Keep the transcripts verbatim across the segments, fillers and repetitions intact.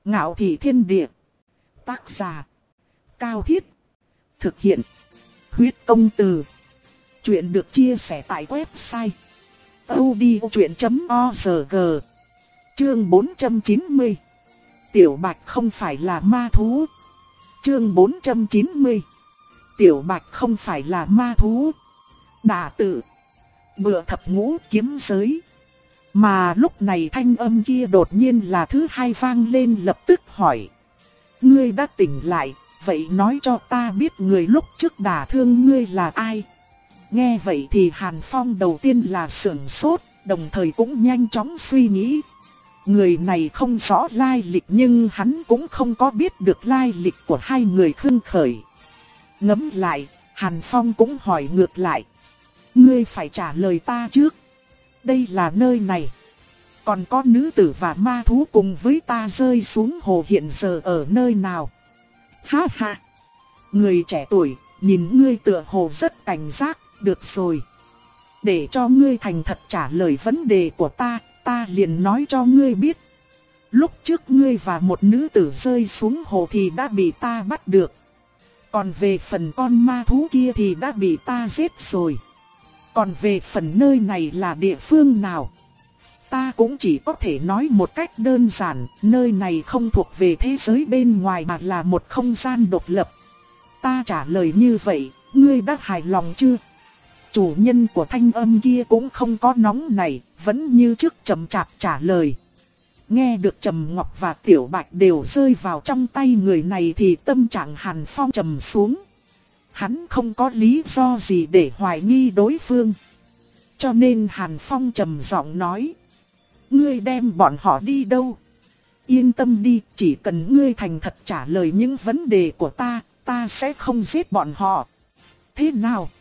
Ngạo thị thiên địa. Tác giả. Cao Thiết. Thực hiện. Huyết công từ. Chuyện được chia sẻ tại website audiochuyện chấm org. Chương bốn trăm chín mươi. Tiểu Bạch không phải là ma thú. Chương bốn trăm chín mươi. Tiểu Bạch không phải là ma thú. Đả tự. Bựa thập ngũ kiếm giới. Mà lúc này thanh âm kia đột nhiên là thứ hai vang lên, lập tức hỏi: Ngươi đã tỉnh lại, vậy nói cho ta biết người lúc trước đả thương ngươi là ai? Nghe vậy thì Hàn Phong đầu tiên là sửng sốt, đồng thời cũng nhanh chóng suy nghĩ. Người này không rõ lai lịch nhưng hắn cũng không có biết được lai lịch của hai người Khương Khởi. Ngẫm lại, Hàn Phong cũng hỏi ngược lại: Ngươi phải trả lời ta trước. Đây là nơi này. Còn có nữ tử và ma thú cùng với ta rơi xuống hồ hiện giờ ở nơi nào? Ha ha! Người trẻ tuổi, nhìn ngươi tựa hồ rất cảnh giác, được rồi. Để cho ngươi thành thật trả lời vấn đề của ta, ta liền nói cho ngươi biết. Lúc trước ngươi và một nữ tử rơi xuống hồ thì đã bị ta bắt được. Còn về phần con ma thú kia thì đã bị ta giết rồi. Còn về phần nơi này là địa phương nào, ta cũng chỉ có thể nói một cách đơn giản, nơi này không thuộc về thế giới bên ngoài mà là một không gian độc lập. Ta trả lời như vậy, ngươi đã hài lòng chưa? Chủ nhân của thanh âm kia cũng không có nóng này, vẫn như trước chậm chạp trả lời. Nghe được Trầm Ngọc và Tiểu Bạch đều rơi vào trong tay người này thì tâm trạng Hàn Phong trầm xuống. Hắn không có lý do gì để hoài nghi đối phương. Cho nên Hàn Phong trầm giọng nói: Ngươi đem bọn họ đi đâu? Yên tâm đi, chỉ cần ngươi thành thật trả lời những vấn đề của ta, ta sẽ không giết bọn họ. Thế nào?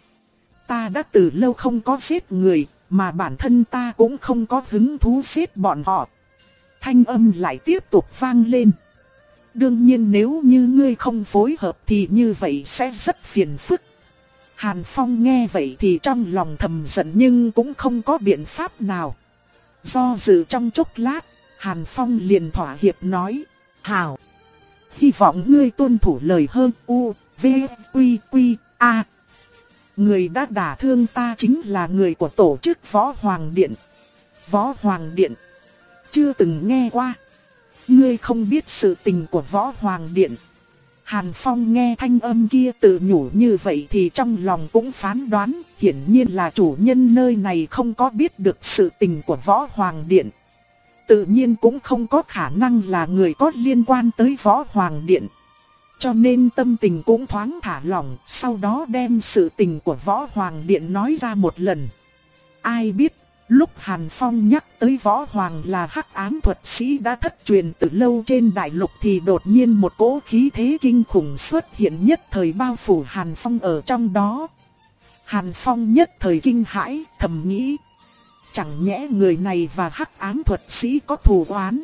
Ta đã từ lâu không có giết người, mà bản thân ta cũng không có hứng thú giết bọn họ. Thanh âm lại tiếp tục vang lên. Đương nhiên nếu như ngươi không phối hợp thì như vậy sẽ rất phiền phức. Hàn Phong nghe vậy thì trong lòng thầm giận nhưng cũng không có biện pháp nào. Do dự trong chốc lát, Hàn Phong liền thỏa hiệp nói: Hảo, hy vọng ngươi tuân thủ lời hơn U, V, Quy, Quy, A. Người đã đả thương ta chính là người của tổ chức Võ Hoàng Điện. Võ Hoàng Điện? Chưa từng nghe qua. Ngươi không biết sự tình của Võ Hoàng Điện. Hàn Phong nghe thanh âm kia tự nhủ như vậy thì trong lòng cũng phán đoán, hiển nhiên là chủ nhân nơi này không có biết được sự tình của Võ Hoàng Điện. Tự nhiên cũng không có khả năng là người có liên quan tới Võ Hoàng Điện. Cho nên tâm tình cũng thoáng thả lỏng, sau đó đem sự tình của Võ Hoàng Điện nói ra một lần. Ai biết, lúc Hàn Phong nhắc tới Võ Hoàng là hắc ám thuật sĩ đã thất truyền từ lâu trên đại lục thì đột nhiên một cỗ khí thế kinh khủng xuất hiện nhất thời bao phủ Hàn Phong ở trong đó. Hàn Phong nhất thời kinh hãi, thầm nghĩ: Chẳng nhẽ người này và hắc ám thuật sĩ có thù oán?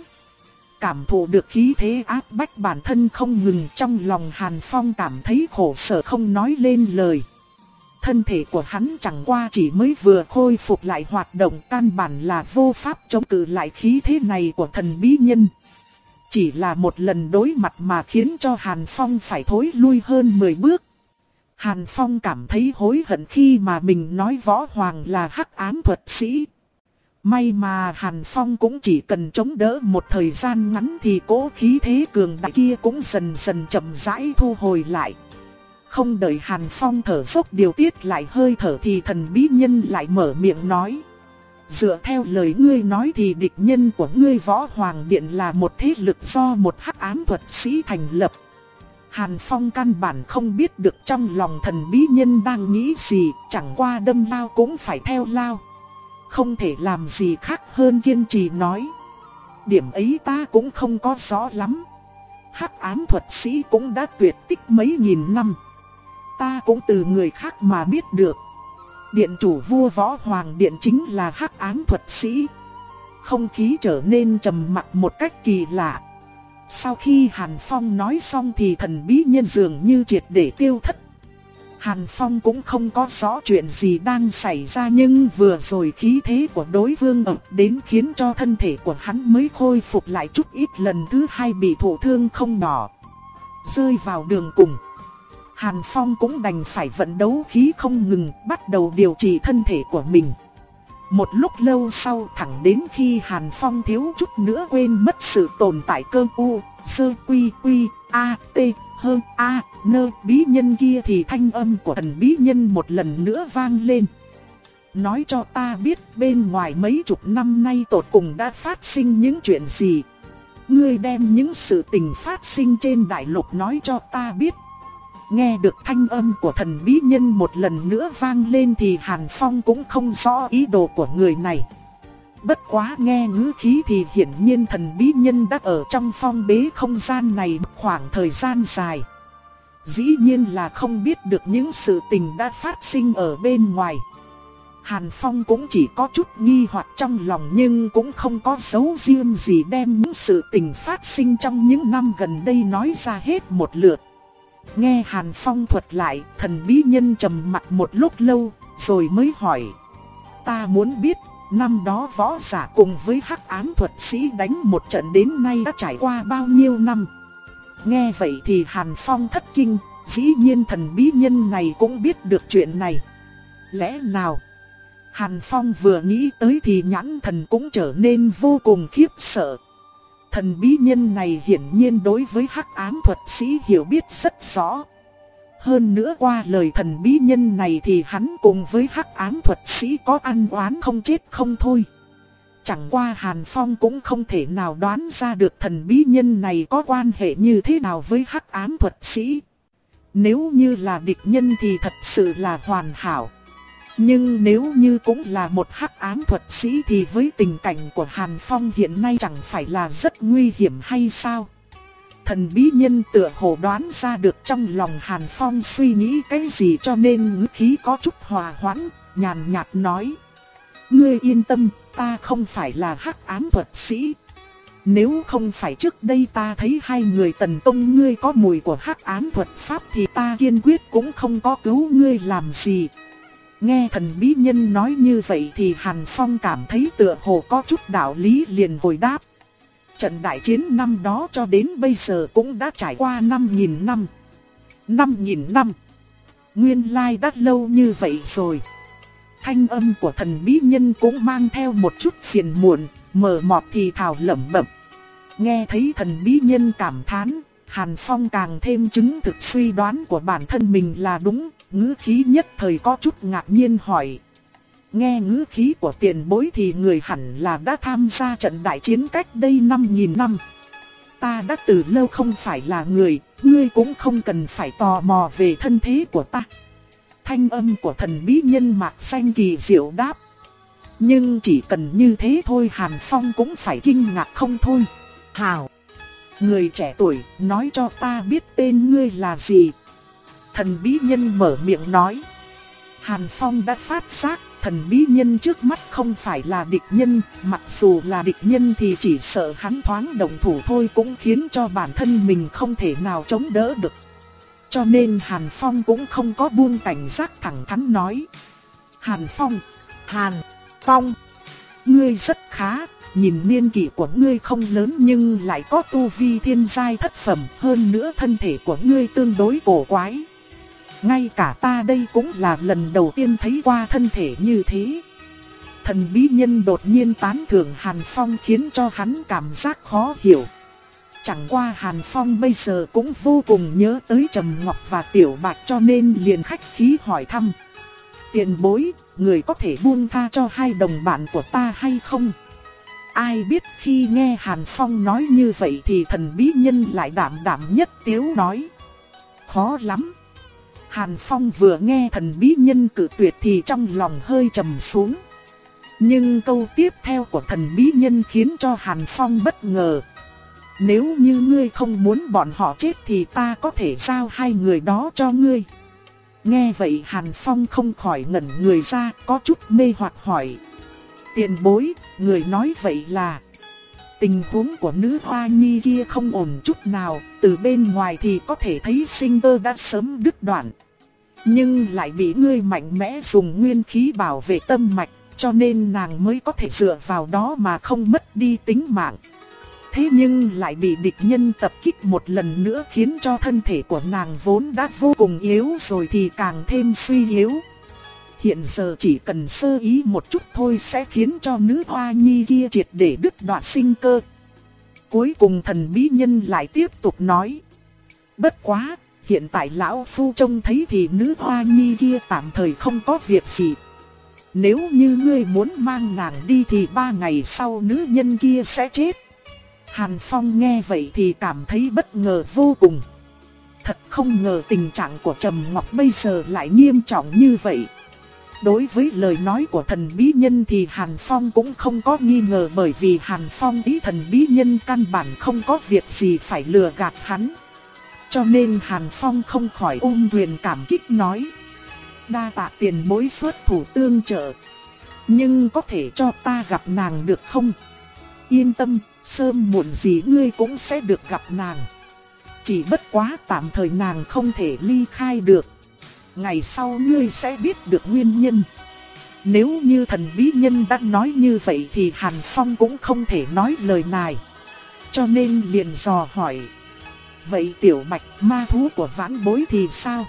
Cảm thụ được khí thế áp bách bản thân không ngừng, trong lòng Hàn Phong cảm thấy khổ sở không nói lên lời. Thân thể của hắn chẳng qua chỉ mới vừa khôi phục lại hoạt động, căn bản là vô pháp chống cự lại khí thế này của thần bí nhân. Chỉ là một lần đối mặt mà khiến cho Hàn Phong phải thối lui hơn mười bước. Hàn Phong cảm thấy hối hận khi mà mình nói Võ Hoàng là hắc ám thuật sĩ. May mà Hàn Phong cũng chỉ cần chống đỡ một thời gian ngắn thì cỗ khí thế cường đại kia cũng dần dần chậm rãi thu hồi lại. Không đợi Hàn Phong thở dốc điều tiết lại hơi thở thì thần bí nhân lại mở miệng nói: Dựa theo lời ngươi nói thì địch nhân của ngươi Võ Hoàng Điện là một thế lực do một hắc ám thuật sĩ thành lập. Hàn Phong căn bản không biết được trong lòng thần bí nhân đang nghĩ gì, chẳng qua đâm lao cũng phải theo lao. Không thể làm gì khác hơn kiên trì nói: Điểm ấy ta cũng không có rõ lắm. Hắc ám thuật sĩ cũng đã tuyệt tích mấy nghìn năm. Ta cũng từ người khác mà biết được. Điện chủ vua Võ Hoàng Điện chính là hắc ám thuật sĩ. Không khí trở nên trầm mặc một cách kỳ lạ. Sau khi Hàn Phong nói xong thì thần bí nhân dường như triệt để tiêu thất. Hàn Phong cũng không có rõ chuyện gì đang xảy ra, nhưng vừa rồi khí thế của đối phương ập đến khiến cho thân thể của hắn mới khôi phục lại chút ít, lần thứ hai bị thụ thương không nhỏ. Rơi vào đường cùng, Hàn Phong cũng đành phải vận đấu khí không ngừng, bắt đầu điều trị thân thể của mình. Một lúc lâu sau, thẳng đến khi Hàn Phong thiếu chút nữa quên mất sự tồn tại cơ u, sơ quy quy, a, t, hơn a, nơ bí nhân kia, thì thanh âm của thần bí nhân một lần nữa vang lên. Nói cho ta biết bên ngoài mấy chục năm nay tột cùng đã phát sinh những chuyện gì. Ngươi đem những sự tình phát sinh trên đại lục nói cho ta biết. Nghe được thanh âm của thần bí nhân một lần nữa vang lên thì Hàn Phong cũng không rõ ý đồ của người này. Bất quá nghe ngữ khí thì hiển nhiên thần bí nhân đã ở trong phong bế không gian này khoảng thời gian dài. Dĩ nhiên là không biết được những sự tình đã phát sinh ở bên ngoài. Hàn Phong cũng chỉ có chút nghi hoặc trong lòng, nhưng cũng không có giấu riêng gì, đem những sự tình phát sinh trong những năm gần đây nói ra hết một lượt. Nghe Hàn Phong thuật lại, thần bí nhân trầm mặc một lúc lâu, rồi mới hỏi. Ta muốn biết, năm đó võ giả cùng với hắc ám thuật sĩ đánh một trận đến nay đã trải qua bao nhiêu năm? Nghe vậy thì Hàn Phong thất kinh, dĩ nhiên thần bí nhân này cũng biết được chuyện này. Lẽ nào? Hàn Phong vừa nghĩ tới thì nhãn thần cũng trở nên vô cùng khiếp sợ. Thần bí nhân này hiển nhiên đối với hắc ám thuật sĩ hiểu biết rất rõ. Hơn nữa qua lời thần bí nhân này thì hắn cùng với hắc ám thuật sĩ có ăn oán không chết không thôi. Chẳng qua Hàn Phong cũng không thể nào đoán ra được thần bí nhân này có quan hệ như thế nào với hắc ám thuật sĩ. Nếu như là địch nhân thì thật sự là hoàn hảo. Nhưng nếu như cũng là một hắc ám thuật sĩ thì với tình cảnh của Hàn Phong hiện nay chẳng phải là rất nguy hiểm hay sao? Thần bí nhân tựa hồ đoán ra được trong lòng Hàn Phong suy nghĩ cái gì, cho nên ngữ khí có chút hòa hoãn, nhàn nhạt nói. Ngươi yên tâm, ta không phải là hắc ám thuật sĩ. Nếu không phải trước đây ta thấy hai người Tần Tông ngươi có mùi của hắc ám thuật pháp thì ta kiên quyết cũng không có cứu ngươi làm gì. Nghe thần bí nhân nói như vậy thì Hàn Phong cảm thấy tựa hồ có chút đạo lý, liền hồi đáp. Trận đại chiến năm đó cho đến bây giờ cũng đã trải qua năm nghìn năm. năm nghìn năm. Nguyên lai đã lâu như vậy rồi. Thanh âm của thần bí nhân cũng mang theo một chút phiền muộn, mờ mọt thì thào lẩm bẩm. Nghe thấy thần bí nhân cảm thán, Hàn Phong càng thêm chứng thực suy đoán của bản thân mình là đúng, ngữ khí nhất thời có chút ngạc nhiên hỏi. Nghe ngữ khí của tiền bối thì người hẳn là đã tham gia trận đại chiến cách đây năm nghìn năm. Ta đã từ lâu không phải là người, ngươi cũng không cần phải tò mò về thân thế của ta. Thanh âm của thần bí nhân mạc xanh kỳ diệu đáp. Nhưng chỉ cần như thế thôi Hàn Phong cũng phải kinh ngạc không thôi. Hảo! Người trẻ tuổi, nói cho ta biết tên ngươi là gì? Thần bí nhân mở miệng nói. Hàn Phong đã phát giác, thần bí nhân trước mắt không phải là địch nhân, mặc dù là địch nhân thì chỉ sợ hắn thoáng động thủ thôi cũng khiến cho bản thân mình không thể nào chống đỡ được. Cho nên Hàn Phong cũng không có buông cảnh giác, thẳng thắn nói. Hàn Phong, Hàn Phong, ngươi rất khá, nhìn niên kỷ của ngươi không lớn nhưng lại có tu vi thiên giai thất phẩm, hơn nữa thân thể của ngươi tương đối cổ quái. Ngay cả ta đây cũng là lần đầu tiên thấy qua thân thể như thế. Thần bí nhân đột nhiên tán thưởng Hàn Phong khiến cho hắn cảm giác khó hiểu. Chẳng qua Hàn Phong bây giờ cũng vô cùng nhớ tới Trầm Ngọc và Tiểu Bạch cho nên liền khách khí hỏi thăm. Tiền bối, người có thể buông tha cho hai đồng bạn của ta hay không? Ai biết khi nghe Hàn Phong nói như vậy thì thần bí nhân lại đảm đảm nhất tiếu nói. Khó lắm. Hàn Phong vừa nghe thần bí nhân cự tuyệt thì trong lòng hơi trầm xuống. Nhưng câu tiếp theo của thần bí nhân khiến cho Hàn Phong bất ngờ. Nếu như ngươi không muốn bọn họ chết thì ta có thể giao hai người đó cho ngươi. Nghe vậy Hàn Phong không khỏi ngẩn người ra, có chút mê hoặc hỏi. Tiền bối, người nói vậy là... Tình huống của nữ hoa nhi kia không ổn chút nào, từ bên ngoài thì có thể thấy sinh cơ đã sớm đứt đoạn. nhưng lại bị ngươi mạnh mẽ dùng nguyên khí bảo vệ tâm mạch, cho nên nàng mới có thể dựa vào đó mà không mất đi tính mạng. Thế nhưng lại bị địch nhân tập kích một lần nữa khiến cho thân thể của nàng vốn đã vô cùng yếu rồi thì càng thêm suy yếu. Hiện giờ chỉ cần sơ ý một chút thôi sẽ khiến cho nữ hoa nhi kia triệt để đứt đoạn sinh cơ. Cuối cùng thần bí nhân lại tiếp tục nói. Bất quá, hiện tại lão phu trông thấy thì nữ hoa nhi kia tạm thời không có việc gì. Nếu như ngươi muốn mang nàng đi thì ba ngày sau nữ nhân kia sẽ chết. Hàn Phong nghe vậy thì cảm thấy bất ngờ vô cùng. Thật không ngờ tình trạng của Trầm Ngọc bây giờ lại nghiêm trọng như vậy. Đối với lời nói của thần bí nhân thì Hàn Phong cũng không có nghi ngờ, bởi vì Hàn Phong ý thần bí nhân căn bản không có việc gì phải lừa gạt hắn. Cho nên Hàn Phong không khỏi ôm quyền cảm kích nói. Đa tạ tiền bối xuất thủ tương trợ. Nhưng có thể cho ta gặp nàng được không? Yên tâm, sớm muộn gì ngươi cũng sẽ được gặp nàng. Chỉ bất quá tạm thời nàng không thể ly khai được. Ngày sau ngươi sẽ biết được nguyên nhân. Nếu như thần bí nhân đã nói như vậy thì Hàn Phong cũng không thể nói lời này. Cho nên liền dò hỏi. Vậy tiểu bạch, ma thú của vãn bối thì sao?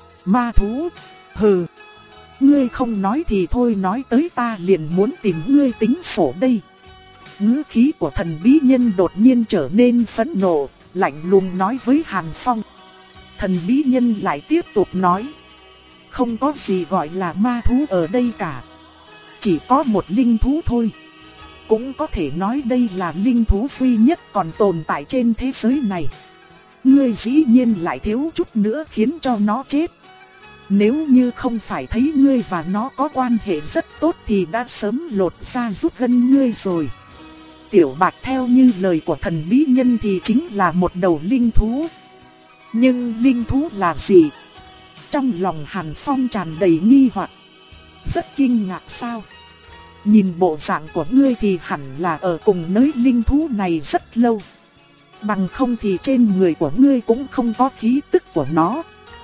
Ma thú? Hừ. Ngươi không nói thì thôi, nói tới ta liền muốn tìm ngươi tính sổ đây. Ngữ khí của thần bí nhân đột nhiên trở nên phẫn nộ, lạnh lùng nói với Hàn Phong. Thần bí nhân lại tiếp tục nói. Không có gì gọi là ma thú ở đây cả. Chỉ có một linh thú thôi. Cũng có thể nói đây là linh thú duy nhất còn tồn tại trên thế giới này. Ngươi dĩ nhiên lại thiếu chút nữa khiến cho nó chết. Nếu như không phải thấy ngươi và nó có quan hệ rất tốt thì đã sớm lột ra rút gân ngươi rồi. Tiểu Bạch theo như lời của thần bí nhân thì chính là một đầu linh thú. Nhưng linh thú là gì? Trong lòng Hàn Phong tràn đầy nghi hoặc. Rất kinh ngạc sao? Nhìn bộ dạng của ngươi thì hẳn là ở cùng nơi linh thú này rất lâu. Bằng không thì trên người của ngươi cũng không có khí tức của nó.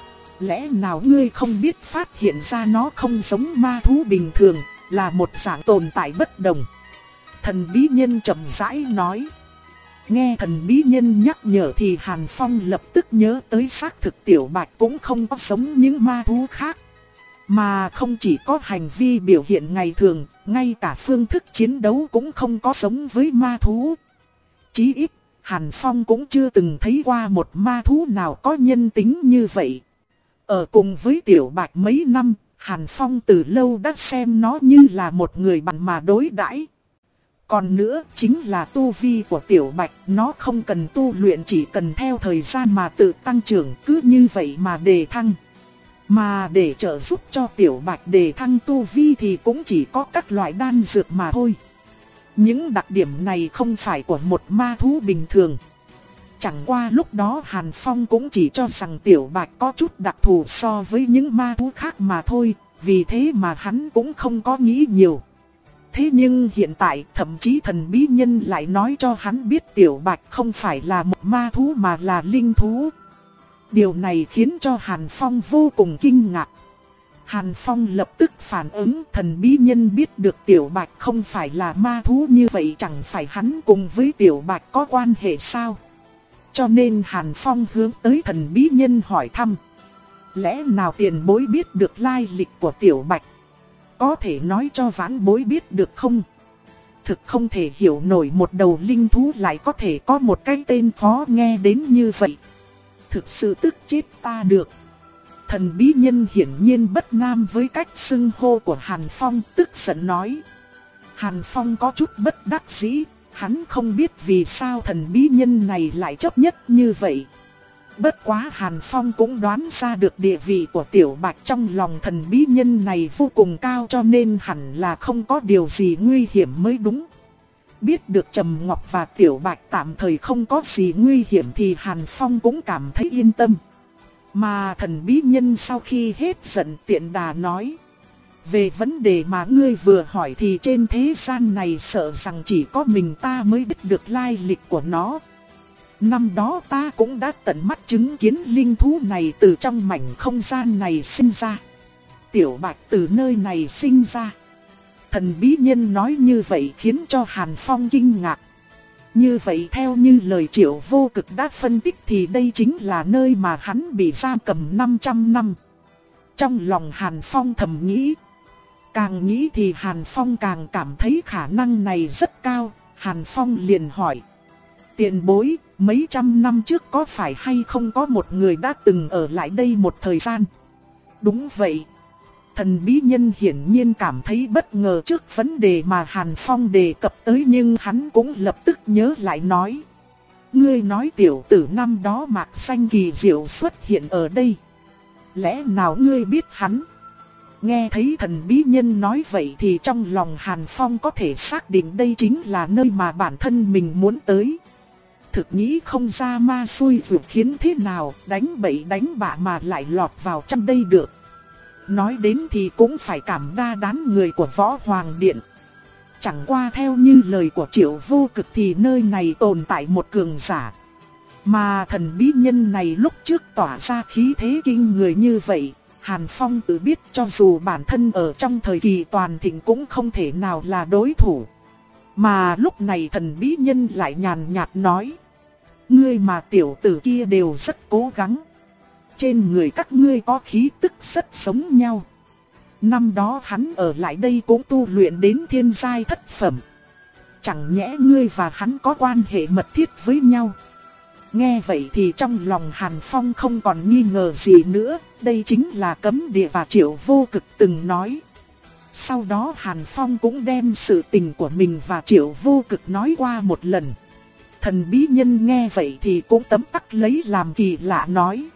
Lẽ nào ngươi không biết phát hiện ra nó không giống ma thú bình thường, là một dạng tồn tại bất đồng? Thần bí nhân chậm rãi nói. Nghe thần bí nhân nhắc nhở thì Hàn Phong lập tức nhớ tới xác thực Tiểu Bạch cũng không có giống những ma thú khác. Mà không chỉ có hành vi biểu hiện ngày thường, ngay cả phương thức chiến đấu cũng không có giống với ma thú. Chí ít, Hàn Phong cũng chưa từng thấy qua một ma thú nào có nhân tính như vậy. Ở cùng với Tiểu Bạch mấy năm, Hàn Phong từ lâu đã xem nó như là một người bạn mà đối đãi. Còn nữa chính là tu vi của Tiểu Bạch, nó không cần tu luyện, chỉ cần theo thời gian mà tự tăng trưởng, cứ như vậy mà đề thăng. Mà để trợ giúp cho Tiểu Bạch đề thăng tu vi thì cũng chỉ có các loại đan dược mà thôi. Những đặc điểm này không phải của một ma thú bình thường. Chẳng qua lúc đó Hàn Phong cũng chỉ cho rằng Tiểu Bạch có chút đặc thù so với những ma thú khác mà thôi, vì thế mà hắn cũng không có nghĩ nhiều. Thế nhưng hiện tại thậm chí thần bí nhân lại nói cho hắn biết Tiểu Bạch không phải là một ma thú mà là linh thú. Điều này khiến cho Hàn Phong vô cùng kinh ngạc. Hàn Phong lập tức phản ứng, thần bí nhân biết được Tiểu Bạch không phải là ma thú như vậy, chẳng phải hắn cùng với Tiểu Bạch có quan hệ sao? Cho nên Hàn Phong hướng tới thần bí nhân hỏi thăm. Lẽ nào tiền bối biết được lai lịch của Tiểu Bạch? Có thể nói cho vãn bối biết được không? Thực không thể hiểu nổi một đầu linh thú lại có thể có một cái tên khó nghe đến như vậy. Thực sự tức chết ta được. Thần bí nhân hiển nhiên bất nam với cách xưng hô của Hàn Phong, tức giận nói. Hàn Phong có chút bất đắc dĩ, hắn không biết vì sao thần bí nhân này lại chấp nhất như vậy. Bất quá Hàn Phong cũng đoán ra được địa vị của Tiểu Bạch trong lòng thần bí nhân này vô cùng cao, cho nên hẳn là không có điều gì nguy hiểm mới đúng. Biết được Trầm Ngọc và Tiểu Bạch tạm thời không có gì nguy hiểm thì Hàn Phong cũng cảm thấy yên tâm. Mà thần bí nhân sau khi hết giận tiện đà nói. Về vấn đề mà ngươi vừa hỏi thì trên thế gian này sợ rằng chỉ có mình ta mới biết được lai lịch của nó. Năm đó ta cũng đã tận mắt chứng kiến linh thú này từ trong mảnh không gian này sinh ra. Tiểu Bạch từ nơi này sinh ra. Thần bí nhân nói như vậy khiến cho Hàn Phong kinh ngạc. Như vậy theo như lời Triệu Vô Cực đã phân tích thì đây chính là nơi mà hắn bị giam cầm năm trăm năm. Trong lòng Hàn Phong thầm nghĩ. Càng nghĩ thì Hàn Phong càng cảm thấy khả năng này rất cao. Hàn Phong liền hỏi. Tiền bối, mấy trăm năm trước có phải hay không có một người đã từng ở lại đây một thời gian? Đúng vậy. Thần bí nhân hiển nhiên cảm thấy bất ngờ trước vấn đề mà Hàn Phong đề cập tới, nhưng hắn cũng lập tức nhớ lại nói. Ngươi nói tiểu tử năm đó mạc xanh kỳ diệu xuất hiện ở đây. Lẽ nào ngươi biết hắn? Nghe thấy thần bí nhân nói vậy thì trong lòng Hàn Phong có thể xác định đây chính là nơi mà bản thân mình muốn tới. Thực nghĩ không ra ma xui rủi khiến thế nào, đánh bậy đánh bạ mà lại lọt vào trong đây được. Nói đến thì cũng phải cảm đa đán người của Võ Hoàng Điện. Chẳng qua theo như lời của Triệu Vô Cực thì nơi này tồn tại một cường giả. Mà thần bí nhân này lúc trước tỏa ra khí thế kinh người như vậy, Hàn Phong tự biết cho dù bản thân ở trong thời kỳ toàn thịnh cũng không thể nào là đối thủ. Mà lúc này thần bí nhân lại nhàn nhạt nói. Ngươi mà tiểu tử kia đều rất cố gắng. Trên người các ngươi có khí tức rất giống nhau. Năm đó hắn ở lại đây cũng tu luyện đến thiên giai thất phẩm. Chẳng nhẽ ngươi và hắn có quan hệ mật thiết với nhau? Nghe vậy thì trong lòng Hàn Phong không còn nghi ngờ gì nữa. Đây chính là cấm địa và Triệu Vô Cực từng nói. Sau đó Hàn Phong cũng đem sự tình của mình và Triệu Vô Cực nói qua một lần. Thần bí nhân nghe vậy thì cũng tấm tắc lấy làm kỳ lạ nói.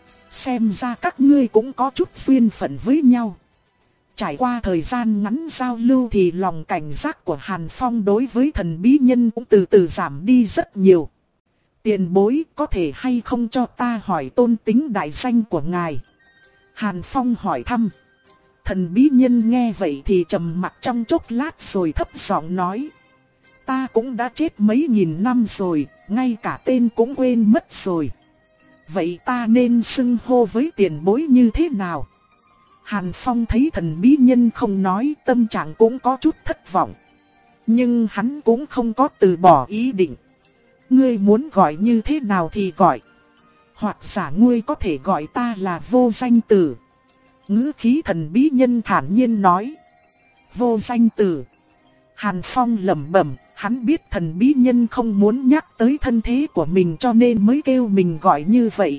Xem ra các ngươi cũng có chút duyên phận với nhau. Trải qua thời gian ngắn giao lưu thì lòng cảnh giác của Hàn Phong đối với thần bí nhân cũng từ từ giảm đi rất nhiều. Tiền bối có thể hay không cho ta hỏi tôn tính đại danh của ngài? Hàn Phong hỏi thăm. Thần bí nhân nghe vậy thì trầm mặc trong chốc lát rồi thấp giọng nói. Ta cũng đã chết mấy nghìn năm rồi, ngay cả tên cũng quên mất rồi. Vậy ta nên xưng hô với tiền bối như thế nào? Hàn Phong thấy thần bí nhân không nói, tâm trạng cũng có chút thất vọng. Nhưng hắn cũng không có từ bỏ ý định. Ngươi muốn gọi như thế nào thì gọi. Hoặc giả ngươi có thể gọi ta là Vô Danh Tử. Ngữ khí thần bí nhân thản nhiên nói. Vô Danh Tử. Hàn Phong lẩm bẩm, hắn biết thần bí nhân không muốn nhắc tới thân thế của mình cho nên mới kêu mình gọi như vậy.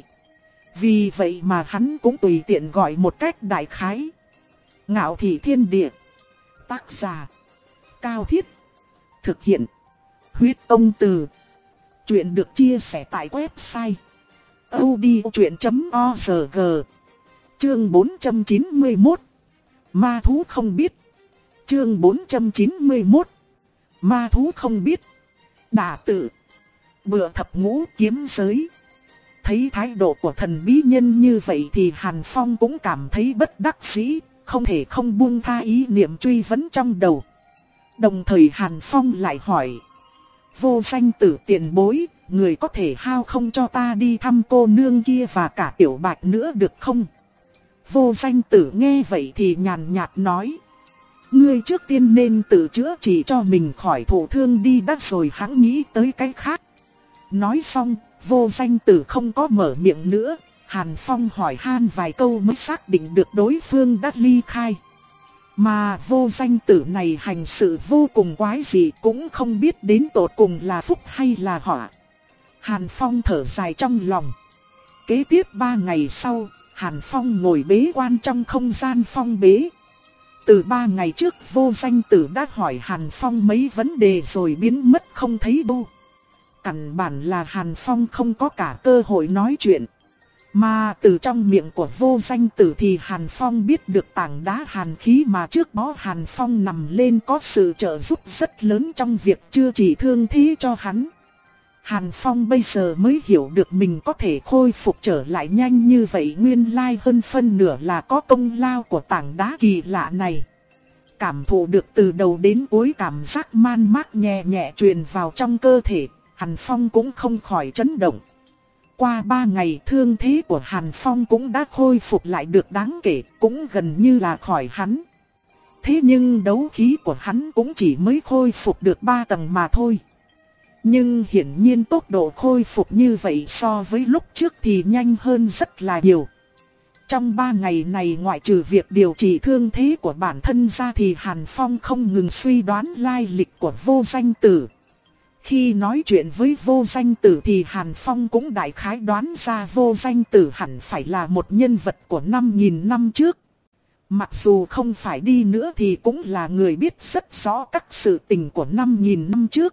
Vì vậy mà hắn cũng tùy tiện gọi một cách đại khái. Ngạo Thị Thiên Địa. Tác giả Cao Thiết. Thực hiện Huyết Công Từ. Chuyện được chia sẻ tại website audiochuyện chấm org. Chương bốn trăm chín mươi mốt. Ma thú không biết. Chương bốn trăm chín mươi mốt. Ma thú không biết. Đả tự. Bựa thập ngũ kiếm giới. Thấy thái độ của thần bí nhân như vậy thì Hàn Phong cũng cảm thấy bất đắc dĩ, không thể không buông tha ý niệm truy vấn trong đầu. Đồng thời Hàn Phong lại hỏi. Vô Danh Tử tiền bối, người có thể hao không cho ta đi thăm cô nương kia và cả Tiểu Bạch nữa được không? Vô Danh Tử nghe vậy thì nhàn nhạt nói. Ngươi trước tiên nên tự chữa trị cho mình khỏi thụ thương đi đã rồi hãng nghĩ tới cái khác. Nói xong, Vô Danh Tử không có mở miệng nữa. Hàn Phong hỏi han vài câu mới xác định được đối phương đã ly khai. Mà Vô Danh Tử này hành sự vô cùng quái dị, cũng không biết đến tột cùng là phúc hay là họa. Hàn Phong thở dài trong lòng. Kế tiếp ba ngày sau, Hàn Phong ngồi bế quan trong không gian phong bế. Từ ba ngày trước Vô Danh Tử đã hỏi Hàn Phong mấy vấn đề rồi biến mất không thấy đâu. Căn bản là Hàn Phong không có cả cơ hội nói chuyện. Mà từ trong miệng của Vô Danh Tử thì Hàn Phong biết được tảng đá hàn khí mà trước đó Hàn Phong nằm lên có sự trợ giúp rất lớn trong việc chữa trị thương thế cho hắn. Hàn Phong bây giờ mới hiểu được mình có thể khôi phục trở lại nhanh như vậy, nguyên lai hơn phân nửa là có công lao của tảng đá kỳ lạ này. Cảm thụ được từ đầu đến cuối cảm giác man mác nhẹ nhẹ truyền vào trong cơ thể, Hàn Phong cũng không khỏi chấn động. Qua ba ngày thương thế của Hàn Phong cũng đã khôi phục lại được đáng kể, cũng gần như là khỏi hắn. Thế nhưng đấu khí của hắn cũng chỉ mới khôi phục được ba tầng mà thôi. Nhưng hiển nhiên tốc độ khôi phục như vậy so với lúc trước thì nhanh hơn rất là nhiều. Trong ba ngày này ngoại trừ việc điều trị thương thế của bản thân ra thì Hàn Phong không ngừng suy đoán lai lịch của Vô Danh Tử. Khi nói chuyện với Vô Danh Tử thì Hàn Phong cũng đại khái đoán ra Vô Danh Tử hẳn phải là một nhân vật của năm nghìn năm trước. Mặc dù không phải đi nữa thì cũng là người biết rất rõ các sự tình của năm nghìn năm trước.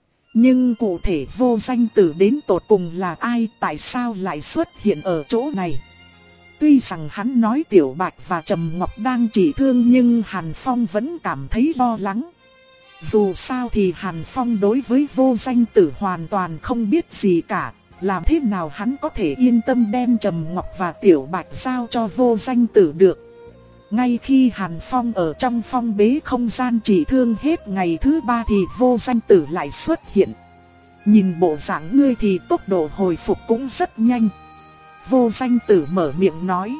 Nhưng cụ thể Vô Danh Tử đến tột cùng là ai, tại sao lại xuất hiện ở chỗ này? Tuy rằng hắn nói Tiểu Bạch và Trầm Ngọc đang trị thương nhưng Hàn Phong vẫn cảm thấy lo lắng. Dù sao thì Hàn Phong đối với Vô Danh Tử hoàn toàn không biết gì cả, làm thế nào hắn có thể yên tâm đem Trầm Ngọc và Tiểu Bạch giao cho Vô Danh Tử được. Ngay khi Hàn Phong ở trong phong bế không gian trị thương hết ngày thứ ba thì Vô Danh Tử lại xuất hiện. Nhìn bộ dạng ngươi thì tốc độ hồi phục cũng rất nhanh. Vô Danh Tử mở miệng nói.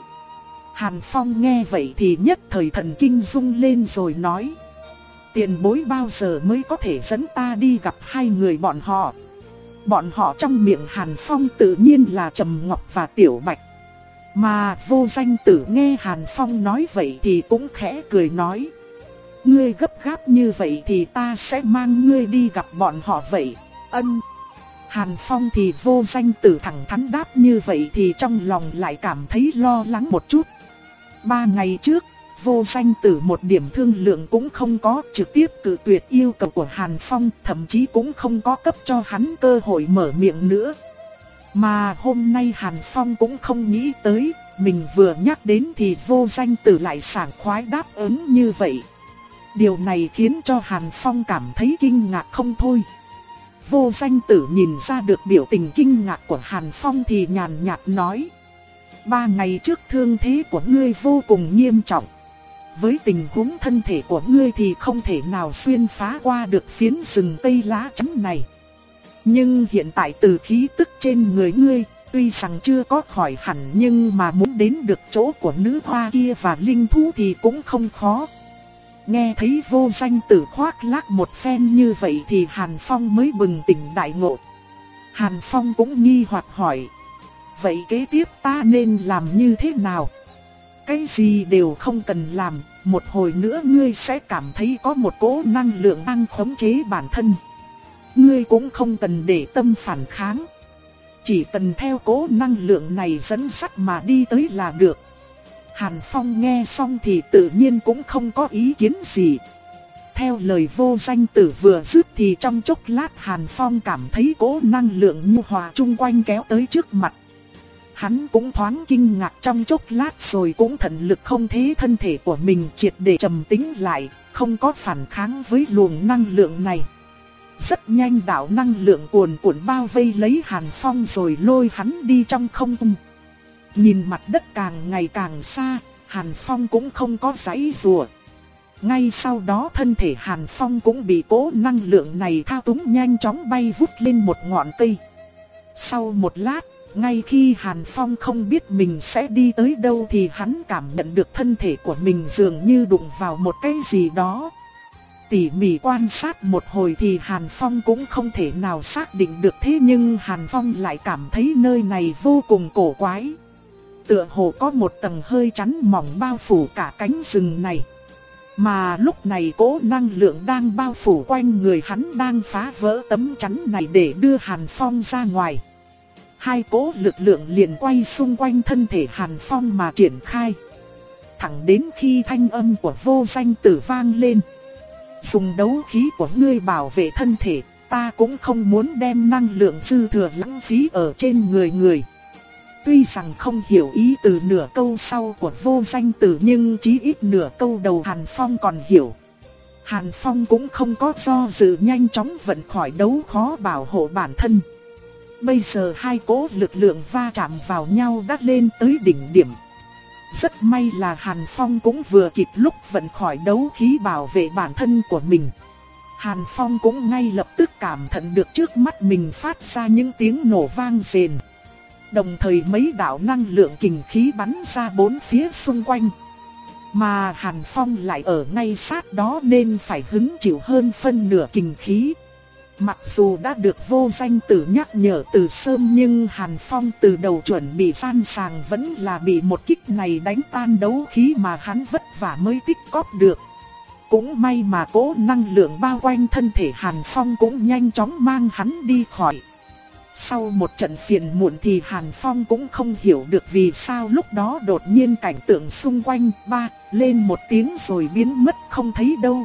Hàn Phong nghe vậy thì nhất thời thần kinh rung lên rồi nói. Tiền bối bao giờ mới có thể dẫn ta đi gặp hai người bọn họ? Bọn họ trong miệng Hàn Phong tự nhiên là Trầm Ngọc và Tiểu Bạch. Mà Vô Danh Tử nghe Hàn Phong nói vậy thì cũng khẽ cười nói. Ngươi gấp gáp như vậy thì ta sẽ mang ngươi đi gặp bọn họ vậy. Ân. Hàn Phong thì Vô Danh Tử thẳng thắn đáp như vậy thì trong lòng lại cảm thấy lo lắng một chút. Ba ngày trước, Vô Danh Tử một điểm thương lượng cũng không có, trực tiếp cự tuyệt yêu cầu của Hàn Phong, thậm chí cũng không có cấp cho hắn cơ hội mở miệng nữa. Mà hôm nay Hàn Phong cũng không nghĩ tới, mình vừa nhắc đến thì Vô Danh Tử lại sảng khoái đáp ứng như vậy. Điều này khiến cho Hàn Phong cảm thấy kinh ngạc không thôi. Vô Danh Tử nhìn ra được biểu tình kinh ngạc của Hàn Phong thì nhàn nhạt nói. Ba ngày trước thương thế của ngươi vô cùng nghiêm trọng. Với tình huống thân thể của ngươi thì không thể nào xuyên phá qua được phiến rừng cây lá chắn này. Nhưng hiện tại từ khí tức trên người ngươi, tuy rằng chưa có khỏi hẳn nhưng mà muốn đến được chỗ của nữ hoa kia và linh thú thì cũng không khó. Nghe thấy Vô Danh Tử khoác lác một phen như vậy thì Hàn Phong mới bừng tỉnh đại ngộ. Hàn Phong cũng nghi hoặc hỏi. Vậy kế tiếp ta nên làm như thế nào? Cái gì đều không cần làm, một hồi nữa ngươi sẽ cảm thấy có một cỗ năng lượng đang khống chế bản thân. Ngươi cũng không cần để tâm phản kháng. Chỉ cần theo cỗ năng lượng này dẫn dắt mà đi tới là được. Hàn Phong nghe xong thì tự nhiên cũng không có ý kiến gì. Theo lời Vô Danh Tử vừa dứt thì trong chốc lát Hàn Phong cảm thấy cỗ năng lượng nhu hòa chung quanh kéo tới trước mặt. Hắn cũng thoáng kinh ngạc trong chốc lát rồi cũng thần lực không chế thân thể của mình triệt để trầm tĩnh lại, không có phản kháng với luồng năng lượng này. Rất nhanh đạo năng lượng cuồn cuộn bao vây lấy Hàn Phong rồi lôi hắn đi trong không trung. Nhìn mặt đất càng ngày càng xa, Hàn Phong cũng không có giãy giụa. Ngay sau đó thân thể Hàn Phong cũng bị cỗ năng lượng này thao túng nhanh chóng bay vút lên một ngọn cây. Sau một lát, ngay khi Hàn Phong không biết mình sẽ đi tới đâu thì hắn cảm nhận được thân thể của mình dường như đụng vào một cái gì đó. Tỉ mỉ quan sát một hồi thì Hàn Phong cũng không thể nào xác định được, thế nhưng Hàn Phong lại cảm thấy nơi này vô cùng cổ quái. Tựa hồ có một tầng hơi chắn mỏng bao phủ cả cánh rừng này. Mà lúc này cỗ năng lượng đang bao phủ quanh người hắn đang phá vỡ tấm chắn này để đưa Hàn Phong ra ngoài. Hai cỗ lực lượng liền quay xung quanh thân thể Hàn Phong mà triển khai. Thẳng đến khi thanh âm của Vô Danh Tử vang lên. Dùng đấu khí của ngươi bảo vệ thân thể, ta cũng không muốn đem năng lượng dư thừa lãng phí ở trên người người. Tuy rằng không hiểu ý từ nửa câu sau của Vô Danh Tử nhưng chí ít nửa câu đầu Hàn Phong còn hiểu. Hàn Phong cũng không có do dự, nhanh chóng vận khỏi đấu khó bảo hộ bản thân. Bây giờ hai cỗ lực lượng va chạm vào nhau đã lên tới đỉnh điểm. Rất may là Hàn Phong cũng vừa kịp lúc vận khỏi đấu khí bảo vệ bản thân của mình. Hàn Phong cũng ngay lập tức cảm nhận được trước mắt mình phát ra những tiếng nổ vang rền. Đồng thời mấy đạo năng lượng kình khí bắn ra bốn phía xung quanh. Mà Hàn Phong lại ở ngay sát đó nên phải hứng chịu hơn phân nửa kình khí. Mặc dù đã được Vô Danh Tử nhắc nhở từ sớm nhưng Hàn Phong từ đầu chuẩn bị sẵn sàng vẫn là bị một kích này đánh tan đấu khí mà hắn vất vả mới tích cóp được. Cũng may mà cỗ năng lượng bao quanh thân thể Hàn Phong cũng nhanh chóng mang hắn đi khỏi. Sau một trận phiền muộn thì Hàn Phong cũng không hiểu được vì sao lúc đó đột nhiên cảnh tượng xung quanh ba lên một tiếng rồi biến mất không thấy đâu.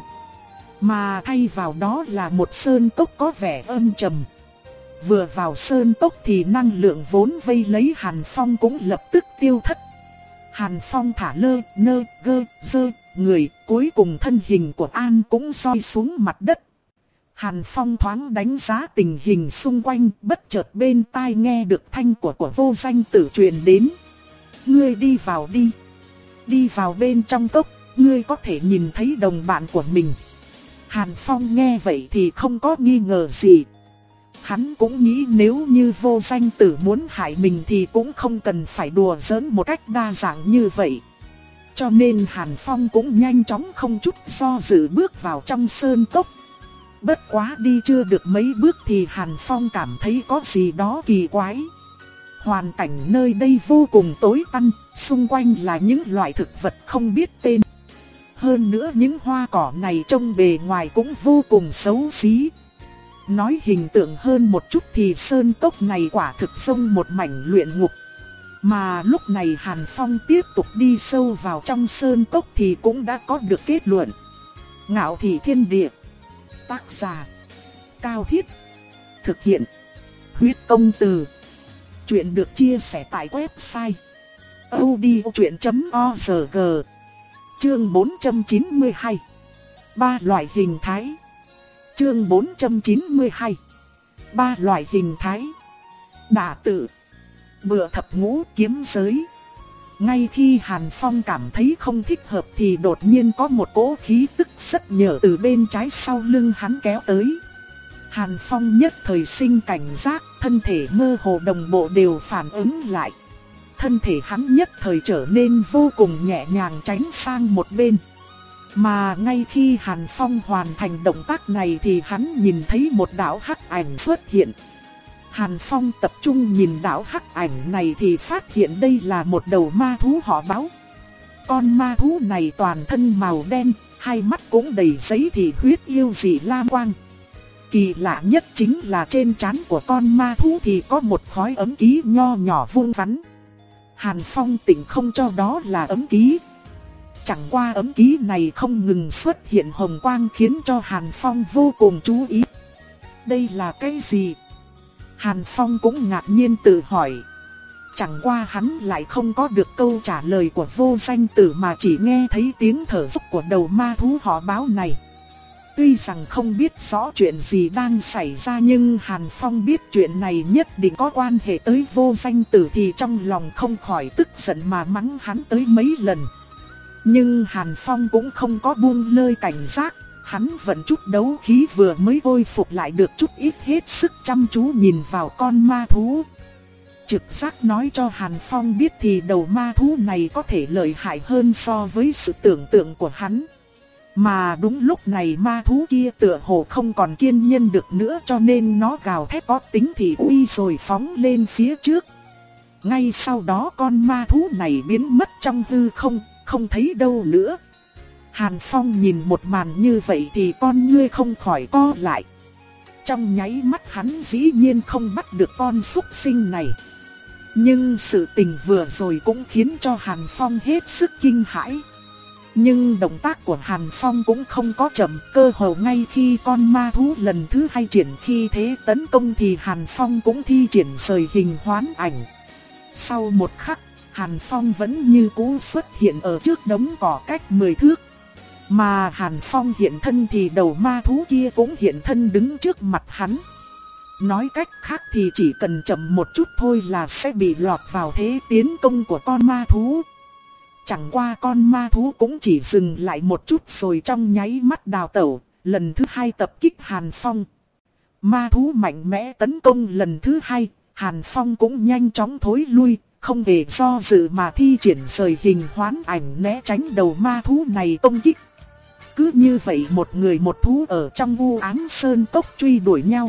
Mà thay vào đó là một sơn cốc có vẻ âm trầm. Vừa vào sơn cốc thì năng lượng vốn vây lấy Hàn Phong cũng lập tức tiêu thất. Hàn Phong thả lơ, nơ, gơ, dơ, người, cuối cùng thân hình của An cũng rơi xuống mặt đất. Hàn Phong thoáng đánh giá tình hình xung quanh, bất chợt bên tai nghe được thanh của của Vô Danh Tử truyền đến. Ngươi đi vào đi. Đi vào bên trong cốc, ngươi có thể nhìn thấy đồng bạn của mình. Hàn Phong nghe vậy thì không có nghi ngờ gì. Hắn cũng nghĩ nếu như Vô Danh Tử muốn hại mình thì cũng không cần phải đùa giỡn một cách đa dạng như vậy. Cho nên Hàn Phong cũng nhanh chóng không chút do dự bước vào trong sơn cốc. Bất quá đi chưa được mấy bước thì Hàn Phong cảm thấy có gì đó kỳ quái. Hoàn cảnh nơi đây vô cùng tối tăm, xung quanh là những loại thực vật không biết tên. Hơn nữa những hoa cỏ này trông bề ngoài cũng vô cùng xấu xí. Nói hình tượng hơn một chút thì sơn cốc này quả thực giống một mảnh luyện ngục. Mà lúc này Hàn Phong tiếp tục đi sâu vào trong sơn cốc thì cũng đã có được kết luận. Ngạo Thị Thiên Địa. Tác giả Cao Thiết. Thực hiện Huyết Công Từ. Chuyện được chia sẻ tại website audiochuyện chấm org. Chương bốn trăm chín mươi hai. Ba loại hình thái. Chương bốn trăm chín mươi hai. Ba loại hình thái. Đả tự, Bựa Thập Ngũ Kiếm Giới. Ngay khi Hàn Phong cảm thấy không thích hợp thì đột nhiên có một cỗ khí tức rất nhở từ bên trái sau lưng hắn kéo tới. Hàn Phong nhất thời sinh cảnh giác, thân thể mơ hồ đồng bộ đều phản ứng lại. Thân thể hắn nhất thời trở nên vô cùng nhẹ nhàng tránh sang một bên. Mà ngay khi Hàn Phong hoàn thành động tác này thì hắn nhìn thấy một đạo hắc ảnh xuất hiện. Hàn Phong tập trung nhìn đạo hắc ảnh này thì phát hiện đây là một đầu ma thú họ Báo. Con ma thú này toàn thân màu đen, hai mắt cũng đầy giấy thị huyết yêu dị lam quang. Kỳ lạ nhất chính là trên trán của con ma thú thì có một khói ấm ký nho nhỏ vuông vắn. Hàn Phong tỉnh không cho đó là ấm ký. Chẳng qua ấm ký này không ngừng xuất hiện hồng quang khiến cho Hàn Phong vô cùng chú ý. Đây là cái gì? Hàn Phong cũng ngạc nhiên tự hỏi. Chẳng qua hắn lại không có được câu trả lời của Vô Danh Tử mà chỉ nghe thấy tiếng thở dốc của đầu ma thú họ Báo này. Tuy rằng không biết rõ chuyện gì đang xảy ra nhưng Hàn Phong biết chuyện này nhất định có quan hệ tới Vô Danh Tử thì trong lòng không khỏi tức giận mà mắng hắn tới mấy lần. Nhưng Hàn Phong cũng không có buông lơi cảnh giác, hắn vẫn chút đấu khí vừa mới hồi phục lại được chút ít hết sức chăm chú nhìn vào con ma thú. Trực giác nói cho Hàn Phong biết thì đầu ma thú này có thể lợi hại hơn so với sự tưởng tượng của hắn. Mà đúng lúc này ma thú kia tựa hồ không còn kiên nhẫn được nữa cho nên nó gào thét có tính thị uy rồi phóng lên phía trước. Ngay sau đó con ma thú này biến mất trong hư không, không thấy đâu nữa. Hàn Phong nhìn một màn như vậy thì con ngươi không khỏi co lại. Trong nháy mắt hắn dĩ nhiên không bắt được con súc sinh này. Nhưng sự tình vừa rồi cũng khiến cho Hàn Phong hết sức kinh hãi. Nhưng động tác của Hàn Phong cũng không có chậm, cơ hồ ngay khi con ma thú lần thứ hai triển khi thế tấn công thì Hàn Phong cũng thi triển rời hình hoán ảnh. Sau một khắc, Hàn Phong vẫn như cũ xuất hiện ở trước đống cỏ cách mười thước. Mà Hàn Phong hiện thân thì đầu ma thú kia cũng hiện thân đứng trước mặt hắn. Nói cách khác thì chỉ cần chậm một chút thôi là sẽ bị lọt vào thế tiến công của con ma thú. Chẳng qua con ma thú cũng chỉ dừng lại một chút rồi trong nháy mắt đào tẩu, lần thứ hai tập kích Hàn Phong. Ma thú mạnh mẽ tấn công lần thứ hai, Hàn Phong cũng nhanh chóng thối lui, không hề do dự mà thi triển rời hình hoán ảnh né tránh đầu ma thú này công kích. Cứ như vậy một người một thú ở trong u ám sơn cốc truy đuổi nhau.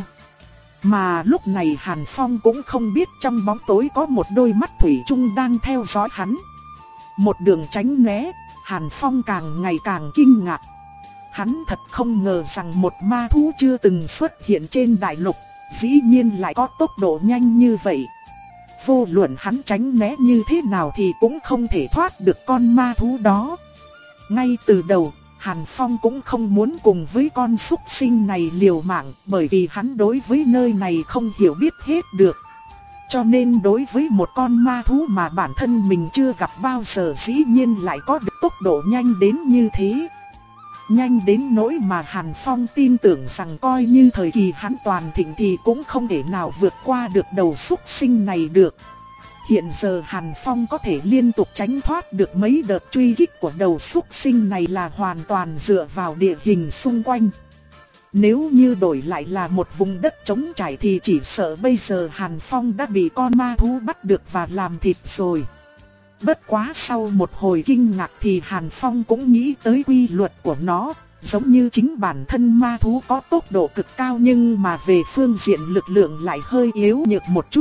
Mà lúc này Hàn Phong cũng không biết trong bóng tối có một đôi mắt thủy chung đang theo dõi hắn. Một đường tránh né, Hàn Phong càng ngày càng kinh ngạc. Hắn thật không ngờ rằng một ma thú chưa từng xuất hiện trên đại lục, dĩ nhiên lại có tốc độ nhanh như vậy. Vô luận hắn tránh né như thế nào thì cũng không thể thoát được con ma thú đó. Ngay từ đầu, Hàn Phong cũng không muốn cùng với con súc sinh này liều mạng, bởi vì hắn đối với nơi này không hiểu biết hết được. Cho nên đối với một con ma thú mà bản thân mình chưa gặp bao giờ dĩ nhiên lại có được tốc độ nhanh đến như thế. Nhanh đến nỗi mà Hàn Phong tin tưởng rằng coi như thời kỳ hắn toàn thịnh thì cũng không thể nào vượt qua được đầu súc sinh này được. Hiện giờ Hàn Phong có thể liên tục tránh thoát được mấy đợt truy kích của đầu súc sinh này là hoàn toàn dựa vào địa hình xung quanh. Nếu như đổi lại là một vùng đất trống trải thì chỉ sợ bây giờ Hàn Phong đã bị con ma thú bắt được và làm thịt rồi. Bất quá sau một hồi kinh ngạc thì Hàn Phong cũng nghĩ tới quy luật của nó, giống như chính bản thân ma thú có tốc độ cực cao nhưng mà về phương diện lực lượng lại hơi yếu nhược một chút.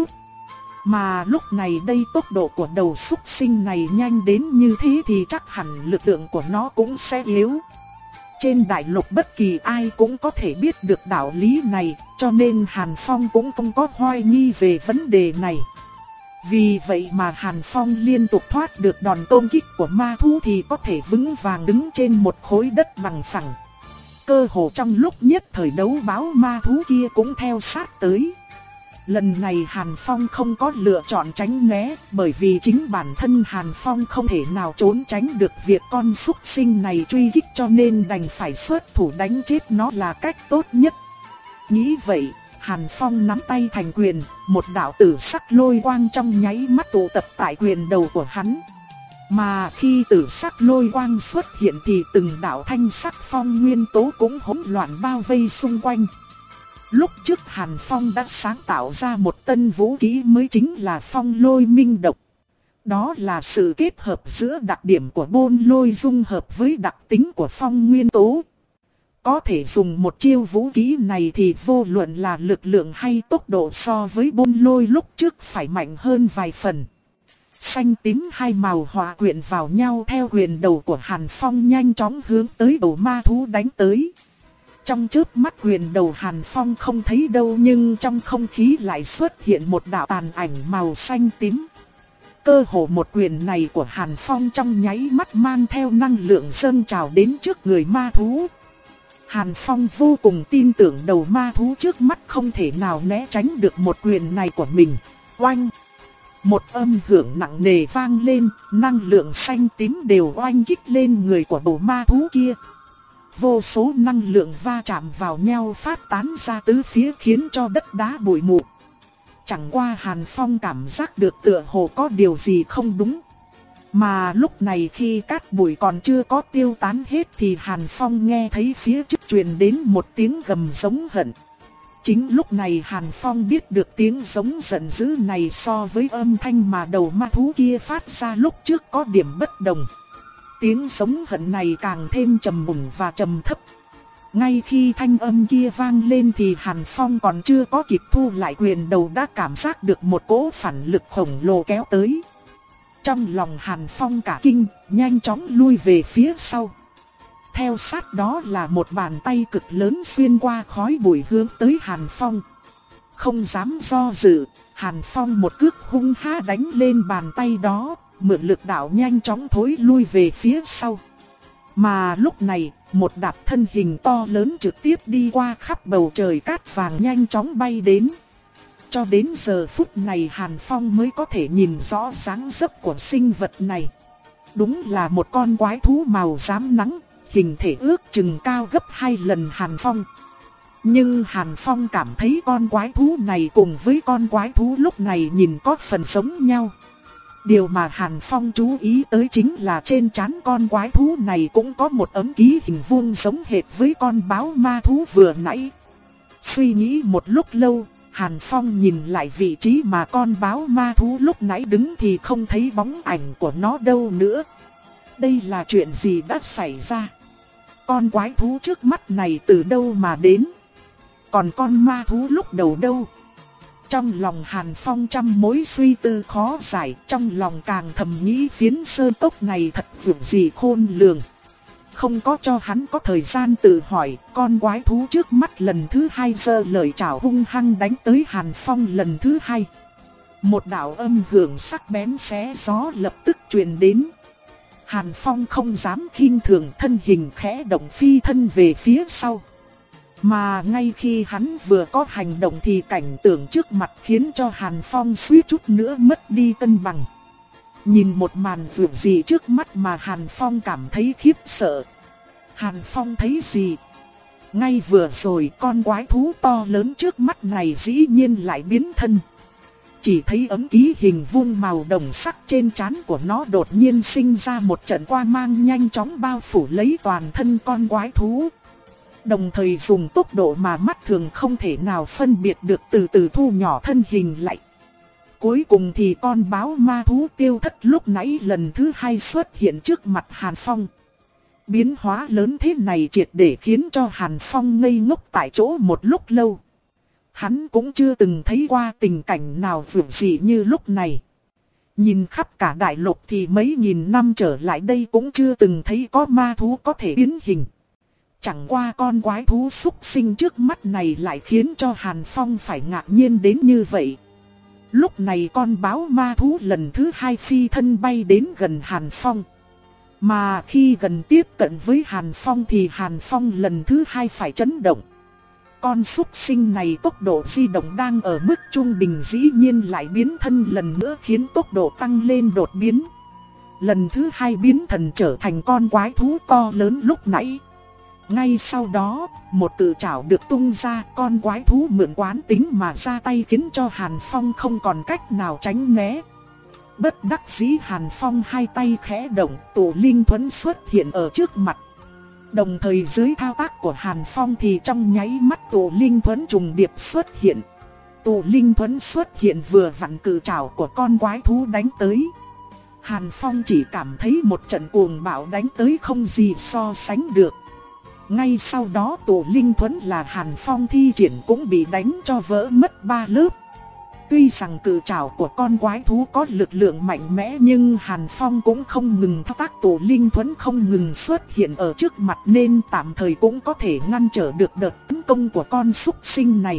Mà lúc này đây tốc độ của đầu súc sinh này nhanh đến như thế thì chắc hẳn lực lượng của nó cũng sẽ yếu. Trên đại lục bất kỳ ai cũng có thể biết được đạo lý này, cho nên Hàn Phong cũng không có hoài nghi về vấn đề này. Vì vậy mà Hàn Phong liên tục thoát được đòn công kích của ma thú thì có thể vững vàng đứng trên một khối đất bằng phẳng. Cơ hồ trong lúc nhất thời đấu báo ma thú kia cũng theo sát tới. Lần này Hàn Phong không có lựa chọn tránh né, bởi vì chính bản thân Hàn Phong không thể nào trốn tránh được việc con súc sinh này truy kích, cho nên đành phải xuất thủ đánh chết nó là cách tốt nhất. Nghĩ vậy, Hàn Phong nắm tay thành quyền, một đạo tử sắc lôi quang trong nháy mắt tụ tập tại quyền đầu của hắn. Mà khi tử sắc lôi quang xuất hiện thì từng đạo thanh sắc phong nguyên tố cũng hỗn loạn bao vây xung quanh. Lúc trước Hàn Phong đã sáng tạo ra một tân vũ khí mới, chính là phong lôi minh độc. Đó là sự kết hợp giữa đặc điểm của bôn lôi dung hợp với đặc tính của phong nguyên tố. Có thể dùng một chiêu vũ khí này thì vô luận là lực lượng hay tốc độ so với bôn lôi lúc trước phải mạnh hơn vài phần. Xanh tím hai màu hòa quyện vào nhau theo quyền đầu của Hàn Phong nhanh chóng hướng tới đầu ma thú đánh tới. Trong chớp mắt quyền đầu Hàn Phong không thấy đâu, nhưng trong không khí lại xuất hiện một đạo tàn ảnh màu xanh tím. Cơ hồ một quyền này của Hàn Phong trong nháy mắt mang theo năng lượng dâng trào đến trước người ma thú. Hàn Phong vô cùng tin tưởng đầu ma thú trước mắt không thể nào né tránh được một quyền này của mình. Oanh! Một âm hưởng nặng nề vang lên, năng lượng xanh tím đều oanh kích lên người của đầu ma thú kia. Vô số năng lượng va chạm vào nhau phát tán ra tứ phía khiến cho đất đá bụi mù. Chẳng qua Hàn Phong cảm giác được tựa hồ có điều gì không đúng. Mà lúc này khi cát bụi còn chưa có tiêu tán hết thì Hàn Phong nghe thấy phía trước truyền đến một tiếng gầm giống hận. Chính lúc này Hàn Phong biết được tiếng giống giận dữ này so với âm thanh mà đầu ma thú kia phát ra lúc trước có điểm bất đồng. Tiếng giống hận này càng thêm trầm mùng và trầm thấp. Ngay khi thanh âm kia vang lên thì Hàn Phong còn chưa có kịp thu lại quyền đầu đã cảm giác được một cỗ phản lực khổng lồ kéo tới. Trong lòng Hàn Phong cả kinh, nhanh chóng lui về phía sau. Theo sát đó là một bàn tay cực lớn xuyên qua khói bụi hướng tới Hàn Phong. Không dám do dự, Hàn Phong một cước hung hăng đánh lên bàn tay đó, mượn lực đạo nhanh chóng thối lui về phía sau. Mà lúc này, một đạp thân hình to lớn trực tiếp đi qua khắp bầu trời cát vàng nhanh chóng bay đến. Cho đến giờ phút này Hàn Phong mới có thể nhìn rõ dáng dấp của sinh vật này. Đúng là một con quái thú màu xám nắng, hình thể ước chừng cao gấp hai lần Hàn Phong. Nhưng Hàn Phong cảm thấy con quái thú này cùng với con quái thú lúc này nhìn có phần giống nhau. Điều mà Hàn Phong chú ý tới chính là trên trán con quái thú này cũng có một ấm ký hình vuông giống hệt với con báo ma thú vừa nãy. Suy nghĩ một lúc lâu, Hàn Phong nhìn lại vị trí mà con báo ma thú lúc nãy đứng thì không thấy bóng ảnh của nó đâu nữa. Đây là chuyện gì đã xảy ra? Con quái thú trước mắt này từ đâu mà đến? Còn con ma thú lúc đầu đâu? Trong lòng Hàn Phong trăm mối suy tư khó giải, trong lòng càng thầm nghĩ phiến sơn cốc này thật dường gì khôn lường. Không có cho hắn có thời gian tự hỏi, con quái thú trước mắt lần thứ hai giơ lời chào hung hăng đánh tới Hàn Phong lần thứ hai. Một đạo âm hưởng sắc bén xé gió lập tức truyền đến. Hàn Phong không dám khinh thường, thân hình khẽ động phi thân về phía sau. Mà ngay khi hắn vừa có hành động thì cảnh tượng trước mặt khiến cho Hàn Phong suýt chút nữa mất đi cân bằng. Nhìn một màn vượt gì trước mắt mà Hàn Phong cảm thấy khiếp sợ. Hàn Phong thấy gì? Ngay vừa rồi con quái thú to lớn trước mắt này dĩ nhiên lại biến thân. Chỉ thấy ấm ký hình vuông màu đồng sắc trên trán của nó đột nhiên sinh ra một trận quang mang nhanh chóng bao phủ lấy toàn thân con quái thú. Đồng thời dùng tốc độ mà mắt thường không thể nào phân biệt được từ từ thu nhỏ thân hình lại. Cuối cùng thì con báo ma thú tiêu thất lúc nãy lần thứ hai xuất hiện trước mặt Hàn Phong. Biến hóa lớn thế này triệt để khiến cho Hàn Phong ngây ngốc tại chỗ một lúc lâu. Hắn cũng chưa từng thấy qua tình cảnh nào vượt dị như lúc này. Nhìn khắp cả đại lục thì mấy nghìn năm trở lại đây cũng chưa từng thấy có ma thú có thể biến hình. Chẳng qua con quái thú xúc sinh trước mắt này lại khiến cho Hàn Phong phải ngạc nhiên đến như vậy. Lúc này con báo ma thú lần thứ hai phi thân bay đến gần Hàn Phong. Mà khi gần tiếp cận với Hàn Phong thì Hàn Phong lần thứ hai phải chấn động. Con xúc sinh này tốc độ di động đang ở mức trung bình dĩ nhiên lại biến thân lần nữa khiến tốc độ tăng lên đột biến. Lần thứ hai biến thần trở thành con quái thú to lớn lúc nãy. Ngay sau đó, một cự trảo được tung ra, con quái thú mượn quán tính mà ra tay khiến cho Hàn Phong không còn cách nào tránh né. Bất đắc dĩ Hàn Phong hai tay khẽ động, tổ linh thuẫn xuất hiện ở trước mặt. Đồng thời dưới thao tác của Hàn Phong thì trong nháy mắt tổ linh thuẫn trùng điệp xuất hiện. Tổ linh thuẫn xuất hiện vừa vặn cự trảo của con quái thú đánh tới. Hàn Phong chỉ cảm thấy một trận cuồng bạo đánh tới không gì so sánh được. Ngay sau đó tổ linh thuẫn là Hàn Phong thi triển cũng bị đánh cho vỡ mất ba lớp. Tuy rằng cự trảo của con quái thú có lực lượng mạnh mẽ nhưng Hàn Phong cũng không ngừng thao tác tổ linh thuẫn không ngừng xuất hiện ở trước mặt nên tạm thời cũng có thể ngăn trở được đợt tấn công của con súc sinh này.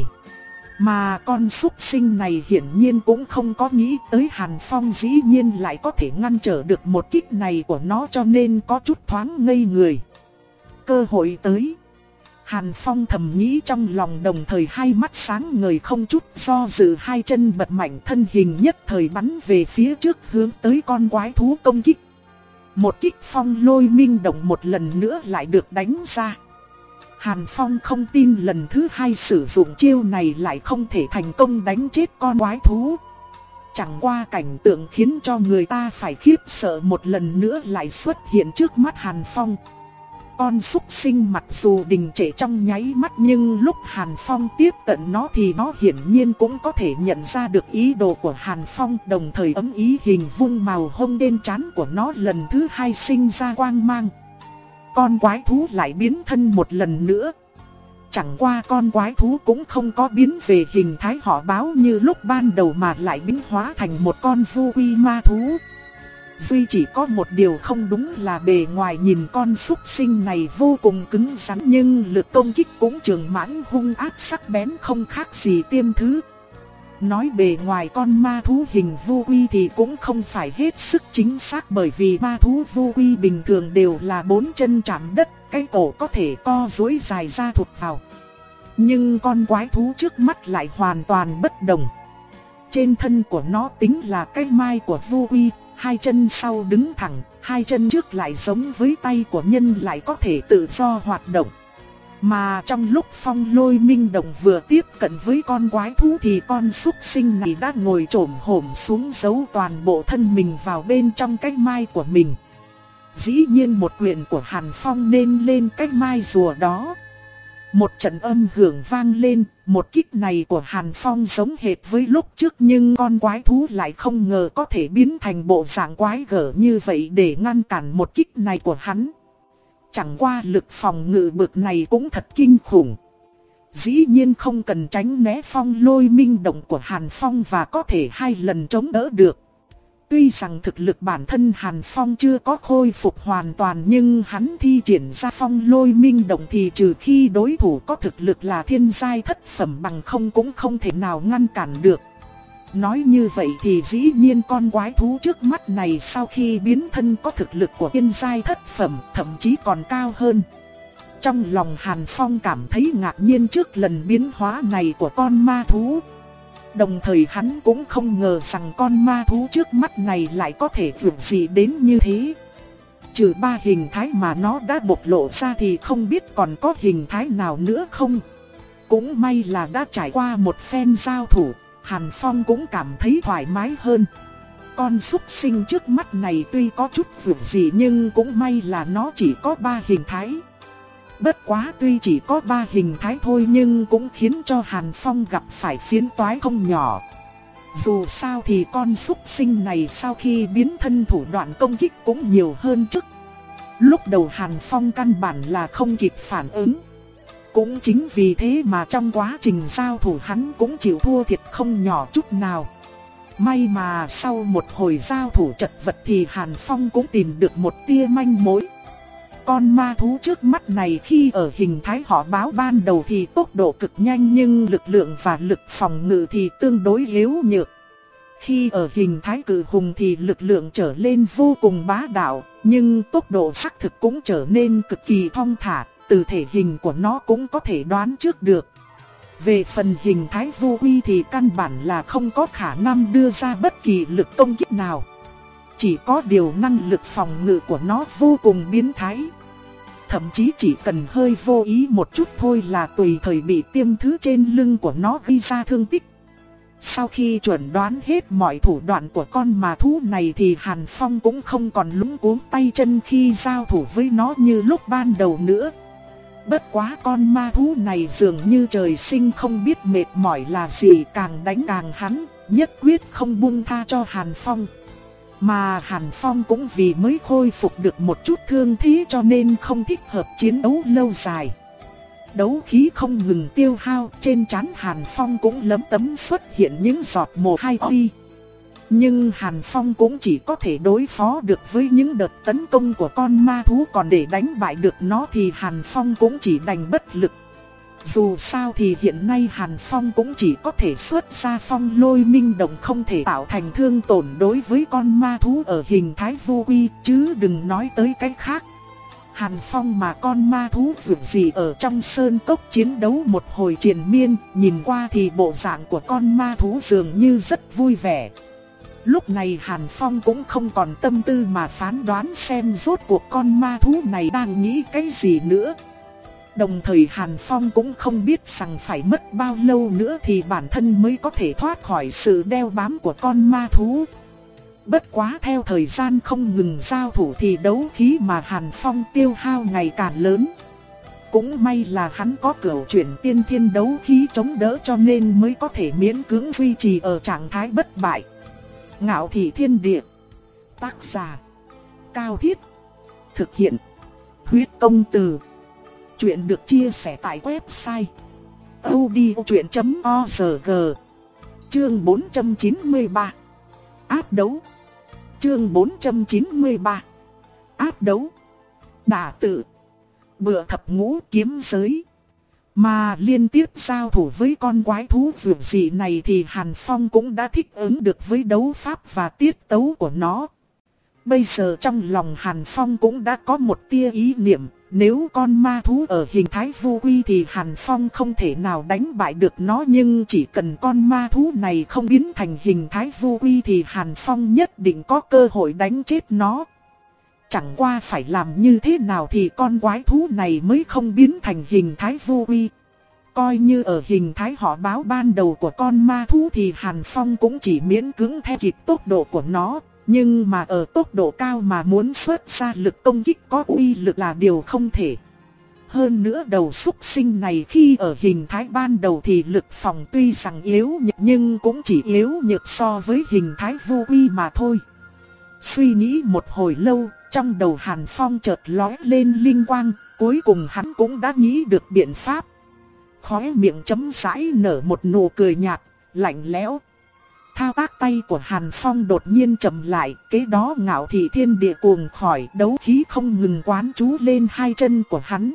Mà con súc sinh này hiển nhiên cũng không có nghĩ tới Hàn Phong dĩ nhiên lại có thể ngăn trở được một kích này của nó cho nên có chút thoáng ngây người. Cơ hội tới. Hàn Phong thầm nghĩ trong lòng đồng thời hai mắt sáng ngời không chút do dự hai chân bật mạnh thân hình nhất thời bắn về phía trước hướng tới con quái thú công kích. Một kích phong lôi minh động một lần nữa lại được đánh ra. Hàn Phong không tin lần thứ hai sử dụng chiêu này lại không thể thành công đánh chết con quái thú. Chẳng qua cảnh tượng khiến cho người ta phải khiếp sợ một lần nữa lại xuất hiện trước mắt Hàn Phong. Con súc sinh mặc dù đình trệ trong nháy mắt nhưng lúc Hàn Phong tiếp cận nó thì nó hiển nhiên cũng có thể nhận ra được ý đồ của Hàn Phong. Đồng thời ấm ý hình vuông màu hông trên trán của nó lần thứ hai sinh ra quang mang. Con quái thú lại biến thân một lần nữa. Chẳng qua con quái thú cũng không có biến về hình thái họ báo như lúc ban đầu mà lại biến hóa thành một con vu quy ma thú. Duy chỉ có một điều không đúng là bề ngoài nhìn con súc sinh này vô cùng cứng rắn nhưng lực công kích cũng trường mãnh hung ác sắc bén không khác gì tiêm thứ. Nói bề ngoài con ma thú hình vu quy thì cũng không phải hết sức chính xác bởi vì ma thú vu quy bình thường đều là bốn chân chạm đất, cái cổ có thể co duỗi dài ra thụt vào. Nhưng con quái thú trước mắt lại hoàn toàn bất đồng. Trên thân của nó tính là cái mai của vu quy. Hai chân sau đứng thẳng, hai chân trước lại giống với tay của nhân lại có thể tự do hoạt động. Mà trong lúc Phong Lôi Minh Đồng vừa tiếp cận với con quái thú thì con súc sinh này đã ngồi chồm hổm xuống giấu toàn bộ thân mình vào bên trong cái mai của mình. Dĩ nhiên một quyền của Hàn Phong nên lên cái mai rùa đó. Một trận âm hưởng vang lên, một kích này của Hàn Phong giống hệt với lúc trước, nhưng con quái thú lại không ngờ có thể biến thành bộ dạng quái gở như vậy để ngăn cản một kích này của hắn. Chẳng qua lực phòng ngự bực này cũng thật kinh khủng. Dĩ nhiên không cần tránh né Phong Lôi Minh Động của Hàn Phong và có thể hai lần chống đỡ được. Tuy rằng thực lực bản thân Hàn Phong chưa có khôi phục hoàn toàn, nhưng hắn thi triển ra Phong Lôi Minh Động thì trừ khi đối thủ có thực lực là thiên giai thất phẩm, bằng không cũng không thể nào ngăn cản được. Nói như vậy thì dĩ nhiên con quái thú trước mắt này sau khi biến thân có thực lực của thiên giai thất phẩm, thậm chí còn cao hơn. Trong lòng Hàn Phong cảm thấy ngạc nhiên trước lần biến hóa này của con ma thú. Đồng thời hắn cũng không ngờ rằng con ma thú trước mắt này lại có thể vượt gì đến như thế. Trừ ba hình thái mà nó đã bộc lộ ra thì không biết còn có hình thái nào nữa không. Cũng may là đã trải qua một phen giao thủ, Hàn Phong cũng cảm thấy thoải mái hơn. Con súc sinh trước mắt này tuy có chút vượt gì nhưng cũng may là nó chỉ có ba hình thái. Bất quá tuy chỉ có ba hình thái thôi nhưng cũng khiến cho Hàn Phong gặp phải phiền toái không nhỏ. Dù sao thì con súc sinh này sau khi biến thân thủ đoạn công kích cũng nhiều hơn trước. Lúc đầu Hàn Phong căn bản là không kịp phản ứng. Cũng chính vì thế mà trong quá trình giao thủ hắn cũng chịu thua thiệt không nhỏ chút nào. May mà sau một hồi giao thủ chật vật thì Hàn Phong cũng tìm được một tia manh mối. Con ma thú trước mắt này khi ở hình thái họ báo ban đầu thì tốc độ cực nhanh nhưng lực lượng và lực phòng ngự thì tương đối yếu nhược. Khi ở hình thái cự hùng thì lực lượng trở lên vô cùng bá đạo, nhưng tốc độ xác thực cũng trở nên cực kỳ thong thả, từ thể hình của nó cũng có thể đoán trước được. Về phần hình thái vô uy thì căn bản là không có khả năng đưa ra bất kỳ lực công kích nào. Chỉ có điều năng lực phòng ngự của nó vô cùng biến thái. Thậm chí chỉ cần hơi vô ý một chút thôi là tùy thời bị tiêm thứ trên lưng của nó gây ra thương tích. Sau khi chuẩn đoán hết mọi thủ đoạn của con ma thú này thì Hàn Phong cũng không còn lúng cuống tay chân khi giao thủ với nó như lúc ban đầu nữa. Bất quá con ma thú này dường như trời sinh không biết mệt mỏi là gì, càng đánh càng hắn, nhất quyết không buông tha cho Hàn Phong. Mà Hàn Phong cũng vì mới khôi phục được một chút thương thế cho nên không thích hợp chiến đấu lâu dài. Đấu khí không ngừng tiêu hao, trên trán Hàn Phong cũng lấm tấm xuất hiện những giọt mồ hôi. Nhưng Hàn Phong cũng chỉ có thể đối phó được với những đợt tấn công của con ma thú, còn để đánh bại được nó thì Hàn Phong cũng chỉ đành bất lực. Dù sao thì hiện nay Hàn Phong cũng chỉ có thể xuất ra Phong Lôi Minh Động, không thể tạo thành thương tổn đối với con ma thú ở hình thái vô uy, chứ đừng nói tới cái khác. Hàn Phong mà con ma thú vượt gì ở trong sơn cốc chiến đấu một hồi triền miên, nhìn qua thì bộ dạng của con ma thú dường như rất vui vẻ. Lúc này Hàn Phong cũng không còn tâm tư mà phán đoán xem rốt cuộc con ma thú này đang nghĩ cái gì nữa. Đồng thời Hàn Phong cũng không biết rằng phải mất bao lâu nữa thì bản thân mới có thể thoát khỏi sự đeo bám của con ma thú. Bất quá theo thời gian không ngừng giao thủ thì đấu khí mà Hàn Phong tiêu hao ngày càng lớn. Cũng may là hắn có cửu chuyển tiên thiên đấu khí chống đỡ cho nên mới có thể miễn cưỡng duy trì ở trạng thái bất bại. Ngạo Thị Thiên Địa. Tác giả Cao Thiết. Thực hiện Huyết Công Từ. Chuyện được chia sẻ tại website audiochuyện chấm org. Chương bốn trăm chín mươi ba. Áp đấu. Chương bốn trăm chín mươi ba. Áp đấu. Đả tự. Bựa thập ngũ kiếm giới. Mà liên tiếp giao thủ với con quái thú vượt dị này thì Hàn Phong cũng đã thích ứng được với đấu pháp và tiết tấu của nó. Bây giờ trong lòng Hàn Phong cũng đã có một tia ý niệm, nếu con ma thú ở hình thái vô uy thì Hàn Phong không thể nào đánh bại được nó, nhưng chỉ cần con ma thú này không biến thành hình thái vô uy thì Hàn Phong nhất định có cơ hội đánh chết nó. Chẳng qua phải làm như thế nào thì con quái thú này mới không biến thành hình thái vô uy. Coi như ở hình thái họ báo ban đầu của con ma thú thì Hàn Phong cũng chỉ miễn cưỡng theo kịp tốc độ của nó. Nhưng mà ở tốc độ cao mà muốn xuất ra lực công kích có uy lực là điều không thể. Hơn nữa đầu súc sinh này khi ở hình thái ban đầu thì lực phòng tuy rằng yếu nhược nhưng cũng chỉ yếu nhược so với hình thái vô uy mà thôi. Suy nghĩ một hồi lâu, trong đầu Hàn Phong chợt lóe lên linh quang, cuối cùng hắn cũng đã nghĩ được biện pháp. Khóe miệng chấm rãi nở một nụ cười nhạt, lạnh lẽo. Thao tác tay của Hàn Phong đột nhiên chậm lại, kế đó ngạo thị thiên địa cuồng khỏi, đấu khí không ngừng quán trú lên hai chân của hắn.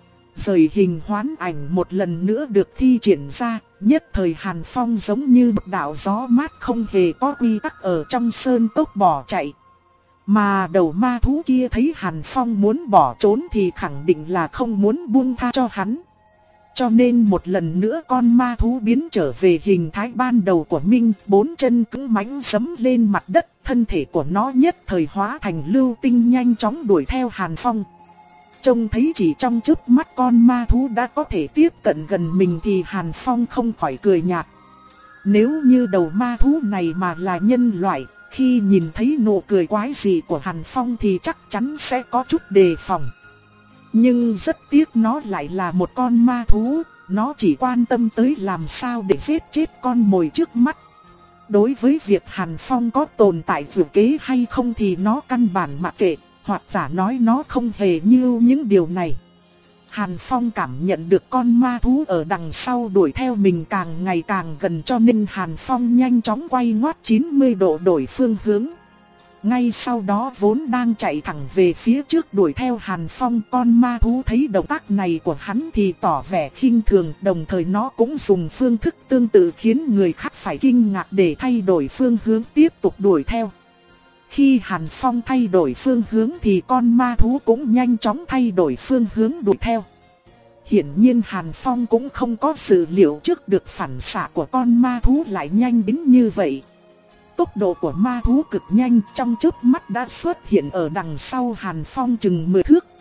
Rời hình hoán ảnh một lần nữa được thi triển ra, nhất thời Hàn Phong giống như một đạo gió mát không hề có quy tắc ở trong sơn cốc bỏ chạy. Mà đầu ma thú kia thấy Hàn Phong muốn bỏ trốn thì khẳng định là không muốn buông tha cho hắn. Cho nên một lần nữa con ma thú biến trở về hình thái ban đầu của Minh, bốn chân cứng mãnh giẫm lên mặt đất, thân thể của nó nhất thời hóa thành lưu tinh nhanh chóng đuổi theo Hàn Phong. Trông thấy chỉ trong chớp mắt con ma thú đã có thể tiếp cận gần mình thì Hàn Phong không khỏi cười nhạt. Nếu như đầu ma thú này mà là nhân loại, khi nhìn thấy nụ cười quái dị của Hàn Phong thì chắc chắn sẽ có chút đề phòng. Nhưng rất tiếc nó lại là một con ma thú, nó chỉ quan tâm tới làm sao để giết chết con mồi trước mắt. Đối với việc Hàn Phong có tồn tại dự kế hay không thì nó căn bản mặc kệ, hoặc giả nói nó không hề như những điều này. Hàn Phong cảm nhận được con ma thú ở đằng sau đuổi theo mình càng ngày càng gần cho nên Hàn Phong nhanh chóng quay ngoắt chín mươi độ đổi phương hướng. Ngay sau đó vốn đang chạy thẳng về phía trước đuổi theo Hàn Phong, con ma thú thấy động tác này của hắn thì tỏ vẻ khinh thường, đồng thời nó cũng dùng phương thức tương tự khiến người khác phải kinh ngạc để thay đổi phương hướng tiếp tục đuổi theo. Khi Hàn Phong thay đổi phương hướng thì con ma thú cũng nhanh chóng thay đổi phương hướng đuổi theo. Hiển nhiên Hàn Phong cũng không có dự liệu trước được phản xạ của con ma thú lại nhanh đến như vậy. Tốc độ của ma thú cực nhanh, trong chớp mắt đã xuất hiện ở đằng sau Hàn Phong chừng mười thước.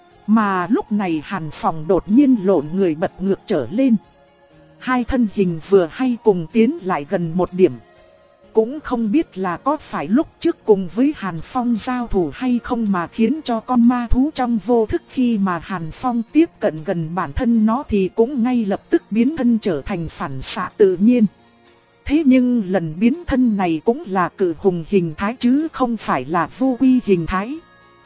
Mà lúc này Hàn Phong đột nhiên lộn người bật ngược trở lên. Hai thân hình vừa hay cùng tiến lại gần một điểm. Cũng không biết là có phải lúc trước cùng với Hàn Phong giao thủ hay không mà khiến cho con ma thú trong vô thức khi mà Hàn Phong tiếp cận gần bản thân nó thì cũng ngay lập tức biến thân trở thành phản xạ tự nhiên. Thế nhưng lần biến thân này cũng là cự hùng hình thái chứ không phải là vô uy hình thái.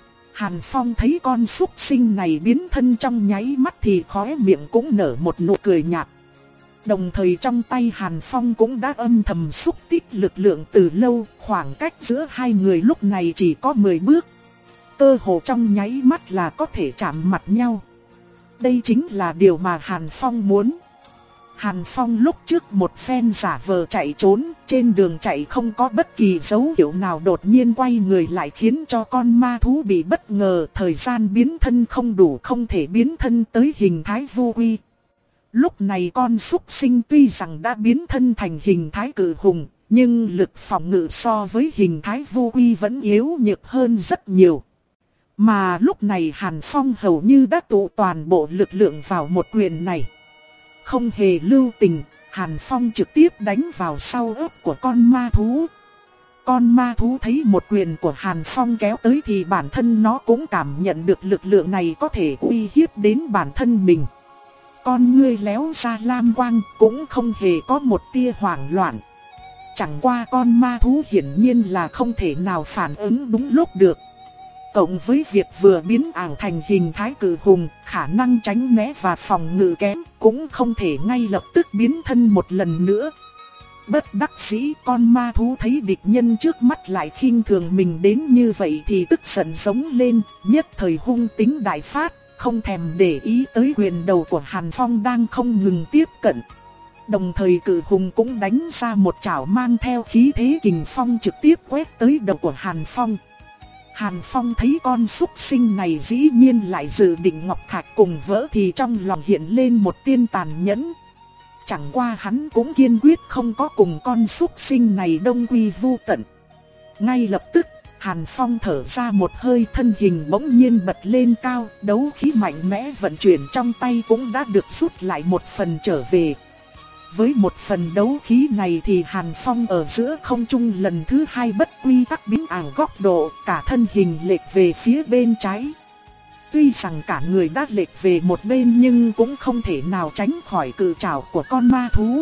Hàn Phong thấy con súc sinh này biến thân trong nháy mắt thì khóe miệng cũng nở một nụ cười nhạt. Đồng thời trong tay Hàn Phong cũng đã âm thầm xúc tích lực lượng từ lâu, khoảng cách giữa hai người lúc này chỉ có mười bước. Cơ hồ trong nháy mắt là có thể chạm mặt nhau. Đây chính là điều mà Hàn Phong muốn. Hàn Phong lúc trước một phen giả vờ chạy trốn, trên đường chạy không có bất kỳ dấu hiệu nào đột nhiên quay người lại khiến cho con ma thú bị bất ngờ, thời gian biến thân không đủ không thể biến thân tới hình thái vô uy. Lúc này con súc sinh tuy rằng đã biến thân thành hình thái cự hùng, nhưng lực phòng ngự so với hình thái vô uy vẫn yếu nhược hơn rất nhiều. Mà lúc này Hàn Phong hầu như đã tụ toàn bộ lực lượng vào một quyền này. Không hề lưu tình, Hàn Phong trực tiếp đánh vào sau ớt của con ma thú. Con ma thú thấy một quyền của Hàn Phong kéo tới thì bản thân nó cũng cảm nhận được lực lượng này có thể uy hiếp đến bản thân mình. Con ngươi léo ra lam quang cũng không hề có một tia hoảng loạn. Chẳng qua con ma thú hiển nhiên là không thể nào phản ứng đúng lúc được. Cộng với việc vừa biến ảo thành hình thái cự hùng, khả năng tránh né và phòng ngự kém, cũng không thể ngay lập tức biến thân một lần nữa. Bất đắc dĩ con ma thú thấy địch nhân trước mắt lại khinh thường mình đến như vậy thì tức giận giống lên, nhất thời hung tính đại phát, không thèm để ý tới quyền đầu của Hàn Phong đang không ngừng tiếp cận. Đồng thời cự hùng cũng đánh ra một chảo mang theo khí thế kình phong trực tiếp quét tới đầu của Hàn Phong. Hàn Phong thấy con súc sinh này dĩ nhiên lại dự định ngọc thạch cùng vỡ thì trong lòng hiện lên một tia tàn nhẫn. Chẳng qua hắn cũng kiên quyết không có cùng con súc sinh này đông quy vu tận. Ngay lập tức, Hàn Phong thở ra một hơi, thân hình bỗng nhiên bật lên cao, đấu khí mạnh mẽ vận chuyển trong tay cũng đã được rút lại một phần trở về. Với một phần đấu khí này thì Hàn Phong ở giữa không trung lần thứ hai bất quy tắc biến ảo góc độ, cả thân hình lệch về phía bên trái. Tuy rằng cả người đã lệch về một bên nhưng cũng không thể nào tránh khỏi cự trảo của con ma thú.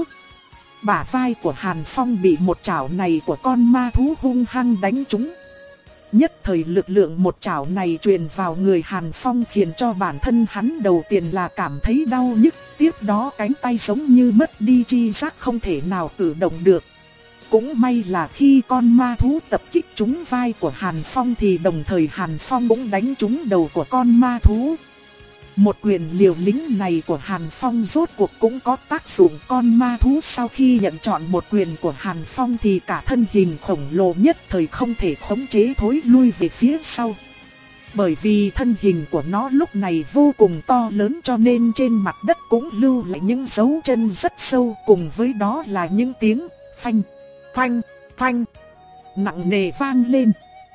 Bả vai của Hàn Phong bị một trảo này của con ma thú hung hăng đánh trúng. Nhất thời lực lượng một chảo này truyền vào người Hàn Phong khiến cho bản thân hắn đầu tiên là cảm thấy đau nhức, tiếp đó cánh tay giống như mất đi chi giác không thể nào cử động được. Cũng may là khi con ma thú tập kích trúng vai của Hàn Phong thì đồng thời Hàn Phong cũng đánh trúng đầu của con ma thú. Một quyền liều lĩnh này của Hàn Phong rốt cuộc cũng có tác dụng. Con ma thú sau khi nhận trọn một quyền của Hàn Phong thì cả thân hình khổng lồ nhất thời không thể khống chế thối lui về phía sau. Bởi vì thân hình của nó lúc này vô cùng to lớn cho nên trên mặt đất cũng lưu lại những dấu chân rất sâu, cùng với đó là những tiếng phanh, phanh, phanh nặng nề vang lên.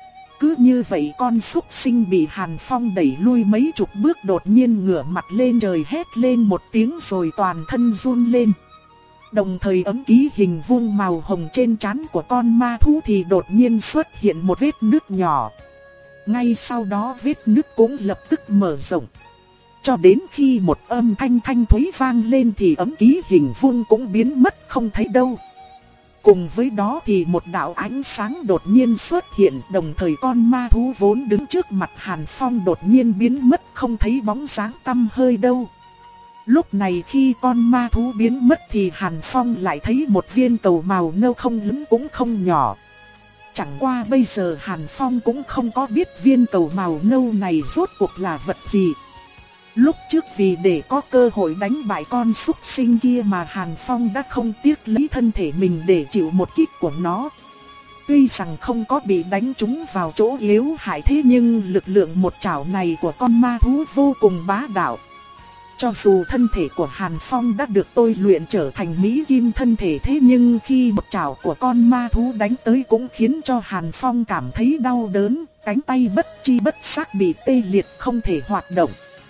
Cứ như vậy con súc sinh bị Hàn Phong đẩy lui mấy chục bước đột nhiên ngửa mặt lên trời hét lên một tiếng rồi toàn thân run lên. Đồng thời ấm ký hình vuông màu hồng trên trán của con ma thú thì đột nhiên xuất hiện một vết nứt nhỏ. Ngay sau đó vết nứt cũng lập tức mở rộng. Cho đến khi một âm thanh thanh thúy vang lên thì ấm ký hình vuông cũng biến mất không thấy đâu. Cùng với đó thì một đạo ánh sáng đột nhiên xuất hiện, đồng thời con ma thú vốn đứng trước mặt Hàn Phong đột nhiên biến mất không thấy bóng dáng tăm hơi đâu. Lúc này khi con ma thú biến mất thì Hàn Phong lại thấy một viên cầu màu nâu không lớn cũng không nhỏ. Chẳng qua bây giờ Hàn Phong cũng không có biết viên cầu màu nâu này rốt cuộc là vật gì. Lúc trước vì để có cơ hội đánh bại con súc sinh kia mà Hàn Phong đã không tiếc lấy thân thể mình để chịu một kích của nó. Tuy rằng không có bị đánh trúng vào chỗ yếu hại thế nhưng lực lượng một chảo này của con ma thú vô cùng bá đạo. Cho dù thân thể của Hàn Phong đã được tôi luyện trở thành mỹ kim thân thể thế nhưng khi một chảo của con ma thú đánh tới cũng khiến cho Hàn Phong cảm thấy đau đớn, cánh tay bất chi bất giác bị tê liệt không thể hoạt động.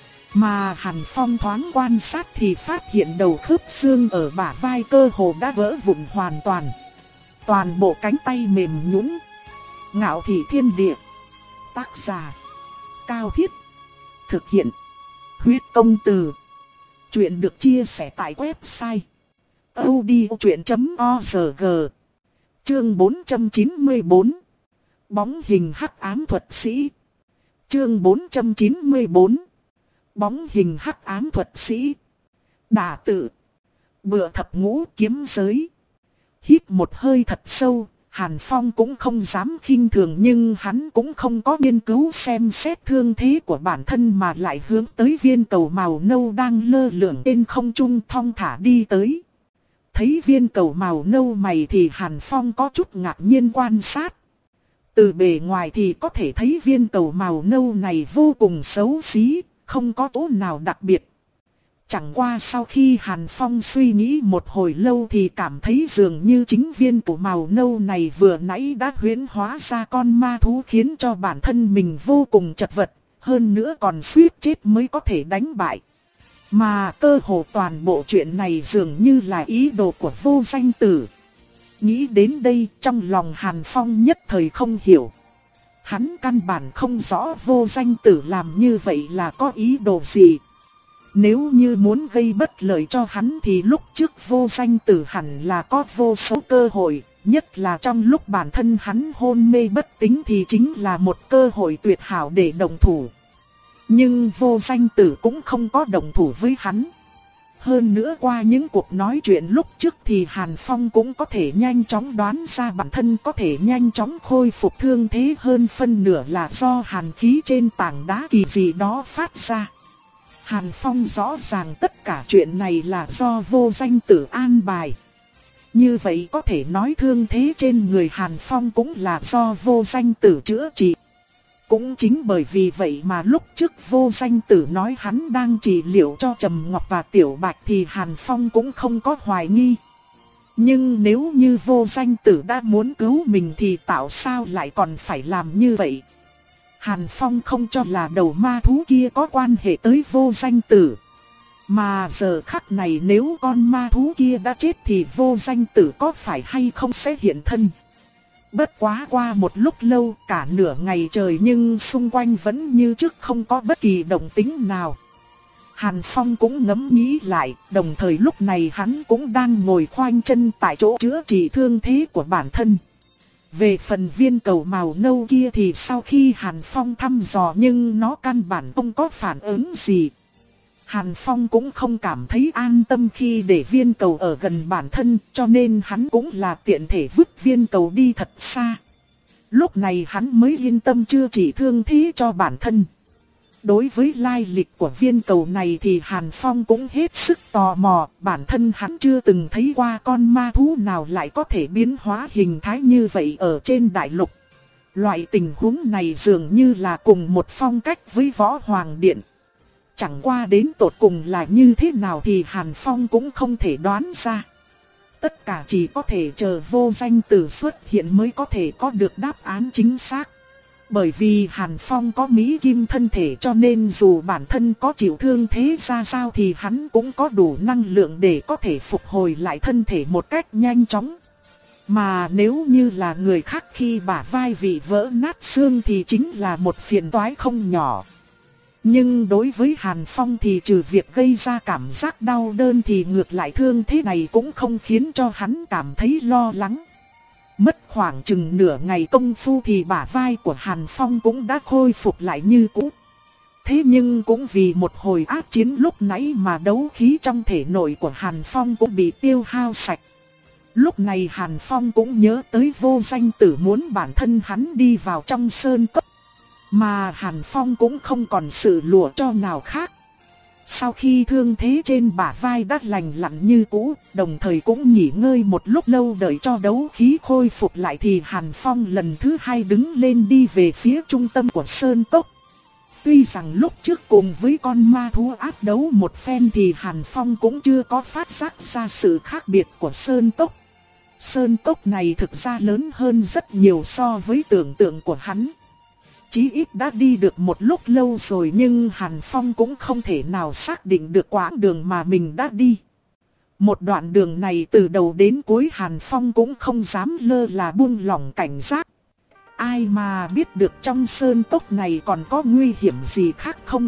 Mà Hàn Phong thoáng quan sát thì phát hiện đầu khớp xương ở bả vai cơ hồ đã vỡ vụn hoàn toàn. Toàn bộ cánh tay mềm nhũn. Ngạo thị thiên địa. Tác giả: Cao Thiết. Thực hiện: Huyết Công Từ. Chuyện được chia sẻ tại website audiochuyện chấm org. Chương bốn trăm chín mươi tư. Bóng hình hắc ám thuật sĩ. Chương bốn trăm chín mươi tư. Bóng hình hắc ám thuật sĩ. Đả tự. Bựa thập ngũ kiếm giới. Hít một hơi thật sâu, Hàn Phong cũng không dám khinh thường nhưng hắn cũng không có nghiên cứu xem xét thương thế của bản thân mà lại hướng tới viên cầu màu nâu đang lơ lửng trên không trung thong thả đi tới. Thấy viên cầu màu nâu mày thì Hàn Phong có chút ngạc nhiên quan sát. Từ bề ngoài thì có thể thấy viên cầu màu nâu này vô cùng xấu xí, không có chỗ nào đặc biệt. Chẳng qua sau khi Hàn Phong suy nghĩ một hồi lâu thì cảm thấy dường như chính viên của màu nâu này vừa nãy đã huyễn hóa ra con ma thú khiến cho bản thân mình vô cùng chật vật, hơn nữa còn suýt chết mới có thể đánh bại. Mà cơ hồ toàn bộ chuyện này dường như là ý đồ của Vô Danh Tử. Nghĩ đến đây trong lòng Hàn Phong nhất thời không hiểu. Hắn căn bản không rõ Vô Danh Tử làm như vậy là có ý đồ gì. Nếu như muốn gây bất lợi cho hắn thì lúc trước Vô Danh Tử hẳn là có vô số cơ hội, nhất là trong lúc bản thân hắn hôn mê bất tỉnh thì chính là một cơ hội tuyệt hảo để động thủ. Nhưng Vô Danh Tử cũng không có động thủ với hắn. Hơn nữa qua những cuộc nói chuyện lúc trước thì Hàn Phong cũng có thể nhanh chóng đoán ra bản thân có thể nhanh chóng khôi phục thương thế hơn phân nửa là do hàn khí trên tảng đá kỳ dị đó phát ra. Hàn Phong rõ ràng tất cả chuyện này là do Vô Danh Tử an bài. Như vậy có thể nói thương thế trên người Hàn Phong cũng là do Vô Danh Tử chữa trị. Cũng chính bởi vì vậy mà lúc trước Vô Danh Tử nói hắn đang trị liệu cho Trầm Ngọc và Tiểu Bạch thì Hàn Phong cũng không có hoài nghi. Nhưng nếu như vô danh tử đã muốn cứu mình thì tại sao lại còn phải làm như vậy? Hàn Phong không cho là đầu ma thú kia có quan hệ tới vô danh tử. Mà giờ khắc này nếu con ma thú kia đã chết thì vô danh tử có phải hay không sẽ hiện thân. Bất quá qua một lúc lâu cả nửa ngày trời nhưng xung quanh vẫn như trước không có bất kỳ động tĩnh nào. Hàn Phong cũng ngẫm nghĩ lại, đồng thời lúc này hắn cũng đang ngồi khoanh chân tại chỗ chữa trị thương thế của bản thân. Về phần viên cầu màu nâu kia thì sau khi Hàn Phong thăm dò nhưng nó căn bản không có phản ứng gì. Hàn Phong cũng không cảm thấy an tâm khi để viên cầu ở gần bản thân, cho nên hắn cũng là tiện thể vứt viên cầu đi thật xa. Lúc này hắn mới yên tâm chữa trị thương thế cho bản thân. Đối với lai lịch của viên cầu này thì Hàn Phong cũng hết sức tò mò, bản thân hắn chưa từng thấy qua con ma thú nào lại có thể biến hóa hình thái như vậy ở trên đại lục. Loại tình huống này dường như là cùng một phong cách với Võ Hoàng Điện. Chẳng qua đến tột cùng là như thế nào thì Hàn Phong cũng không thể đoán ra. Tất cả chỉ có thể chờ vô danh tử xuất hiện mới có thể có được đáp án chính xác. Bởi vì Hàn Phong có mỹ kim thân thể cho nên dù bản thân có chịu thương thế ra sao thì hắn cũng có đủ năng lượng để có thể phục hồi lại thân thể một cách nhanh chóng. Mà nếu như là người khác khi bả vai bị vỡ nát xương thì chính là một phiền toái không nhỏ. Nhưng đối với Hàn Phong thì trừ việc gây ra cảm giác đau đớn thì ngược lại thương thế này cũng không khiến cho hắn cảm thấy lo lắng. Mất khoảng chừng nửa ngày công phu thì bả vai của Hàn Phong cũng đã khôi phục lại như cũ. Thế nhưng cũng vì một hồi ác chiến lúc nãy mà đấu khí trong thể nội của Hàn Phong cũng bị tiêu hao sạch. Lúc này Hàn Phong cũng nhớ tới vô danh tử muốn bản thân hắn đi vào trong sơn cốc. Mà Hàn Phong cũng không còn sự lùa cho nào khác. Sau khi thương thế trên bả vai đã lành lặn như cũ, đồng thời cũng nghỉ ngơi một lúc lâu đợi cho đấu khí khôi phục lại thì Hàn Phong lần thứ hai đứng lên đi về phía trung tâm của sơn cốc. Tuy rằng lúc trước cùng với con ma thú ác đấu một phen thì Hàn Phong cũng chưa có phát giác ra sự khác biệt của sơn cốc. Sơn cốc này thực ra lớn hơn rất nhiều so với tưởng tượng của hắn. Chí ít đã đi được một lúc lâu rồi nhưng Hàn Phong cũng không thể nào xác định được quãng đường mà mình đã đi. Một đoạn đường này từ đầu đến cuối Hàn Phong cũng không dám lơ là buông lỏng cảnh giác. Ai mà biết được trong sơn cốc này còn có nguy hiểm gì khác không?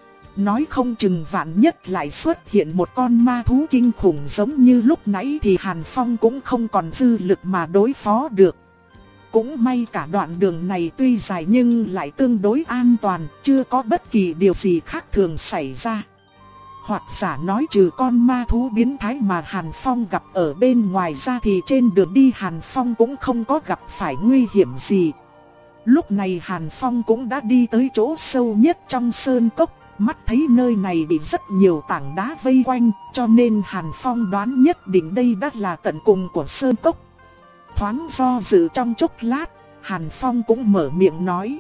Nói không chừng vạn nhất lại xuất hiện một con ma thú kinh khủng giống như lúc nãy thì Hàn Phong cũng không còn dư lực mà đối phó được. Cũng may cả đoạn đường này tuy dài nhưng lại tương đối an toàn, chưa có bất kỳ điều gì khác thường xảy ra. Hoặc giả nói trừ con ma thú biến thái mà Hàn Phong gặp ở bên ngoài ra thì trên đường đi Hàn Phong cũng không có gặp phải nguy hiểm gì. Lúc này Hàn Phong cũng đã đi tới chỗ sâu nhất trong sơn cốc, mắt thấy nơi này bị rất nhiều tảng đá vây quanh, cho nên Hàn Phong đoán nhất định đây đã là tận cùng của sơn cốc. Thoáng do dự trong chốc lát, Hàn Phong cũng mở miệng nói: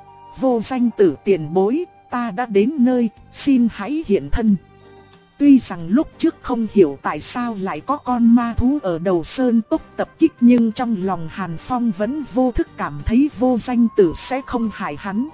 vô danh tử tiền bối, ta đã đến nơi, xin hãy hiện thân. Tuy rằng lúc trước không hiểu tại sao lại có con ma thú ở đầu sơn cốc tập kích nhưng trong lòng Hàn Phong vẫn vô thức cảm thấy vô danh tử sẽ không hại hắn.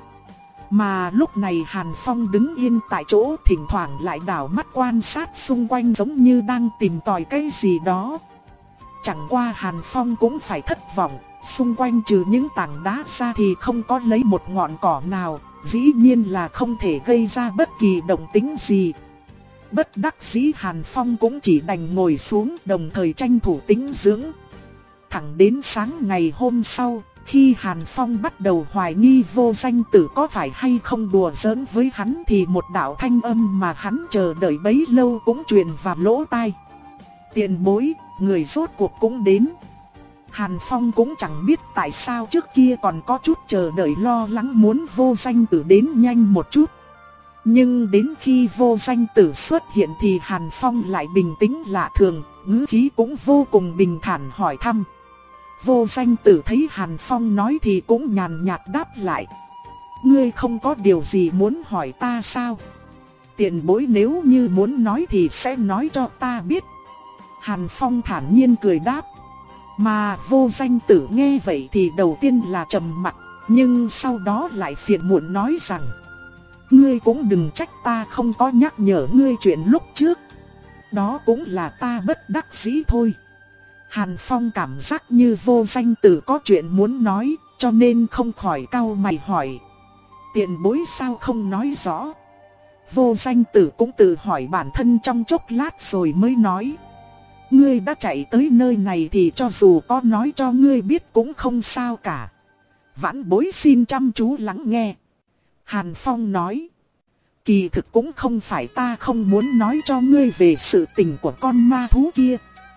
Mà lúc này Hàn Phong đứng yên tại chỗ, thỉnh thoảng lại đảo mắt quan sát xung quanh giống như đang tìm tòi cái gì đó. Chẳng qua Hàn Phong cũng phải thất vọng, xung quanh trừ những tảng đá ra thì không có lấy một ngọn cỏ nào, dĩ nhiên là không thể gây ra bất kỳ động tĩnh gì. Bất đắc dĩ Hàn Phong cũng chỉ đành ngồi xuống, đồng thời tranh thủ tĩnh dưỡng. Thẳng đến sáng ngày hôm sau, khi Hàn Phong bắt đầu hoài nghi vô danh tử có phải hay không đùa giỡn với hắn thì một đạo thanh âm mà hắn chờ đợi bấy lâu cũng truyền vào lỗ tai. Tiền bối, người rốt cuộc cũng đến. Hàn Phong cũng chẳng biết tại sao trước kia còn có chút chờ đợi lo lắng muốn vô danh tử đến nhanh một chút. Nhưng đến khi vô danh tử xuất hiện thì Hàn Phong lại bình tĩnh lạ thường, ngữ khí cũng vô cùng bình thản hỏi thăm. Vô danh tử thấy Hàn Phong nói thì cũng nhàn nhạt đáp lại: ngươi không có điều gì muốn hỏi ta sao? Tiền bối nếu như muốn nói thì sẽ nói cho ta biết. Hàn Phong thản nhiên cười đáp. Mà Vô Danh Tử nghe vậy thì đầu tiên là trầm mặc, nhưng sau đó lại phiền muộn nói rằng: ngươi cũng đừng trách ta không có nhắc nhở ngươi chuyện lúc trước. Đó cũng là ta bất đắc dĩ thôi. Hàn Phong cảm giác như Vô Danh Tử có chuyện muốn nói, cho nên không khỏi cau mày hỏi: tiền bối sao không nói rõ? Vô Danh Tử cũng tự hỏi bản thân trong chốc lát rồi mới nói: ngươi đã chạy tới nơi này thì cho dù có nói cho ngươi biết cũng không sao cả. Vãn bối xin chăm chú lắng nghe. Hàn Phong nói: kỳ thực cũng không phải ta không muốn nói cho ngươi về sự tình của con ma thú kia,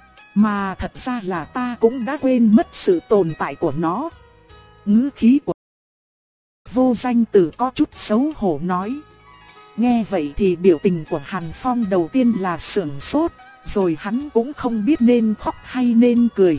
mà thật ra là ta cũng đã quên mất sự tồn tại của nó. Ngữ khí của Vô Danh Tử có chút xấu hổ nói. Nghe vậy thì biểu tình của Hàn Phong đầu tiên là sững sốt, rồi hắn cũng không biết nên khóc hay nên cười.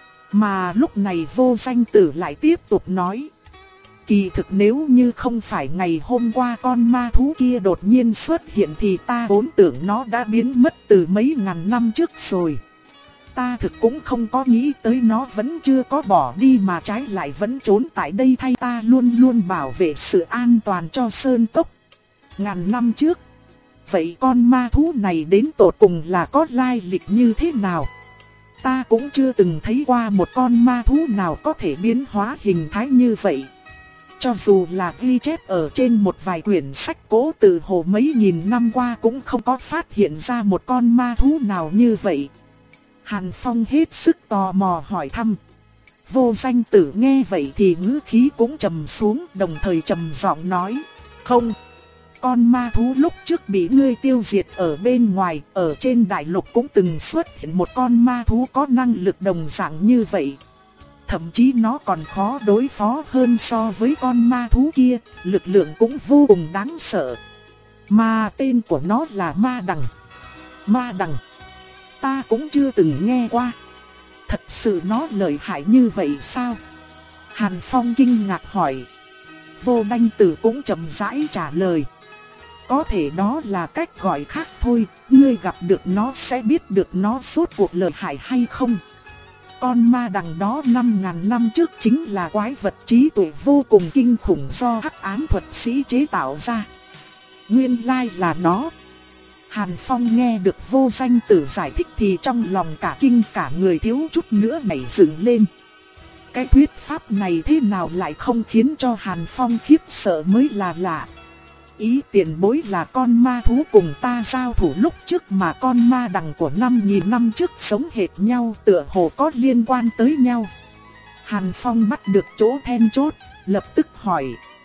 Mà lúc này Vô Danh Tử lại tiếp tục nói: kỳ thực nếu như không phải ngày hôm qua con ma thú kia đột nhiên xuất hiện thì ta vốn tưởng nó đã biến mất từ mấy ngàn năm trước rồi. Ta thực cũng không có nghĩ tới nó vẫn chưa có bỏ đi mà trái lại vẫn trốn tại đây thay ta luôn luôn bảo vệ sự an toàn cho sơn tốc. Ngàn năm trước, vậy con ma thú này đến tột cùng là có lai lịch như thế nào? Ta cũng chưa từng thấy qua một con ma thú nào có thể biến hóa hình thái như vậy. Cho dù là ghi chép ở trên một vài quyển sách cố từ hồ mấy nghìn năm qua cũng không có phát hiện ra một con ma thú nào như vậy. Hàn Phong hết sức tò mò hỏi thăm. Vô Danh Tử nghe vậy thì ngữ khí cũng trầm xuống, đồng thời trầm giọng nói: không, con ma thú lúc trước bị ngươi tiêu diệt ở bên ngoài, ở trên đại lục cũng từng xuất hiện một con ma thú có năng lực đồng dạng như vậy. Thậm chí nó còn khó đối phó hơn so với con ma thú kia, lực lượng cũng vô cùng đáng sợ. Mà tên của nó là Ma Đằng. Ma Đằng, ta cũng chưa từng nghe qua. Thật sự nó lợi hại như vậy sao? Hàn Phong kinh ngạc hỏi. Vô Danh Tử cũng chậm rãi trả lời: có thể đó là cách gọi khác thôi, ngươi gặp được nó sẽ biết được nó suốt cuộc lợi hại hay không. Con Ma Đằng đó năm ngàn năm trước chính là quái vật trí tuệ vô cùng kinh khủng do hắc ám thuật sĩ chế tạo ra. Nguyên lai là nó. Hàn Phong nghe được Vô Danh Tử giải thích thì trong lòng cả kinh, cả người thiếu chút nữa nhảy dựng lên. Cái thuyết pháp này thế nào lại không khiến cho Hàn Phong khiếp sợ mới là lạ. Ý tiền bối là con ma thú cùng ta giao thủ lúc trước mà con Ma Đằng của năm nghìn năm trước sống hệt nhau, tựa hồ có liên quan tới nhau. Hàn Phong bắt được chỗ then chốt, lập tức hỏi.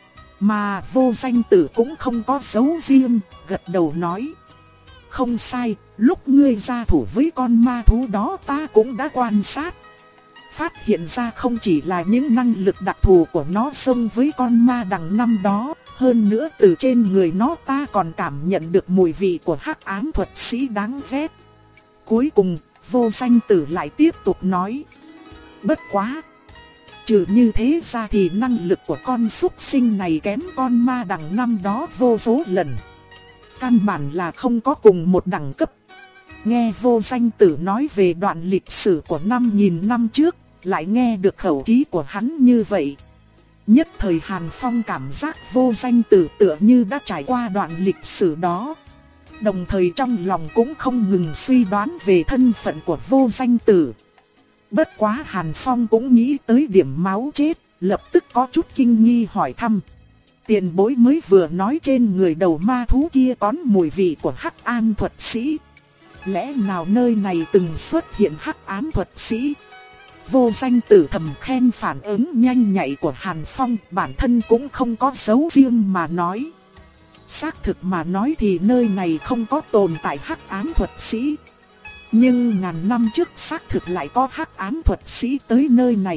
Mà Vô Danh Tử cũng không có giấu riêng, gật đầu nói: không sai, lúc ngươi giao thủ với con ma thú đó ta cũng đã quan sát. Phát hiện ra không chỉ là những năng lực đặc thù của nó xông với con Ma Đằng năm đó, hơn nữa từ trên người nó ta còn cảm nhận được mùi vị của hắc ám thuật sĩ đáng ghét. Cuối cùng, Vô Danh Tử lại tiếp tục nói: bất quá, trừ như thế ra thì năng lực của con súc sinh này kém con Ma Đằng năm đó vô số lần. Căn bản là không có cùng một đẳng cấp. Nghe Vô Danh Tử nói về đoạn lịch sử của năm nghìn năm trước, lại nghe được khẩu khí của hắn như vậy. Nhất thời Hàn Phong cảm giác Vô Danh Tử tựa như đã trải qua đoạn lịch sử đó. Đồng thời trong lòng cũng không ngừng suy đoán về thân phận của Vô Danh Tử. Bất quá Hàn Phong cũng nghĩ tới điểm máu chết, lập tức có chút kinh nghi hỏi thăm. Tiền bối mới vừa nói trên người đầu ma thú kia có mùi vị của hắc ám thuật sĩ. Lẽ nào nơi này từng xuất hiện hắc ám thuật sĩ? Vô Danh Tử thầm khen phản ứng nhanh nhạy của Hàn Phong, bản thân cũng không có giấu riêng mà nói. Xác thực mà nói thì nơi này không có tồn tại hắc ám thuật sĩ. Nhưng ngàn năm trước xác thực lại có hắc ám thuật sĩ tới nơi này.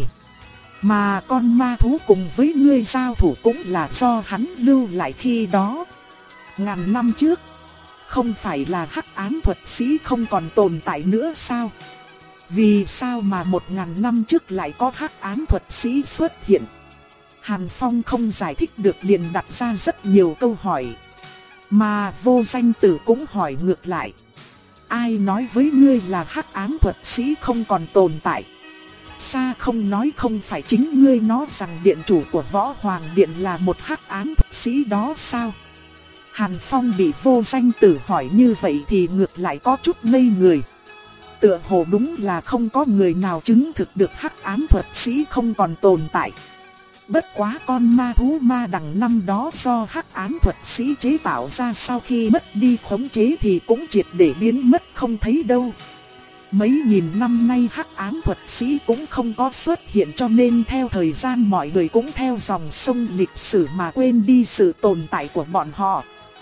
Mà con ma thú cùng với ngươi giao thủ cũng là do hắn lưu lại khi đó. Ngàn năm trước, không phải là hắc ám thuật sĩ không còn tồn tại nữa sao? Vì sao mà một ngàn năm trước lại có hắc ám thuật sĩ xuất hiện? Hàn Phong không giải thích được liền đặt ra rất nhiều câu hỏi. Mà Vô Danh Tử cũng hỏi ngược lại. Ai nói với ngươi là hắc ám thuật sĩ không còn tồn tại? Sa không nói không phải chính ngươi nói rằng điện chủ của Võ Hoàng Điện là một hắc ám thuật sĩ đó sao? Hàn Phong bị Vô Danh Tử hỏi như vậy thì ngược lại có chút ngây người. Tựa hồ đúng là không có người nào chứng thực được hắc ám thuật sĩ không còn tồn tại. Bất quá con ma thú ma đằng năm đó do hắc ám thuật sĩ chế tạo ra sau khi mất đi khống chế thì cũng triệt để biến mất không thấy đâu. Mấy nghìn năm nay hắc ám thuật sĩ cũng không có xuất hiện, cho nên theo thời gian mọi người cũng theo dòng sông lịch sử mà quên đi sự tồn tại của bọn họ.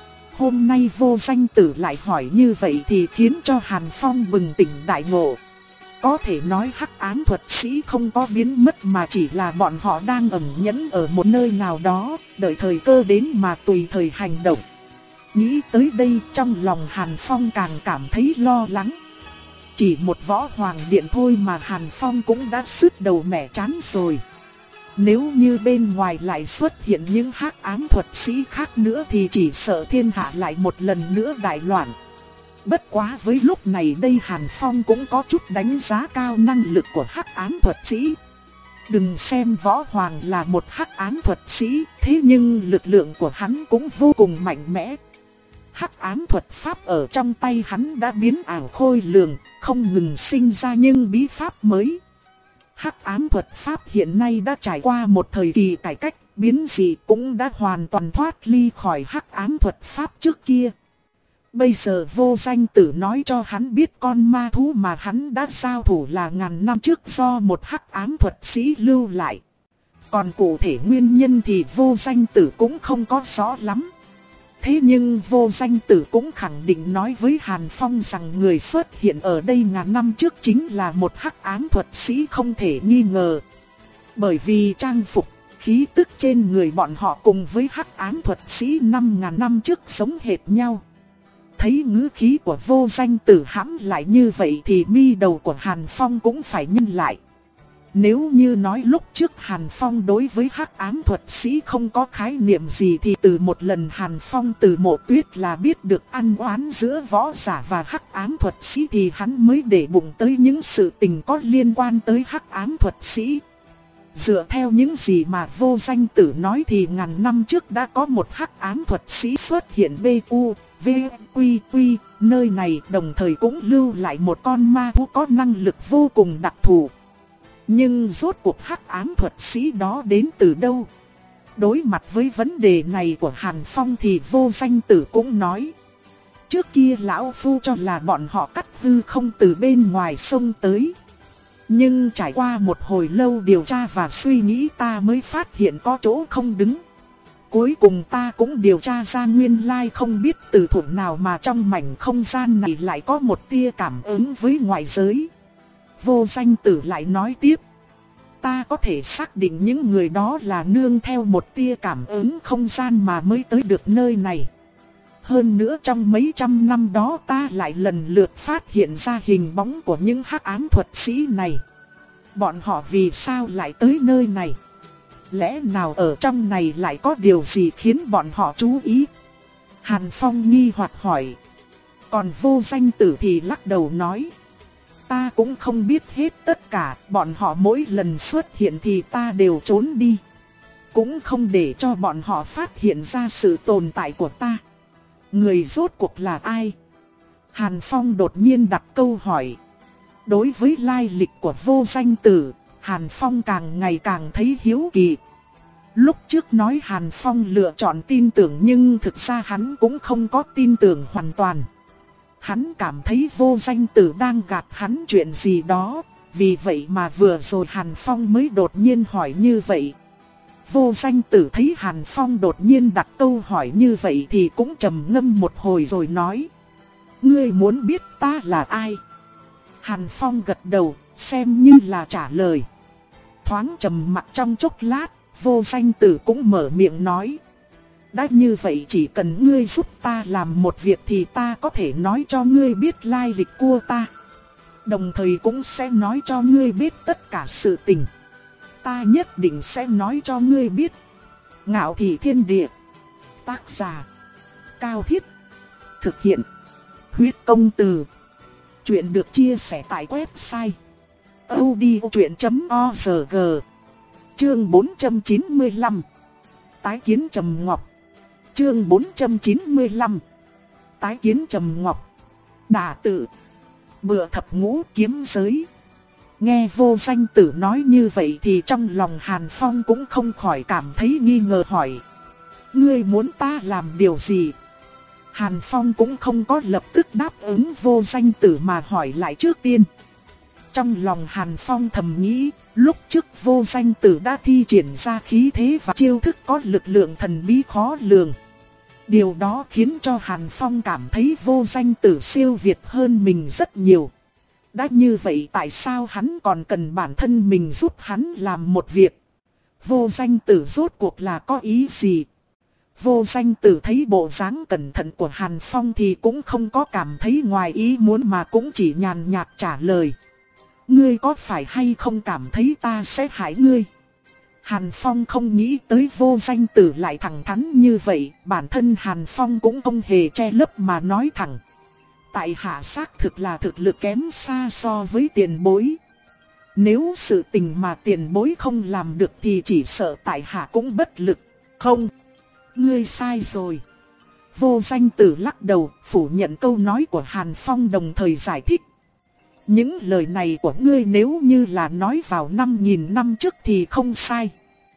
Hôm nay Vô Danh Tử lại hỏi như vậy thì khiến cho Hàn Phong bừng tỉnh đại ngộ. Có thể nói hắc ám thuật sĩ không có biến mất mà chỉ là bọn họ đang ẩn nhẫn ở một nơi nào đó, đợi thời cơ đến mà tùy thời hành động. Nghĩ tới đây trong lòng Hàn Phong càng cảm thấy lo lắng. Chỉ một Võ Hoàng Điện thôi mà Hàn Phong cũng đã sứt đầu mẻ chán rồi. Nếu như bên ngoài lại xuất hiện những hắc ám thuật sĩ khác nữa thì chỉ sợ thiên hạ lại một lần nữa đại loạn. Bất quá với lúc này đây Hàn Phong cũng có chút đánh giá cao năng lực của hắc ám thuật sĩ. Đừng xem Võ Hoàng là một hắc ám thuật sĩ, thế nhưng lực lượng của hắn cũng vô cùng mạnh mẽ. Hắc ám thuật pháp ở trong tay hắn đã biến ảo khôi lường, không ngừng sinh ra những bí pháp mới. Hắc ám thuật pháp hiện nay đã trải qua một thời kỳ cải cách, biến dị cũng đã hoàn toàn thoát ly khỏi hắc ám thuật pháp trước kia. Bây giờ Vô Danh Tử nói cho hắn biết con ma thú mà hắn đã giao thủ là ngàn năm trước do một hắc ám thuật sĩ lưu lại. Còn cụ thể nguyên nhân thì Vô Danh Tử cũng không có rõ lắm. Thế nhưng Vô Danh Tử cũng khẳng định nói với Hàn Phong rằng người xuất hiện ở đây ngàn năm trước chính là một hắc ám thuật sĩ không thể nghi ngờ. Bởi vì trang phục, khí tức trên người bọn họ cùng với hắc ám thuật sĩ năm ngàn năm trước giống hệt nhau. Thấy ngữ khí của Vô Danh Tử hãm lại như vậy thì mi đầu của Hàn Phong cũng phải nhăn lại. Nếu như nói lúc trước Hàn Phong đối với hắc ám thuật sĩ không có khái niệm gì thì từ một lần Hàn Phong từ Mộ Tuyết là biết được ăn oán giữa võ giả và hắc ám thuật sĩ thì hắn mới để bụng tới những sự tình có liên quan tới hắc ám thuật sĩ. Dựa theo những gì mà Vô Danh Tử nói thì ngàn năm trước đã có một hắc ám thuật sĩ xuất hiện bê u, vê, quy, quy, nơi này đồng thời cũng lưu lại một con ma thú có năng lực vô cùng đặc thù. Nhưng rốt cuộc hắc ám thuật sĩ đó đến từ đâu? Đối mặt với vấn đề này của Hàn Phong thì Vô Danh Tử cũng nói. Trước kia lão phu cho là bọn họ cắt hư không từ bên ngoài sông tới. Nhưng trải qua một hồi lâu điều tra và suy nghĩ ta mới phát hiện có chỗ không đứng. Cuối cùng ta cũng điều tra ra nguyên lai không biết từ thủ nào mà trong mảnh không gian này lại có một tia cảm ứng với ngoại giới. Vô Danh Tử lại nói tiếp. Ta có thể xác định những người đó là nương theo một tia cảm ứng không gian mà mới tới được nơi này. Hơn nữa trong mấy trăm năm đó ta lại lần lượt phát hiện ra hình bóng của những hắc ám thuật sĩ này. Bọn họ vì sao lại tới nơi này? Lẽ nào ở trong này lại có điều gì khiến bọn họ chú ý? Hàn Phong nghi hoặc hỏi. Còn Vô Danh Tử thì lắc đầu nói. Ta cũng không biết hết tất cả, bọn họ mỗi lần xuất hiện thì ta đều trốn đi. Cũng không để cho bọn họ phát hiện ra sự tồn tại của ta. Người rốt cuộc là ai? Hàn Phong đột nhiên đặt câu hỏi. Đối với lai lịch của Vô Danh Tử, Hàn Phong càng ngày càng thấy hiếu kỳ. Lúc trước nói Hàn Phong lựa chọn tin tưởng nhưng thực ra hắn cũng không có tin tưởng hoàn toàn. Hắn cảm thấy Vô Danh Tử đang gạt hắn chuyện gì đó, vì vậy mà vừa rồi Hàn Phong mới đột nhiên hỏi như vậy. Vô Danh Tử thấy Hàn Phong đột nhiên đặt câu hỏi như vậy thì cũng trầm ngâm một hồi rồi nói. Ngươi muốn biết ta là ai? Hàn Phong gật đầu, xem như là trả lời. Thoáng trầm mặc trong chốc lát, Vô Danh Tử cũng mở miệng nói. Đã như vậy chỉ cần ngươi giúp ta làm một việc thì ta có thể nói cho ngươi biết lai lịch của ta. Đồng thời cũng sẽ nói cho ngươi biết tất cả sự tình. Ta nhất định sẽ nói cho ngươi biết. Ngạo Thị Thiên Địa. Tác giả Cao Thiết. Thực hiện Huyết Công Từ. Chuyện được chia sẻ tại website audiochuyện chấm org. Chương bốn trăm chín mươi lăm. Tái kiến Trầm Ngọc. Chương bốn trăm chín mươi lăm. Tái kiến Trầm Ngọc. Đả tự. Bựa thập ngũ kiếm giới. Nghe Vô Danh Tử nói như vậy thì trong lòng Hàn Phong cũng không khỏi cảm thấy nghi ngờ hỏi: ngươi muốn ta làm điều gì? Hàn Phong cũng không có lập tức đáp ứng Vô Danh Tử mà hỏi lại trước tiên. Trong lòng Hàn Phong thầm nghĩ, lúc trước Vô Danh Tử đã thi triển ra khí thế và chiêu thức có lực lượng thần bí khó lường. Điều đó khiến cho Hàn Phong cảm thấy Vô Danh Tử siêu việt hơn mình rất nhiều. Đã như vậy tại sao hắn còn cần bản thân mình giúp hắn làm một việc? Vô Danh Tử rốt cuộc là có ý gì? Vô Danh Tử thấy bộ dáng cẩn thận của Hàn Phong thì cũng không có cảm thấy ngoài ý muốn mà cũng chỉ nhàn nhạt trả lời: ngươi có phải hay không cảm thấy ta sẽ hại ngươi? Hàn Phong không nghĩ tới Vô Danh Tử lại thẳng thắn như vậy, bản thân Hàn Phong cũng không hề che lấp mà nói thẳng: tại hạ xác thực là thực lực kém xa so với tiền bối. Nếu sự tình mà tiền bối không làm được thì chỉ sợ tại hạ cũng bất lực. Không, ngươi sai rồi. Vô Danh Tử lắc đầu, phủ nhận câu nói của Hàn Phong đồng thời giải thích: những lời này của ngươi nếu như là nói vào năm nghìn năm trước thì không sai.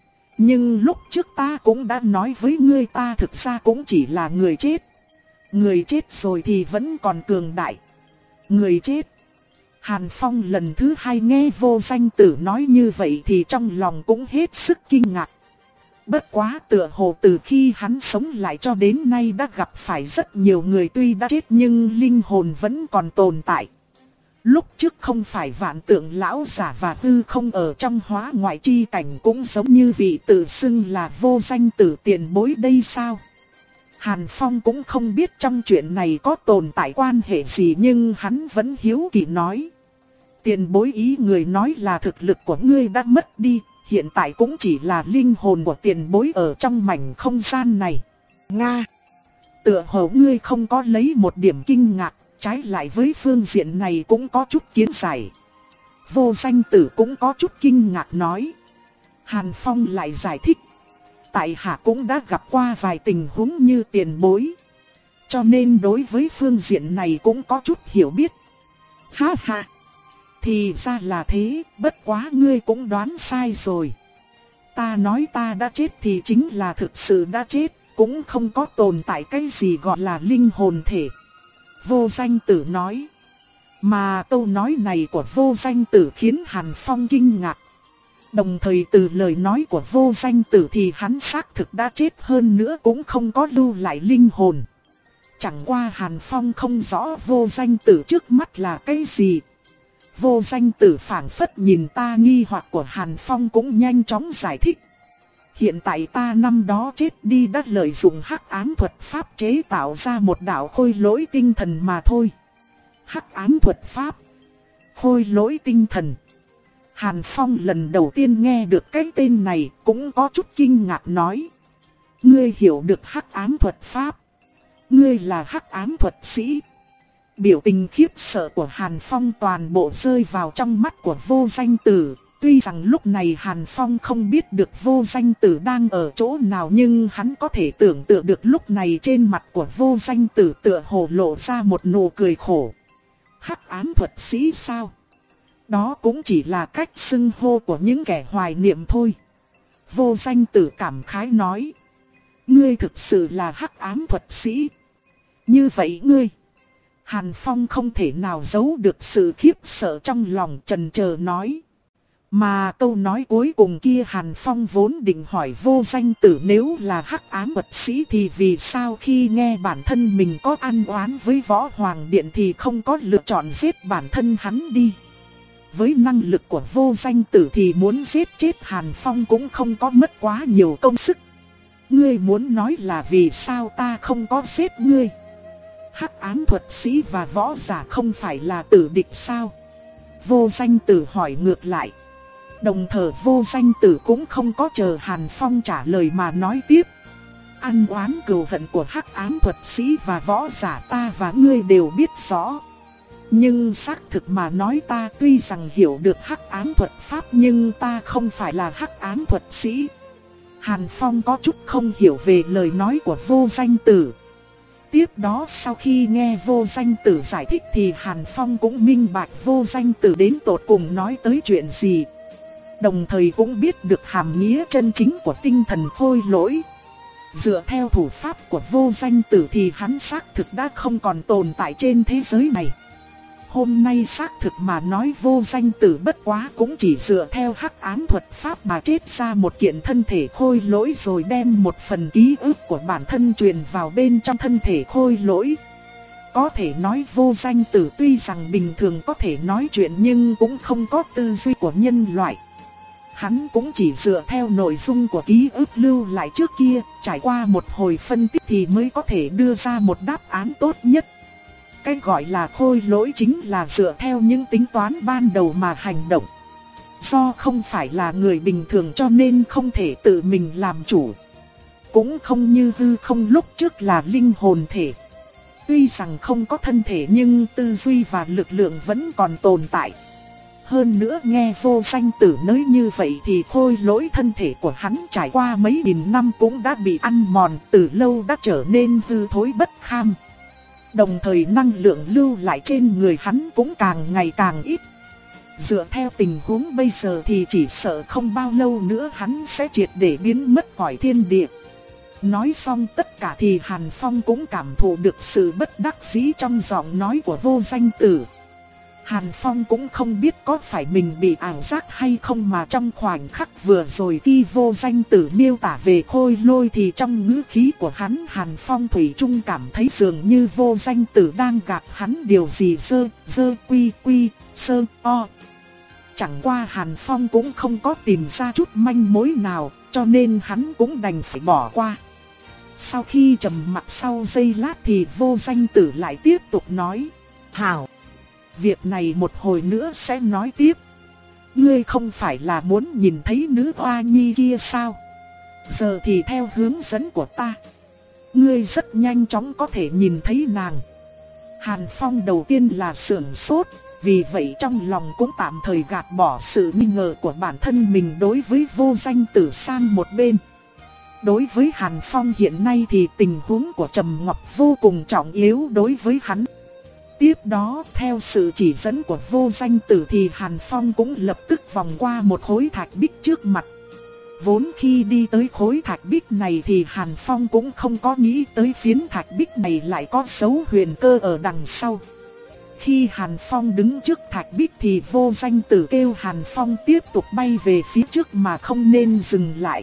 Nhưng lúc trước ta cũng đã nói với ngươi ta thực ra cũng chỉ là người chết. Người chết rồi thì vẫn còn cường đại. Người chết. Hàn Phong lần thứ hai nghe Vô Danh Tử nói như vậy thì trong lòng cũng hết sức kinh ngạc. Bất quá tựa hồ từ khi hắn sống lại cho đến nay đã gặp phải rất nhiều người tuy đã chết nhưng linh hồn vẫn còn tồn tại. Lúc trước không phải Vạn Tượng lão giả và Hư Không ở trong Hóa Ngoại chi cảnh cũng giống như vị tự xưng là Vô Danh Tử tiền bối đây sao? Hàn Phong cũng không biết trong chuyện này có tồn tại quan hệ gì nhưng hắn vẫn hiếu kỳ nói: tiền bối ý người nói là thực lực của ngươi đã mất đi, hiện tại cũng chỉ là linh hồn của tiền bối ở trong mảnh không gian này. Nga! Tựa hồ ngươi không có lấy một điểm kinh ngạc, trái lại với phương diện này cũng có chút kiến giải. Vô Danh Tử cũng có chút kinh ngạc nói. Hàn Phong lại giải thích: tại hạ cũng đã gặp qua vài tình huống như tiền bối, cho nên đối với phương diện này cũng có chút hiểu biết. Ha ha! Thì ra là thế, bất quá ngươi cũng đoán sai rồi. Ta nói ta đã chết thì chính là thực sự đã chết, cũng không có tồn tại cái gì gọi là linh hồn thể. Vô Danh Tử nói. Mà câu nói này của Vô Danh Tử khiến Hàn Phong kinh ngạc. Đồng thời từ lời nói của Vô Danh Tử thì hắn xác thực đã chết, hơn nữa cũng không có lưu lại linh hồn. Chẳng qua Hàn Phong không rõ Vô Danh Tử trước mắt là cái gì. Vô Danh Tử phảng phất nhìn ta nghi hoặc của Hàn Phong cũng nhanh chóng giải thích: hiện tại ta năm đó chết đi đã lợi dụng hắc ám thuật pháp chế tạo ra một đạo khôi lỗi tinh thần mà thôi. Hắc ám thuật pháp, khôi lỗi tinh thần. Hàn Phong lần đầu tiên nghe được cái tên này cũng có chút kinh ngạc nói: ngươi hiểu được hắc ám thuật pháp? Ngươi là hắc ám thuật sĩ? Biểu tình khiếp sợ của Hàn Phong toàn bộ rơi vào trong mắt của Vô Danh Tử. Tuy rằng lúc này Hàn Phong không biết được Vô Danh Tử đang ở chỗ nào nhưng hắn có thể tưởng tượng được lúc này trên mặt của Vô Danh Tử tựa hồ lộ ra một nụ cười khổ. Hắc ám thuật sĩ sao? Đó cũng chỉ là cách xưng hô của những kẻ hoài niệm thôi. Vô Danh Tử cảm khái nói: ngươi thực sự là hắc ám thuật sĩ. Như vậy ngươi... Hàn Phong không thể nào giấu được sự khiếp sợ trong lòng, chần chờ nói. Mà câu nói cuối cùng kia Hàn Phong vốn định hỏi Vô Danh Tử nếu là hắc ám thuật sĩ thì vì sao khi nghe bản thân mình có ăn oán với Võ Hoàng Điện thì không có lựa chọn giết bản thân hắn đi. Với năng lực của Vô Danh Tử thì muốn giết chết Hàn Phong cũng không có mất quá nhiều công sức. Ngươi muốn nói là vì sao ta không có giết ngươi? Hắc ám thuật sĩ và võ giả không phải là tử địch sao? Vô Danh Tử hỏi ngược lại. Đồng thời Vô Danh Tử cũng không có chờ Hàn Phong trả lời mà nói tiếp. Ăn oán cừu hận của hắc ám thuật sĩ và võ giả ta và ngươi đều biết rõ. Nhưng xác thực mà nói ta tuy rằng hiểu được hắc ám thuật pháp nhưng ta không phải là hắc ám thuật sĩ. Hàn Phong có chút không hiểu về lời nói của Vô Danh Tử. Tiếp đó sau khi nghe Vô Danh Tử giải thích thì Hàn Phong cũng minh bạch Vô Danh Tử đến tột cùng nói tới chuyện gì. Đồng thời cũng biết được hàm nghĩa chân chính của tinh thần khôi lỗi. Dựa theo thủ pháp của Vô Danh Tử thì hắn xác thực đã không còn tồn tại trên thế giới này. Hôm nay xác thực mà nói Vô Danh Tử bất quá cũng chỉ dựa theo hắc ám thuật pháp mà chết ra một kiện thân thể khôi lỗi rồi đem một phần ký ức của bản thân truyền vào bên trong thân thể khôi lỗi. Có thể nói Vô Danh Tử tuy rằng bình thường có thể nói chuyện nhưng cũng không có tư duy của nhân loại. Hắn cũng chỉ dựa theo nội dung của ký ức lưu lại trước kia, trải qua một hồi phân tích thì mới có thể đưa ra một đáp án tốt nhất. Cái gọi là khôi lỗi chính là dựa theo những tính toán ban đầu mà hành động. Do không phải là người bình thường cho nên không thể tự mình làm chủ. Cũng không như hư không lúc trước là linh hồn thể. Tuy rằng không có thân thể nhưng tư duy và lực lượng vẫn còn tồn tại. Hơn nữa nghe Vô Danh Tử nói như vậy thì khôi lỗi thân thể của hắn trải qua mấy nghìn năm cũng đã bị ăn mòn, từ lâu đã trở nên hư thối bất kham. Đồng thời năng lượng lưu lại trên người hắn cũng càng ngày càng ít. Dựa theo tình huống bây giờ thì chỉ sợ không bao lâu nữa hắn sẽ triệt để biến mất khỏi thiên địa. Nói xong tất cả thì Hàn Phong cũng cảm thụ được sự bất đắc dĩ trong giọng nói của Vô Danh Tử. Hàn Phong cũng không biết có phải mình bị ảo giác hay không mà trong khoảnh khắc vừa rồi khi Vô Danh Tử miêu tả về khôi lôi thì trong ngữ khí của hắn Hàn Phong thủy chung cảm thấy dường như Vô Danh Tử đang gạt hắn điều gì dơ, dơ quy quy, sơ, o. Chẳng qua Hàn Phong cũng không có tìm ra chút manh mối nào cho nên hắn cũng đành phải bỏ qua. Sau khi trầm mặc sau giây lát thì Vô Danh Tử lại tiếp tục nói: "Hảo, việc này một hồi nữa sẽ nói tiếp. Ngươi không phải là muốn nhìn thấy nữ oa nhi kia sao? Giờ thì theo hướng dẫn của ta, ngươi rất nhanh chóng có thể nhìn thấy nàng." Hàn Phong đầu tiên là sửng sốt, vì vậy trong lòng cũng tạm thời gạt bỏ sự nghi ngờ của bản thân mình đối với Vô Danh Tử sang một bên. Đối với Hàn Phong hiện nay thì tình huống của Trầm Ngọc vô cùng trọng yếu đối với hắn. Tiếp đó theo sự chỉ dẫn của Vô Danh Tử thì Hàn Phong cũng lập tức vòng qua một khối thạch bích trước mặt. Vốn khi đi tới khối thạch bích này thì Hàn Phong cũng không có nghĩ tới phiến thạch bích này lại có dấu huyền cơ ở đằng sau. Khi Hàn Phong đứng trước thạch bích thì Vô Danh Tử kêu Hàn Phong tiếp tục bay về phía trước mà không nên dừng lại.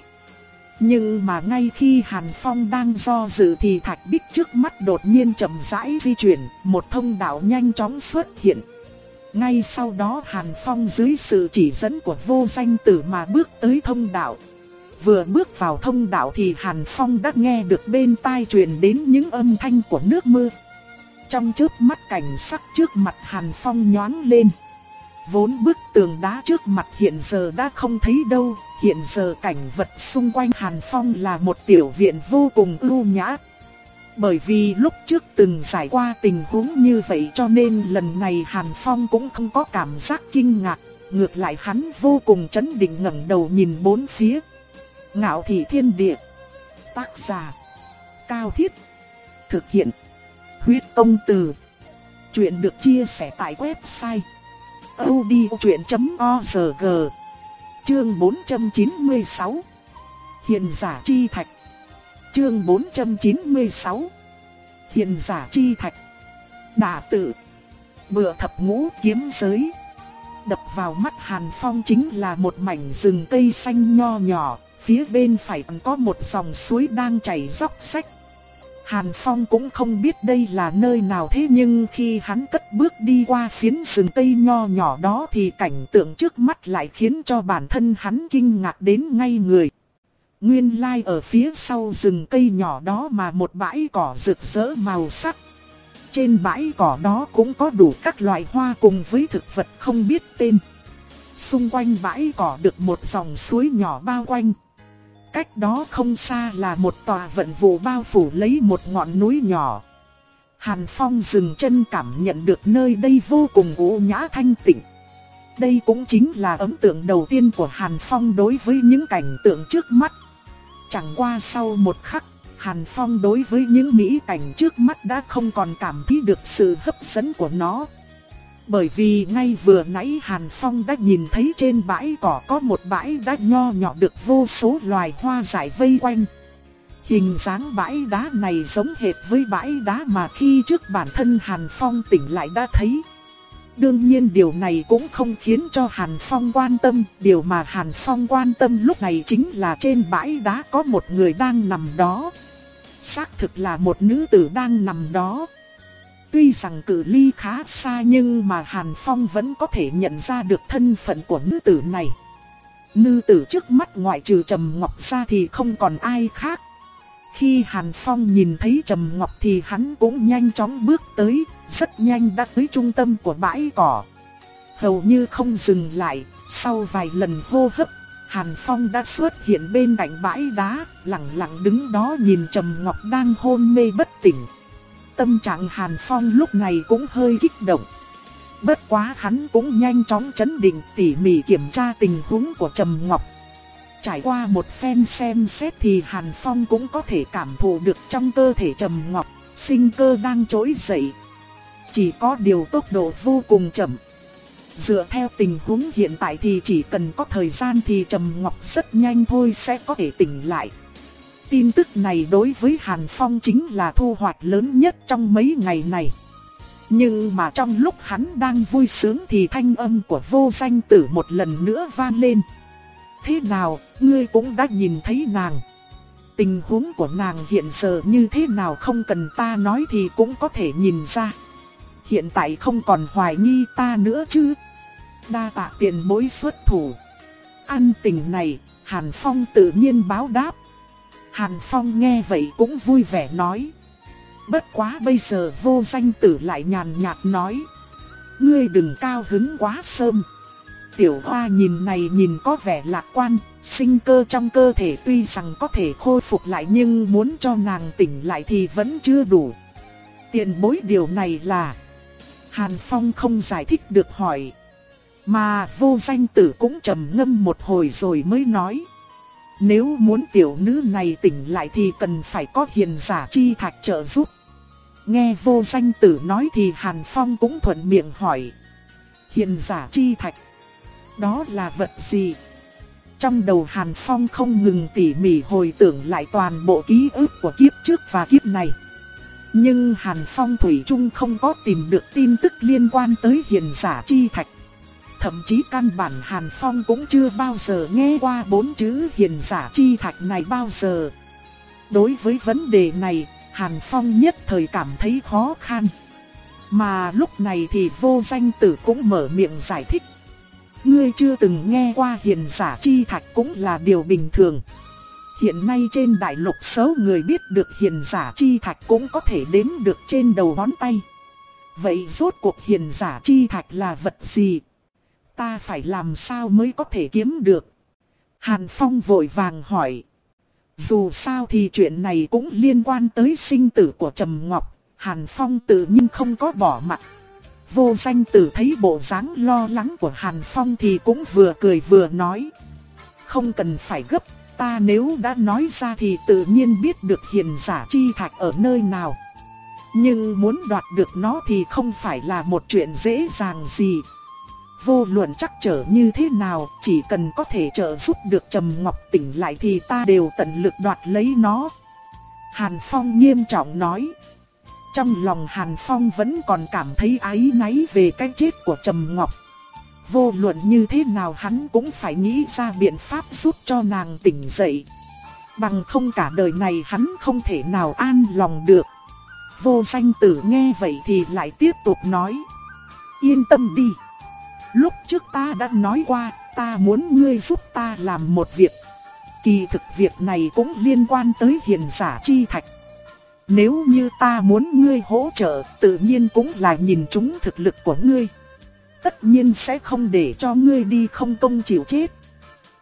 Nhưng mà ngay khi Hàn Phong đang do dự thì thạch bích trước mắt đột nhiên chậm rãi di chuyển, một thông đạo nhanh chóng xuất hiện. Ngay sau đó Hàn Phong dưới sự chỉ dẫn của Vô Danh Tử mà bước tới thông đạo. Vừa bước vào thông đạo thì Hàn Phong đã nghe được bên tai truyền đến những âm thanh của nước mưa. Trong chớp mắt cảnh sắc trước mặt Hàn Phong nhoáng lên. Vốn bức tường đá trước mặt hiện giờ đã không thấy đâu, hiện giờ cảnh vật xung quanh Hàn Phong là một tiểu viện vô cùng ưu nhã. Bởi vì lúc trước từng trải qua tình huống như vậy cho nên lần này Hàn Phong cũng không có cảm giác kinh ngạc, ngược lại hắn vô cùng chấn định ngẩng đầu nhìn bốn phía. Ngạo Thị Thiên Địa. Tác giả: Cao Thiết. Thực hiện: Huyết Công Từ. Chuyện được chia sẻ tại website audiochuyện chấm org. Chương bốn trăm chín mươi sáu. Hiền giả chi thạch. Chương bốn trăm chín mươi sáu. Hiền giả chi thạch. Đả tự. Bựa thập ngũ kiếm giới. Đập vào mắt Hàn Phong chính là một mảnh rừng cây xanh nho nhỏ, phía bên phải còn có một dòng suối đang chảy róc rách. Hàn Phong cũng không biết đây là nơi nào thế nhưng khi hắn cất bước đi qua phiến rừng cây nho nhỏ đó thì cảnh tượng trước mắt lại khiến cho bản thân hắn kinh ngạc đến ngay người. Nguyên lai ở phía sau rừng cây nhỏ đó mà một bãi cỏ rực rỡ màu sắc. Trên bãi cỏ đó cũng có đủ các loại hoa cùng với thực vật không biết tên. Xung quanh bãi cỏ được một dòng suối nhỏ bao quanh. Cách đó không xa là một tòa vận vụ bao phủ lấy một ngọn núi nhỏ. Hàn Phong dừng chân cảm nhận được nơi đây vô cùng u nhã thanh tịnh. Đây cũng chính là ấn tượng đầu tiên của Hàn Phong đối với những cảnh tượng trước mắt. Chẳng qua sau một khắc, Hàn Phong đối với những mỹ cảnh trước mắt đã không còn cảm thấy được sự hấp dẫn của nó. Bởi vì ngay vừa nãy Hàn Phong đã nhìn thấy trên bãi cỏ có một bãi đá nho nhỏ được vô số loài hoa dại vây quanh. Hình dáng bãi đá này giống hệt với bãi đá mà khi trước bản thân Hàn Phong tỉnh lại đã thấy. Đương nhiên điều này cũng không khiến cho Hàn Phong quan tâm, điều mà Hàn Phong quan tâm lúc này chính là trên bãi đá có một người đang nằm đó. Xác thực là một nữ tử đang nằm đó. Tuy rằng cự ly khá xa nhưng mà Hàn Phong vẫn có thể nhận ra được thân phận của nữ tử này. Nữ tử trước mắt ngoại trừ Trầm Ngọc ra thì không còn ai khác. Khi Hàn Phong nhìn thấy Trầm Ngọc thì hắn cũng nhanh chóng bước tới, rất nhanh đã tới trung tâm của bãi cỏ. Hầu như không dừng lại, sau vài lần hô hấp, Hàn Phong đã xuất hiện bên cạnh bãi đá, lặng lặng đứng đó nhìn Trầm Ngọc đang hôn mê bất tỉnh. Tâm trạng Hàn Phong lúc này cũng hơi kích động. Bất quá hắn cũng nhanh chóng trấn định tỉ mỉ kiểm tra tình huống của Trầm Ngọc. Trải qua một phen xem xét thì Hàn Phong cũng có thể cảm thụ được trong cơ thể Trầm Ngọc, sinh cơ đang trỗi dậy. Chỉ có điều tốc độ vô cùng chậm. Dựa theo tình huống hiện tại thì chỉ cần có thời gian thì Trầm Ngọc rất nhanh thôi sẽ có thể tỉnh lại. Tin tức này đối với Hàn Phong chính là thu hoạch lớn nhất trong mấy ngày này. Nhưng mà trong lúc hắn đang vui sướng thì thanh âm của Vô Danh Tử một lần nữa vang lên. Thế nào, ngươi cũng đã nhìn thấy nàng. Tình huống của nàng hiện giờ như thế nào không cần ta nói thì cũng có thể nhìn ra. Hiện tại không còn hoài nghi ta nữa chứ. Đa tạ tiền bối xuất thủ. Ăn tình này, Hàn Phong tự nhiên báo đáp. Hàn Phong nghe vậy cũng vui vẻ nói. Bất quá bây giờ Vô Danh Tử lại nhàn nhạt nói. Ngươi đừng cao hứng quá sớm. Tiểu hoa nhìn này nhìn có vẻ lạc quan, sinh cơ trong cơ thể tuy rằng có thể khôi phục lại nhưng muốn cho nàng tỉnh lại thì vẫn chưa đủ. Tiền bối điều này là... Hàn Phong không giải thích được hỏi. Mà Vô Danh Tử cũng trầm ngâm một hồi rồi mới nói. Nếu muốn tiểu nữ này tỉnh lại thì cần phải có hiền giả chi thạch trợ giúp. Nghe Vô Danh Tử nói thì Hàn Phong cũng thuận miệng hỏi. Hiền giả chi thạch? Đó là vật gì? Trong đầu Hàn Phong không ngừng tỉ mỉ hồi tưởng lại toàn bộ ký ức của kiếp trước và kiếp này. Nhưng Hàn Phong thủy chung không có tìm được tin tức liên quan tới hiền giả chi thạch. Thậm chí căn bản Hàn Phong cũng chưa bao giờ nghe qua bốn chữ hiền giả chi thạch này bao giờ. Đối với vấn đề này, Hàn Phong nhất thời cảm thấy khó khăn. Mà lúc này thì Vô Danh Tử cũng mở miệng giải thích. Ngươi chưa từng nghe qua hiền giả chi thạch cũng là điều bình thường. Hiện nay trên đại lục số người biết được hiền giả chi thạch cũng có thể đếm được trên đầu ngón tay. Vậy rốt cuộc hiền giả chi thạch là vật gì? Ta phải làm sao mới có thể kiếm được? Hàn Phong vội vàng hỏi. Dù sao thì chuyện này cũng liên quan tới sinh tử của Trầm Ngọc, Hàn Phong tự nhiên không có bỏ mặc. Vô Danh Tử thấy bộ dáng lo lắng của Hàn Phong thì cũng vừa cười vừa nói. Không cần phải gấp, ta nếu đã nói ra thì tự nhiên biết được hiền giả chi thạch ở nơi nào. Nhưng muốn đoạt được nó thì không phải là một chuyện dễ dàng gì. Vô luận chắc trở như thế nào, chỉ cần có thể trợ giúp được Trầm Ngọc tỉnh lại thì ta đều tận lực đoạt lấy nó. Hàn Phong nghiêm trọng nói. Trong lòng Hàn Phong vẫn còn cảm thấy áy náy về cái chết của Trầm Ngọc. Vô luận như thế nào hắn cũng phải nghĩ ra biện pháp giúp cho nàng tỉnh dậy. Bằng không cả đời này hắn không thể nào an lòng được. Vô Danh Tử nghe vậy thì lại tiếp tục nói. Yên tâm đi. Lúc trước ta đã nói qua, ta muốn ngươi giúp ta làm một việc. Kỳ thực việc này cũng liên quan tới hiền giả chi thạch. Nếu như ta muốn ngươi hỗ trợ, tự nhiên cũng là nhìn trúng thực lực của ngươi. Tất nhiên sẽ không để cho ngươi đi không công chịu chết.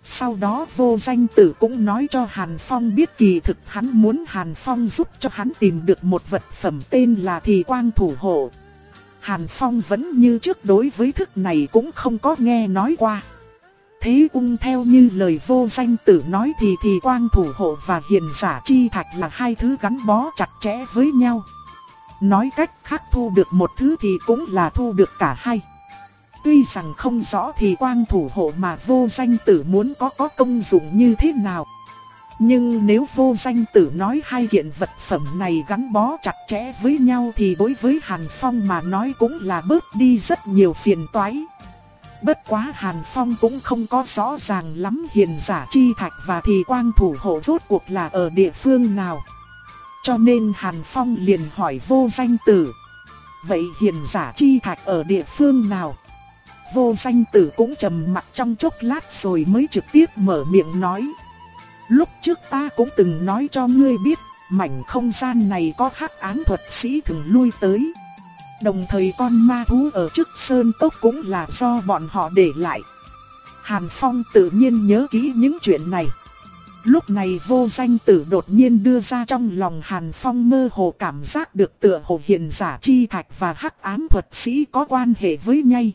Sau đó Vô Danh Tử cũng nói cho Hàn Phong biết kỳ thực hắn muốn Hàn Phong giúp cho hắn tìm được một vật phẩm tên là Thì Quang Thủ Hộ. Hàn Phong vẫn như trước đối với thức này cũng không có nghe nói qua. Thế ung theo như lời Vô Danh Tử nói thì Thì Quang Thủ Hộ và Hiền Giả Chi Thạch là hai thứ gắn bó chặt chẽ với nhau. Nói cách khác, thu được một thứ thì cũng là thu được cả hai. Tuy rằng không rõ Thì Quang Thủ Hộ mà Vô Danh Tử muốn có có công dụng như thế nào, nhưng nếu Vô Danh Tử nói hai kiện vật phẩm này gắn bó chặt chẽ với nhau thì đối với Hàn Phong mà nói cũng là bớt đi rất nhiều phiền toái. Bất quá Hàn Phong cũng không có rõ ràng lắm Hiền Giả Chi Thạch và Thì Quang Thủ Hộ rốt cuộc là ở địa phương nào. Cho nên Hàn Phong liền hỏi Vô Danh Tử: vậy Hiền Giả Chi Thạch ở địa phương nào? Vô Danh Tử cũng trầm mặc trong chốc lát rồi mới trực tiếp mở miệng nói: lúc trước ta cũng từng nói cho ngươi biết, mảnh không gian này có hắc ám thuật sĩ thường lui tới. Đồng thời con ma thú ở trước sơn cốc cũng là do bọn họ để lại. Hàn Phong tự nhiên nhớ kỹ những chuyện này. Lúc này Vô Danh Tử đột nhiên đưa ra trong lòng Hàn Phong mơ hồ cảm giác được tựa hồ Hiền Giả Chi Thạch và hắc ám thuật sĩ có quan hệ với nhau.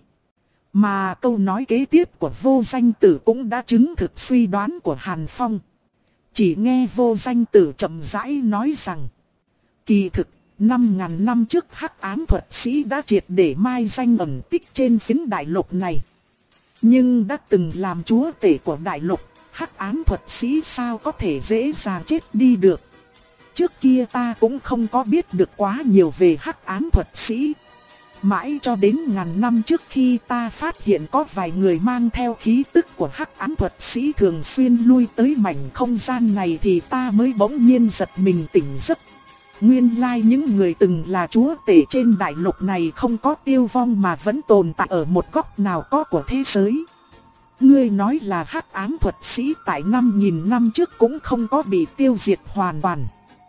Mà câu nói kế tiếp của Vô Danh Tử cũng đã chứng thực suy đoán của Hàn Phong. Chỉ nghe Vô Danh Tử chậm rãi nói rằng: kỳ thực, năm ngàn năm trước hắc ám thuật sĩ đã triệt để mai danh ẩn tích trên phiến đại lục này. Nhưng đã từng làm chúa tể của đại lục, hắc ám thuật sĩ sao có thể dễ dàng chết đi được. Trước kia ta cũng không có biết được quá nhiều về hắc ám thuật sĩ. Mãi cho đến ngàn năm trước khi ta phát hiện có vài người mang theo khí tức của hắc ám thuật sĩ thường xuyên lui tới mảnh không gian này thì ta mới bỗng nhiên giật mình tỉnh giấc. Nguyên lai những người từng là chúa tể trên đại lục này không có tiêu vong mà vẫn tồn tại ở một góc nào có của thế giới. Ngươi nói là hắc ám thuật sĩ tại năm nghìn năm trước cũng không có bị tiêu diệt hoàn toàn,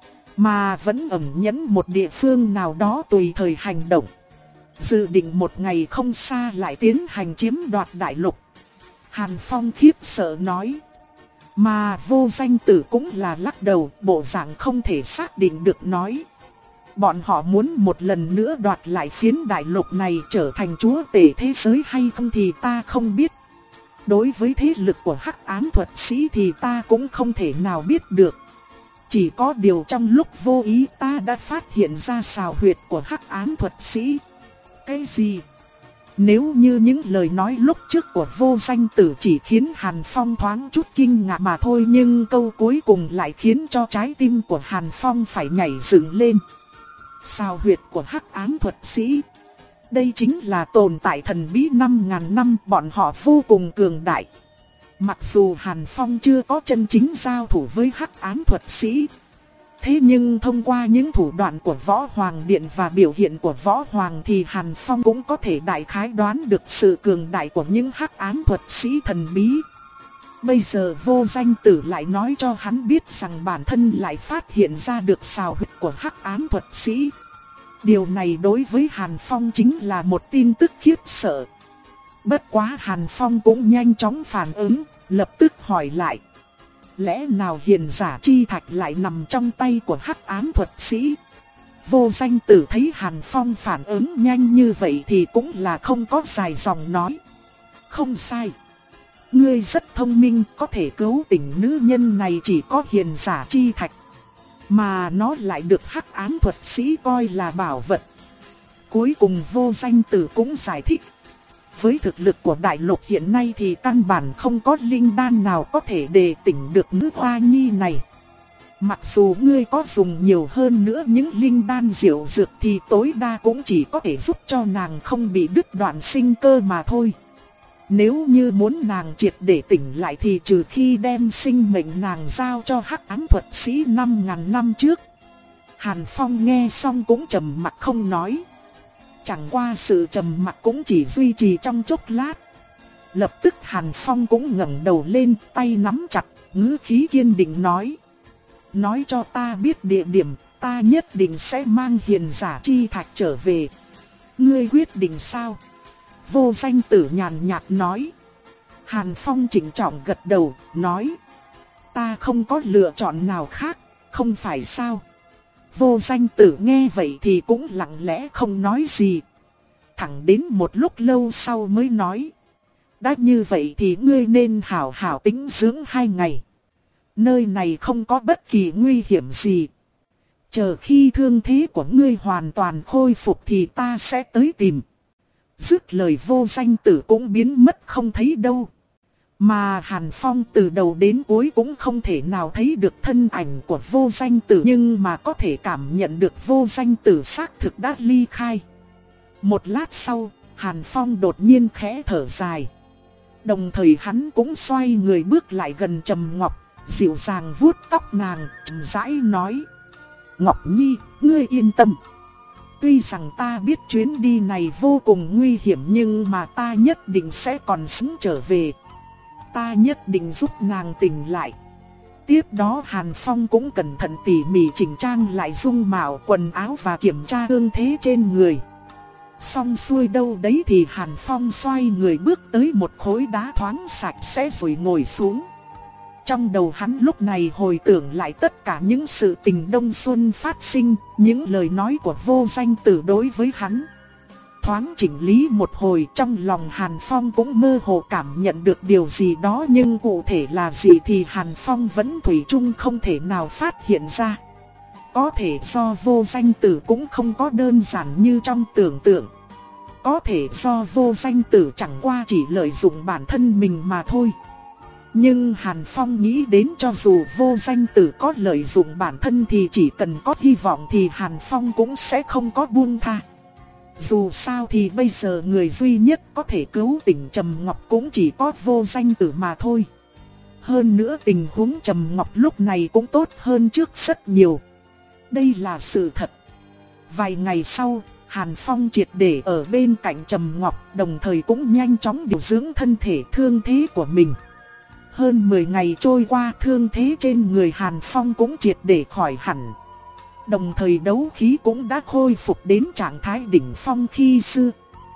mà vẫn ẩn nhẫn một địa phương nào đó tùy thời hành động, dự định một ngày không xa lại tiến hành chiếm đoạt đại lục. Hàn Phong khiếp sợ nói. Mà Vô Danh Tử cũng là lắc đầu, bộ dạng không thể xác định được nói: bọn họ muốn một lần nữa đoạt lại phiến đại lục này trở thành chúa tể thế giới hay không thì ta không biết. Đối với thế lực của hắc ám thuật sĩ thì ta cũng không thể nào biết được. Chỉ có điều trong lúc vô ý ta đã phát hiện ra sào huyệt của hắc ám thuật sĩ. Cái gì? Nếu như những lời nói lúc trước của Vô Danh Tử chỉ khiến Hàn Phong thoáng chút kinh ngạc mà thôi, nhưng câu cuối cùng lại khiến cho trái tim của Hàn Phong phải nhảy dựng lên. Sào huyệt của hắc ám thuật sĩ. Đây chính là tồn tại thần bí năm ngàn năm, bọn họ vô cùng cường đại. Mặc dù Hàn Phong chưa có chân chính giao thủ với hắc ám thuật sĩ, thế nhưng thông qua những thủ đoạn của Võ Hoàng Điện và biểu hiện của Võ Hoàng thì Hàn Phong cũng có thể đại khái đoán được sự cường đại của những hắc ám thuật sĩ thần bí. Bây giờ Vô Danh Tử lại nói cho hắn biết rằng bản thân lại phát hiện ra được sào huyệt của hắc ám thuật sĩ. Điều này đối với Hàn Phong chính là một tin tức khiếp sợ. Bất quá Hàn Phong cũng nhanh chóng phản ứng, lập tức hỏi lại: lẽ nào Hiền Giả Chi Thạch lại nằm trong tay của hắc ám thuật sĩ? Vô Danh Tử thấy Hàn Phong phản ứng nhanh như vậy thì cũng là không có dài dòng nói: không sai. Ngươi rất thông minh, có thể cứu tỉnh nữ nhân này chỉ có Hiền Giả Chi Thạch, mà nó lại được hắc ám thuật sĩ coi là bảo vật. Cuối cùng Vô Danh Tử cũng giải thích: với thực lực của đại lục hiện nay thì căn bản không có linh đan nào có thể đề tỉnh được nữ hoa nhi này. Mặc dù ngươi có dùng nhiều hơn nữa những linh đan diệu dược thì tối đa cũng chỉ có thể giúp cho nàng không bị đứt đoạn sinh cơ mà thôi. Nếu như muốn nàng triệt để tỉnh lại thì trừ khi đem sinh mệnh nàng giao cho hắc ám thuật sĩ năm ngàn năm trước. Hàn Phong nghe xong cũng trầm mặc không nói. Chẳng qua sự trầm mặc cũng chỉ duy trì trong chốc lát. Lập tức Hàn Phong cũng ngẩng đầu lên, tay nắm chặt, ngữ khí kiên định nói: nói cho ta biết địa điểm, ta nhất định sẽ mang Hiền Giả Chi Thạch trở về. Ngươi quyết định sao? Vô Danh Tử nhàn nhạt nói. Hàn Phong trịnh trọng gật đầu, nói. Ta không có lựa chọn nào khác, không phải sao? Vô Danh Tử nghe vậy thì cũng lặng lẽ không nói gì. Thẳng đến một lúc lâu sau mới nói. Đã như vậy thì ngươi nên hảo hảo tĩnh dưỡng hai ngày. Nơi này không có bất kỳ nguy hiểm gì. Chờ khi thương thế của ngươi hoàn toàn khôi phục thì ta sẽ tới tìm. Dứt lời Vô Danh Tử cũng biến mất không thấy đâu. Mà Hàn Phong từ đầu đến cuối cũng không thể nào thấy được thân ảnh của Vô Danh Tử, nhưng mà có thể cảm nhận được Vô Danh Tử xác thực đã ly khai. Một lát sau, Hàn Phong đột nhiên khẽ thở dài. Đồng thời hắn cũng xoay người bước lại gần Trầm Ngọc, dịu dàng vuốt tóc nàng, chậm rãi nói. Ngọc Nhi, ngươi yên tâm. Tuy rằng ta biết chuyến đi này vô cùng nguy hiểm nhưng mà ta nhất định sẽ còn sống trở về. Ta nhất định giúp nàng tỉnh lại. Tiếp đó Hàn Phong cũng cẩn thận tỉ mỉ chỉnh trang lại dung mạo, quần áo và kiểm tra thương thế trên người. Xong xuôi đâu đấy thì Hàn Phong xoay người bước tới một khối đá thoáng sạch sẽ rồi ngồi xuống. Trong đầu hắn lúc này hồi tưởng lại tất cả những sự tình đông xuân phát sinh, những lời nói của Vô Danh Tử đối với hắn. Thoáng chỉnh lý một hồi, trong lòng Hàn Phong cũng mơ hồ cảm nhận được điều gì đó, nhưng cụ thể là gì thì Hàn Phong vẫn thủy chung không thể nào phát hiện ra. Có thể do Vô Danh Tử cũng không có đơn giản như trong tưởng tượng. Có thể do Vô Danh Tử chẳng qua chỉ lợi dụng bản thân mình mà thôi. Nhưng Hàn Phong nghĩ đến cho dù Vô Danh Tử có lợi dụng bản thân thì chỉ cần có hy vọng thì Hàn Phong cũng sẽ không có buông tha. Dù sao thì bây giờ người duy nhất có thể cứu tỉnh Trầm Ngọc cũng chỉ có Vô Danh Tử mà thôi. Hơn nữa tình huống Trầm Ngọc lúc này cũng tốt hơn trước rất nhiều. Đây là sự thật. Vài ngày sau, Hàn Phong triệt để ở bên cạnh Trầm Ngọc, đồng thời cũng nhanh chóng điều dưỡng thân thể thương thế của mình. Hơn mười ngày trôi qua, thương thế trên người Hàn Phong cũng triệt để khỏi hẳn. Đồng thời đấu khí cũng đã khôi phục đến trạng thái đỉnh phong khi xưa.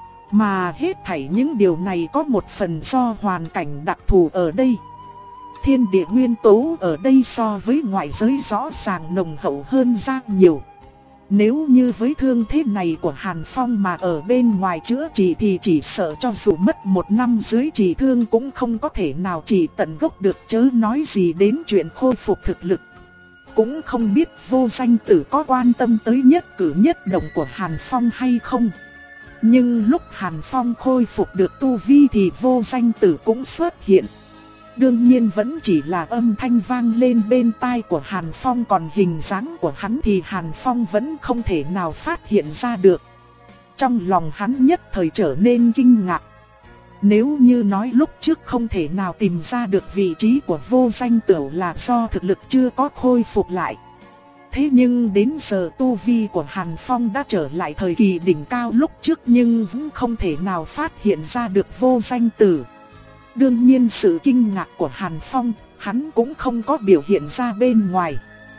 Mà hết thảy những điều này có một phần do hoàn cảnh đặc thù ở đây. Thiên địa nguyên tố ở đây so với ngoại giới rõ ràng nồng hậu hơn rất nhiều. Nếu như với thương thế này của Hàn Phong mà ở bên ngoài chữa trị thì chỉ sợ cho dù mất một năm dưới trị thương cũng không có thể nào trị tận gốc được, chớ nói gì đến chuyện khôi phục thực lực. Cũng không biết Vô Danh Tử có quan tâm tới nhất cử nhất động của Hàn Phong hay không. Nhưng lúc Hàn Phong khôi phục được tu vi thì Vô Danh Tử cũng xuất hiện. Đương nhiên vẫn chỉ là âm thanh vang lên bên tai của Hàn Phong, còn hình dáng của hắn thì Hàn Phong vẫn không thể nào phát hiện ra được. Trong lòng hắn nhất thời trở nên kinh ngạc. Nếu như nói lúc trước không thể nào tìm ra được vị trí của Vô Danh Tử là do thực lực chưa có khôi phục lại. Thế nhưng đến giờ tu vi của Hàn Phong đã trở lại thời kỳ đỉnh cao lúc trước nhưng vẫn không thể nào phát hiện ra được Vô Danh Tử. Đương nhiên sự kinh ngạc của Hàn Phong, hắn cũng không có biểu hiện ra bên ngoài.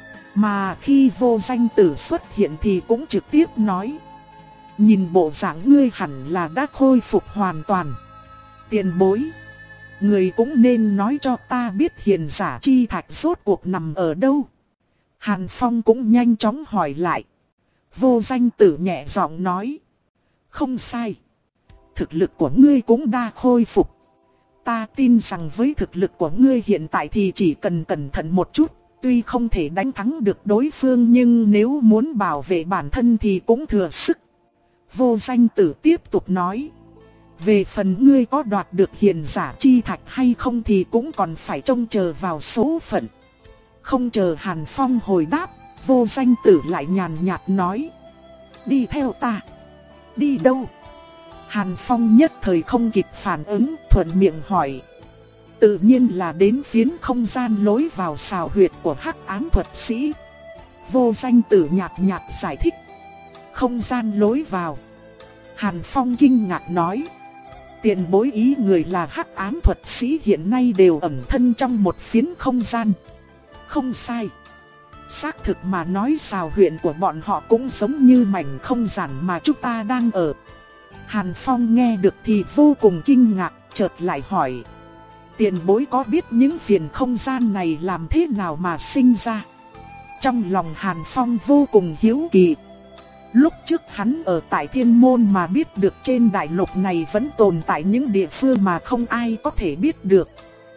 Mà khi Vô Danh Tử xuất hiện thì cũng trực tiếp nói. Nhìn bộ dạng ngươi hẳn là đã khôi phục hoàn toàn. Tiền bối, người cũng nên nói cho ta biết hiền giả chi thạch rốt cuộc nằm ở đâu. Hàn Phong cũng nhanh chóng hỏi lại. Vô Danh Tử nhẹ giọng nói. Không sai. Thực lực của ngươi cũng đã khôi phục. Ta tin rằng với thực lực của ngươi hiện tại thì chỉ cần cẩn thận một chút. Tuy không thể đánh thắng được đối phương nhưng nếu muốn bảo vệ bản thân thì cũng thừa sức. Vô Danh Tử tiếp tục nói. Về phần ngươi có đoạt được hiền giả chi thạch hay không thì cũng còn phải trông chờ vào số phận. Không chờ Hàn Phong hồi đáp, Vô Danh Tử lại nhàn nhạt nói. Đi theo ta. Đi đâu? Hàn Phong nhất thời không kịp phản ứng, thuận miệng hỏi. Tự nhiên là đến phiến không gian lối vào xào huyệt của Hắc Ám thuật sĩ. Vô Danh Tử nhạt nhạt giải thích. Không gian lối vào. Hàn Phong kinh ngạc nói. Tiền bối ý người là Hắc Ám thuật sĩ hiện nay đều ẩn thân trong một phiến không gian. Không sai. Xác thực mà nói xào huyệt của bọn họ cũng giống như mảnh không gian mà chúng ta đang ở. Hàn Phong nghe được thì vô cùng kinh ngạc, chợt lại hỏi. Tiền bối có biết những phiền không gian này làm thế nào mà sinh ra? Trong lòng Hàn Phong vô cùng hiếu kỳ. Lúc trước hắn ở tại Thiên Môn mà biết được trên đại lục này vẫn tồn tại những địa phương mà không ai có thể biết được.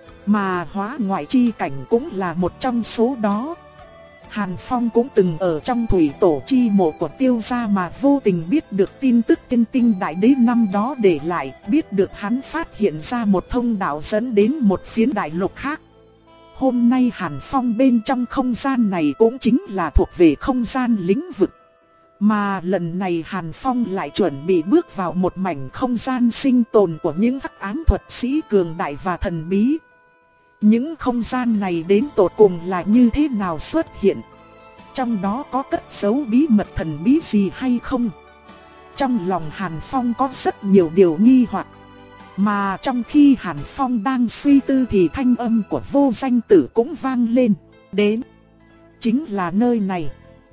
Mà hóa ngoại chi cảnh cũng là một trong số đó. Hàn Phong cũng từng ở trong thủy tổ chi mộ của Tiêu gia mà vô tình biết được tin tức tiên tinh đại đế năm đó để lại, biết được hắn phát hiện ra một thông đạo dẫn đến một phiến đại lục khác. Hôm nay Hàn Phong bên trong không gian này cũng chính là thuộc về không gian lĩnh vực. Mà lần này Hàn Phong lại chuẩn bị bước vào một mảnh không gian sinh tồn của những hắc ám thuật sĩ cường đại và thần bí. Những không gian này đến tột cùng là như thế nào xuất hiện? Trong đó có cất giấu bí mật thần bí gì hay không? Trong lòng Hàn Phong có rất nhiều điều nghi hoặc. Mà trong khi Hàn Phong đang suy tư thì thanh âm của Vô Danh Tử cũng vang lên. Đến, chính là nơi này.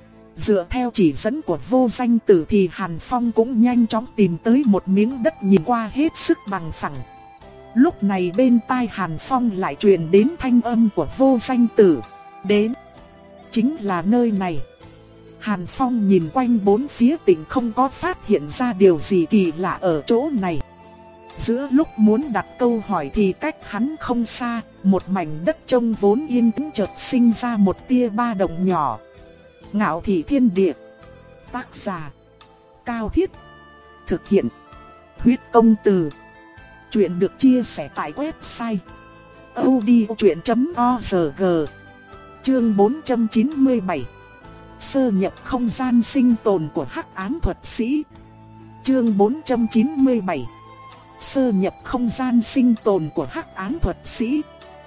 Dựa theo chỉ dẫn của Vô Danh Tử thì Hàn Phong cũng nhanh chóng tìm tới một miếng đất nhìn qua hết sức bằng phẳng. Lúc này bên tai Hàn Phong lại truyền đến thanh âm của Vô Danh Tử. Đến, chính là nơi này. Hàn Phong nhìn quanh bốn phía tỉnh không có phát hiện ra điều gì kỳ lạ ở chỗ này. Giữa lúc muốn đặt câu hỏi thì cách hắn không xa, một mảnh đất trông vốn yên tĩnh chợt sinh ra một tia ba động nhỏ. Ngạo Thị Thiên Địa. Tác giả Cao Thiết. Thực hiện Huyết Công Từ. Chuyện được chia sẻ tại website audiochuyện chấm org. Chương bốn trăm chín mươi bảy. Sơ nhập không gian sinh tồn của hắc ám thuật sĩ. Chương bốn trăm chín mươi bảy. Sơ nhập không gian sinh tồn của hắc ám thuật sĩ.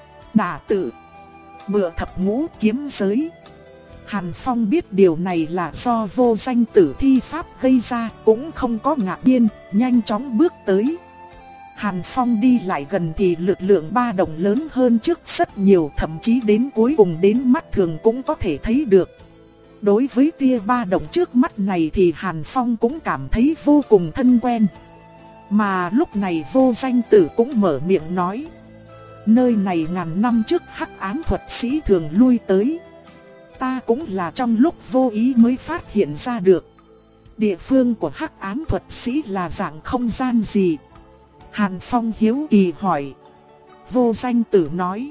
Đả tự. Bựa thập ngũ kiếm giới. Hàn Phong biết điều này là do Vô Danh Tử thi pháp gây ra, cũng không có ngạc nhiên, nhanh chóng bước tới. Hàn Phong đi lại gần thì lực lượng ba động lớn hơn trước rất nhiều, thậm chí đến cuối cùng đến mắt thường cũng có thể thấy được. Đối với tia ba động trước mắt này thì Hàn Phong cũng cảm thấy vô cùng thân quen. Mà lúc này Vô Danh Tử cũng mở miệng nói. Nơi này ngàn năm trước hắc ám thuật sĩ thường lui tới. Ta cũng là trong lúc vô ý mới phát hiện ra được. Địa phương của hắc ám thuật sĩ là dạng không gian gì? Hàn Phong hiếu kỳ hỏi. Vô Danh Tử nói.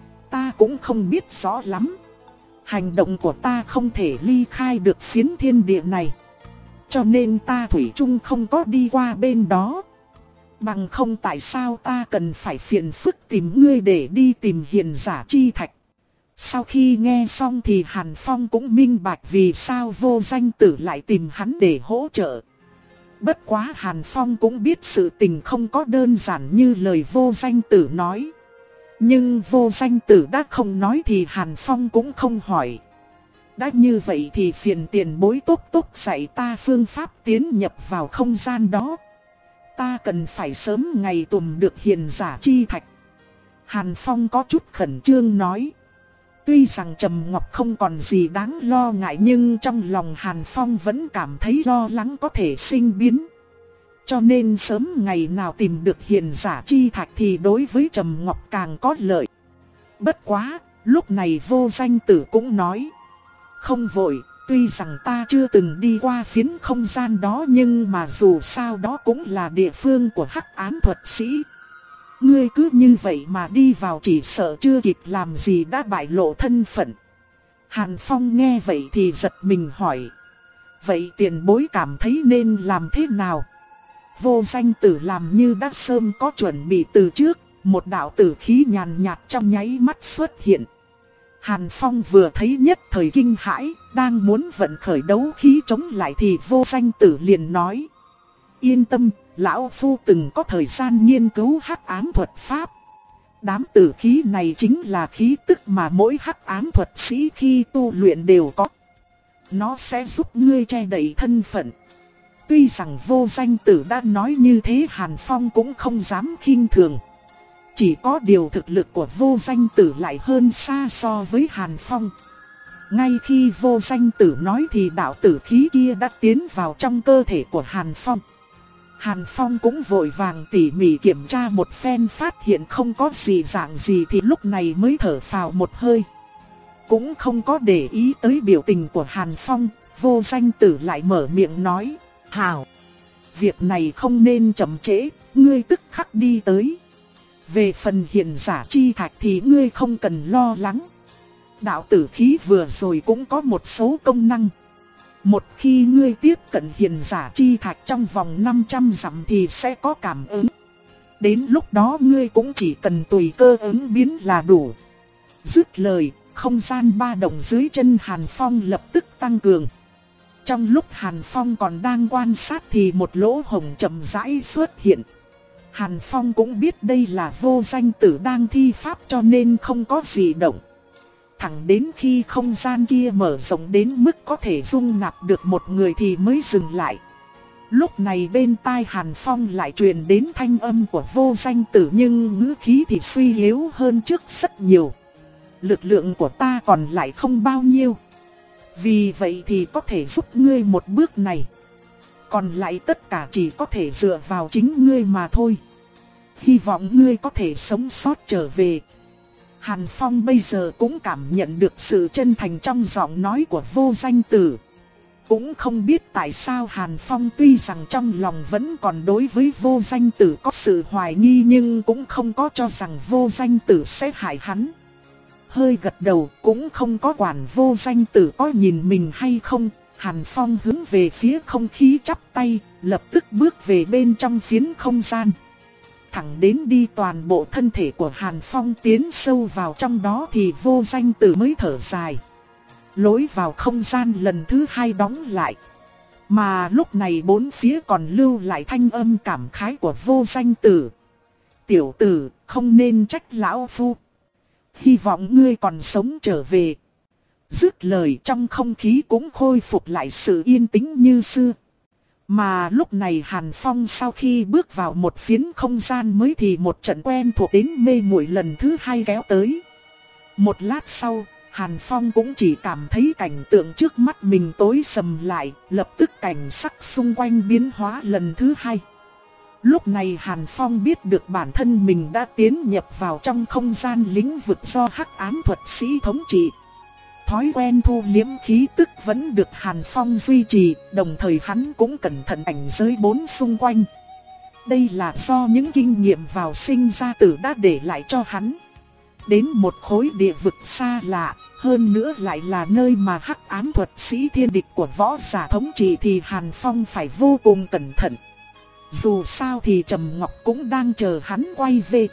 Ta cũng không biết rõ lắm. Hành động của ta không thể ly khai được phiến thiên địa này. Cho nên ta thủy chung không có đi qua bên đó. Bằng không tại sao ta cần phải phiền phức tìm ngươi để đi tìm hiền giả chi thạch. Sau khi nghe xong thì Hàn Phong cũng minh bạch vì sao Vô Danh Tử lại tìm hắn để hỗ trợ. Bất quá Hàn Phong cũng biết sự tình không có đơn giản như lời Vô Danh Tử nói. Nhưng Vô Danh Tử đã không nói thì Hàn Phong cũng không hỏi. Đã như vậy thì phiền tiền bối tốc tốc dạy ta phương pháp tiến nhập vào không gian đó. Ta cần phải sớm ngày tùm được hiền giả chi thạch. Hàn Phong có chút khẩn trương nói. Tuy rằng Trầm Ngọc không còn gì đáng lo ngại nhưng trong lòng Hàn Phong vẫn cảm thấy lo lắng có thể sinh biến. Cho nên sớm ngày nào tìm được hiền giả chi thạch thì đối với Trầm Ngọc càng có lợi. Bất quá, lúc này Vô Danh Tử cũng nói. Không vội, tuy rằng ta chưa từng đi qua phiến không gian đó nhưng mà dù sao đó cũng là địa phương của hắc ám thuật sĩ. Ngươi cứ như vậy mà đi vào chỉ sợ chưa kịp làm gì đã bại lộ thân phận. Hàn Phong nghe vậy thì giật mình hỏi. Vậy tiền bối cảm thấy nên làm thế nào? Vô Danh Tử làm như đã sớm có chuẩn bị từ trước, một đạo tử khí nhàn nhạt trong nháy mắt xuất hiện. Hàn Phong vừa thấy nhất thời kinh hãi, đang muốn vận khởi đấu khí chống lại thì Vô Danh Tử liền nói. Yên tâm, lão phu từng có thời gian nghiên cứu hắc ám thuật pháp. Đám tử khí này chính là khí tức mà mỗi hắc ám thuật sĩ khi tu luyện đều có. Nó sẽ giúp ngươi che đậy thân phận. Tuy rằng Vô Danh Tử đã nói như thế Hàn Phong cũng không dám khinh thường. Chỉ có điều thực lực của Vô Danh Tử lại hơn xa so với Hàn Phong. Ngay khi Vô Danh Tử nói thì đạo tử khí kia đã tiến vào trong cơ thể của Hàn Phong. Hàn Phong cũng vội vàng tỉ mỉ kiểm tra một phen, phát hiện không có gì dạng gì thì lúc này mới thở phào một hơi. Cũng không có để ý tới biểu tình của Hàn Phong, Vô Danh Tử lại mở miệng nói, hảo, việc này không nên chậm trễ, ngươi tức khắc đi tới. Về phần hiền giả chi thạch thì ngươi không cần lo lắng. Đạo tử khí vừa rồi cũng có một số công năng. Một khi ngươi tiếp cận hiền giả chi thạch trong vòng năm trăm dặm thì sẽ có cảm ứng. Đến lúc đó ngươi cũng chỉ cần tùy cơ ứng biến là đủ. Dứt lời, không gian ba động dưới chân Hàn Phong lập tức tăng cường. Trong lúc Hàn Phong còn đang quan sát thì một lỗ hổng chậm rãi xuất hiện. Hàn Phong cũng biết đây là Vô Danh Tử đang thi pháp cho nên không có gì động. Thẳng đến khi không gian kia mở rộng đến mức có thể dung nạp được một người thì mới dừng lại. Lúc này bên tai Hàn Phong lại truyền đến thanh âm của Vô Danh Tử, nhưng ngữ khí thì suy yếu hơn trước rất nhiều. Lực lượng của ta còn lại không bao nhiêu. Vì vậy thì có thể giúp ngươi một bước này. Còn lại tất cả chỉ có thể dựa vào chính ngươi mà thôi. Hy vọng ngươi có thể sống sót trở về. Hàn Phong bây giờ cũng cảm nhận được sự chân thành trong giọng nói của Vô Danh Tử. Cũng không biết tại sao Hàn Phong tuy rằng trong lòng vẫn còn đối với Vô Danh Tử có sự hoài nghi, nhưng cũng không có cho rằng Vô Danh Tử sẽ hại hắn. Hơi gật đầu, cũng không có quản Vô Danh Tử có nhìn mình hay không. Hàn Phong hướng về phía không khí chắp tay, lập tức bước về bên trong phiến không gian. Thẳng đến đi toàn bộ thân thể của Hàn Phong tiến sâu vào trong đó thì Vô Danh Tử mới thở dài. Lối vào không gian lần thứ hai đóng lại. Mà lúc này bốn phía còn lưu lại thanh âm cảm khái của Vô Danh Tử. Tiểu tử, không nên trách lão phu. Hy vọng ngươi còn sống trở về. Dứt lời, trong không khí cũng khôi phục lại sự yên tĩnh như xưa. Mà lúc này Hàn Phong sau khi bước vào một phiến không gian mới thì một trận quen thuộc đến mê muội lần thứ hai kéo tới. Một lát sau, Hàn Phong cũng chỉ cảm thấy cảnh tượng trước mắt mình tối sầm lại, lập tức cảnh sắc xung quanh biến hóa lần thứ hai. Lúc này Hàn Phong biết được bản thân mình đã tiến nhập vào trong không gian lĩnh vực do Hắc Ám thuật sĩ thống trị. Thói quen thu liếm khí tức vẫn được Hàn Phong duy trì, đồng thời hắn cũng cẩn thận cảnh giới bốn xung quanh. Đây là do những kinh nghiệm vào sinh ra tử đã để lại cho hắn. Đến một khối địa vực xa lạ, hơn nữa lại là nơi mà Hắc Ám thuật sĩ thiên địch của võ giả thống trị thì Hàn Phong phải vô cùng cẩn thận. Dù sao thì Trầm Ngọc cũng đang chờ hắn quay về.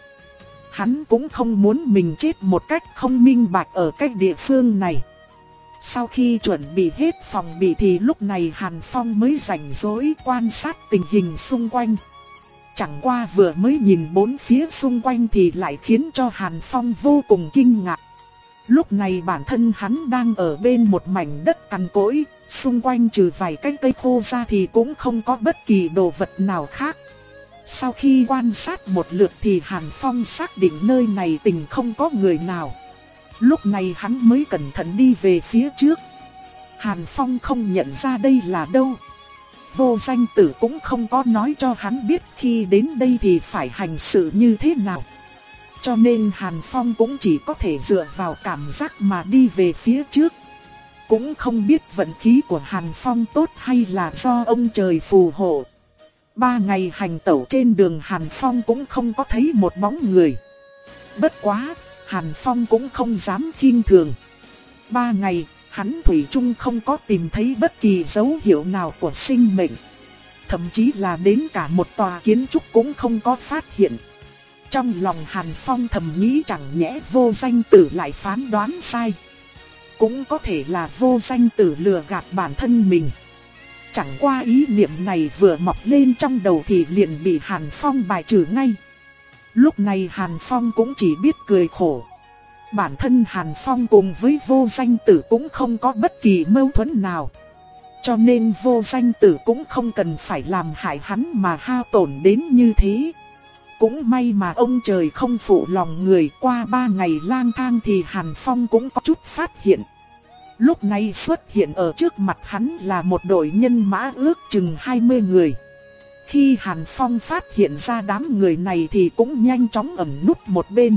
Hắn cũng không muốn mình chết một cách không minh bạch ở cái địa phương này. Sau khi chuẩn bị hết phòng bị thì lúc này Hàn Phong mới rảnh rỗi quan sát tình hình xung quanh. Chẳng qua vừa mới nhìn bốn phía xung quanh thì lại khiến cho Hàn Phong vô cùng kinh ngạc. Lúc này bản thân hắn đang ở bên một mảnh đất cằn cỗi, xung quanh trừ vài cái cây khô ra thì cũng không có bất kỳ đồ vật nào khác. Sau khi quan sát một lượt thì Hàn Phong xác định nơi này tình không có người nào. Lúc này hắn mới cẩn thận đi về phía trước. Hàn Phong không nhận ra đây là đâu. Vô Danh Tử cũng không có nói cho hắn biết khi đến đây thì phải hành sự như thế nào. Cho nên Hàn Phong cũng chỉ có thể dựa vào cảm giác mà đi về phía trước. Cũng không biết vận khí của Hàn Phong tốt hay là do ông trời phù hộ. Ba ngày hành tẩu trên đường Hàn Phong cũng không có thấy một bóng người. Bất quá, Hàn Phong cũng không dám khinh thường. Ba ngày, hắn thủy chung không có tìm thấy bất kỳ dấu hiệu nào của sinh mệnh. Thậm chí là đến cả một tòa kiến trúc cũng không có phát hiện. Trong lòng Hàn Phong thầm nghĩ chẳng nhẽ Vô Danh Tử lại phán đoán sai. Cũng có thể là Vô Danh Tử lừa gạt bản thân mình. Chẳng qua ý niệm này vừa mọc lên trong đầu thì liền bị Hàn Phong bài trừ ngay. Lúc này Hàn Phong cũng chỉ biết cười khổ. Bản thân Hàn Phong cùng với Vô Danh Tử cũng không có bất kỳ mâu thuẫn nào. Cho nên Vô Danh Tử cũng không cần phải làm hại hắn mà hao tổn đến như thế. Cũng may mà ông trời không phụ lòng người, qua ba ngày lang thang thì Hàn Phong cũng có chút phát hiện. Lúc này xuất hiện ở trước mặt hắn là một đội nhân mã ước chừng hai mươi người. Khi Hàn Phong phát hiện ra đám người này thì cũng nhanh chóng ẩn núp một bên.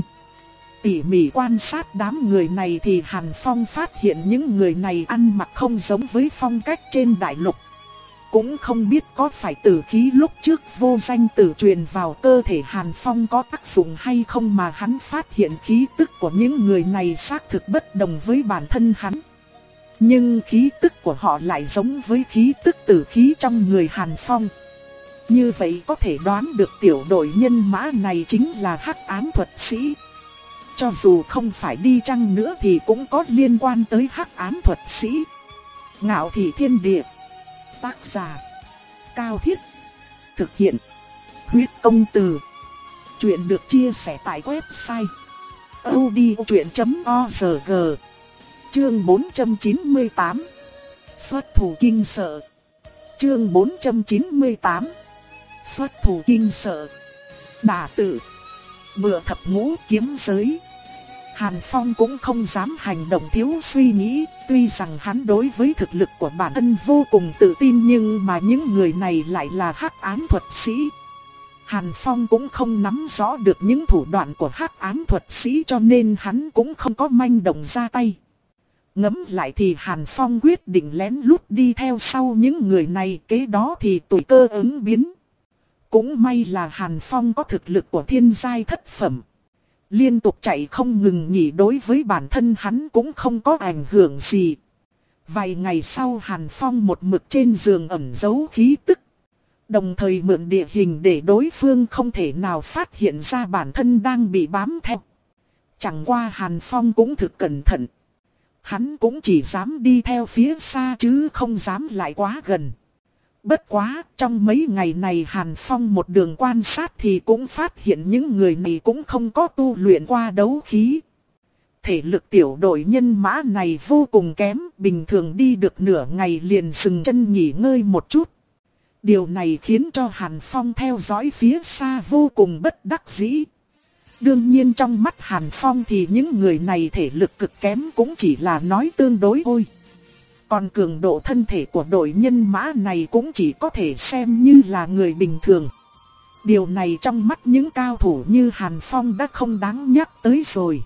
Tỉ mỉ quan sát đám người này thì Hàn Phong phát hiện những người này ăn mặc không giống với phong cách trên đại lục. Cũng không biết có phải tử khí lúc trước vô danh tử truyền vào cơ thể Hàn Phong có tác dụng hay không mà hắn phát hiện khí tức của những người này xác thực bất đồng với bản thân hắn. Nhưng khí tức của họ lại giống với khí tức tử khí trong người Hàn Phong. Như vậy có thể đoán được tiểu đội nhân mã này chính là hắc ám thuật sĩ. Cho dù không phải đi chăng nữa thì cũng có liên quan tới hắc ám thuật sĩ. Ngạo Thị Thiên Địa. Tác giả Cao Thiết. Thực hiện Huyết Công Từ. Chuyện được chia sẻ tại website audiochuyện chấm org. Chương bốn trăm chín mươi tám. Xuất thủ kinh sợ. Chương bốn trăm chín mươi tám. Xuất thủ kinh sợ. Đả tử. Bựa thập ngũ kiếm giới. Hàn Phong cũng không dám hành động thiếu suy nghĩ, tuy rằng hắn đối với thực lực của bản thân vô cùng tự tin nhưng mà những người này lại là hắc ám thuật sĩ. Hàn Phong cũng không nắm rõ được những thủ đoạn của hắc ám thuật sĩ cho nên hắn cũng không có manh động ra tay. Ngẫm lại thì Hàn Phong quyết định lén lút đi theo sau những người này, kế đó thì tùy cơ ứng biến. Cũng may là Hàn Phong có thực lực của thiên giai thất phẩm. Liên tục chạy không ngừng nghỉ đối với bản thân hắn cũng không có ảnh hưởng gì. Vài ngày sau Hàn Phong một mực trên giường ẩn giấu khí tức. Đồng thời mượn địa hình để đối phương không thể nào phát hiện ra bản thân đang bị bám theo. Chẳng qua Hàn Phong cũng thực cẩn thận. Hắn cũng chỉ dám đi theo phía xa chứ không dám lại quá gần. Bất quá, trong mấy ngày này Hàn Phong một đường quan sát thì cũng phát hiện những người này cũng không có tu luyện qua đấu khí. Thể lực tiểu đội nhân mã này vô cùng kém, bình thường đi được nửa ngày liền dừng chân nghỉ ngơi một chút. Điều này khiến cho Hàn Phong theo dõi phía xa vô cùng bất đắc dĩ. Đương nhiên trong mắt Hàn Phong thì những người này thể lực cực kém cũng chỉ là nói tương đối thôi. Còn cường độ thân thể của đội nhân mã này cũng chỉ có thể xem như là người bình thường. Điều này trong mắt những cao thủ như Hàn Phong đã không đáng nhắc tới rồi.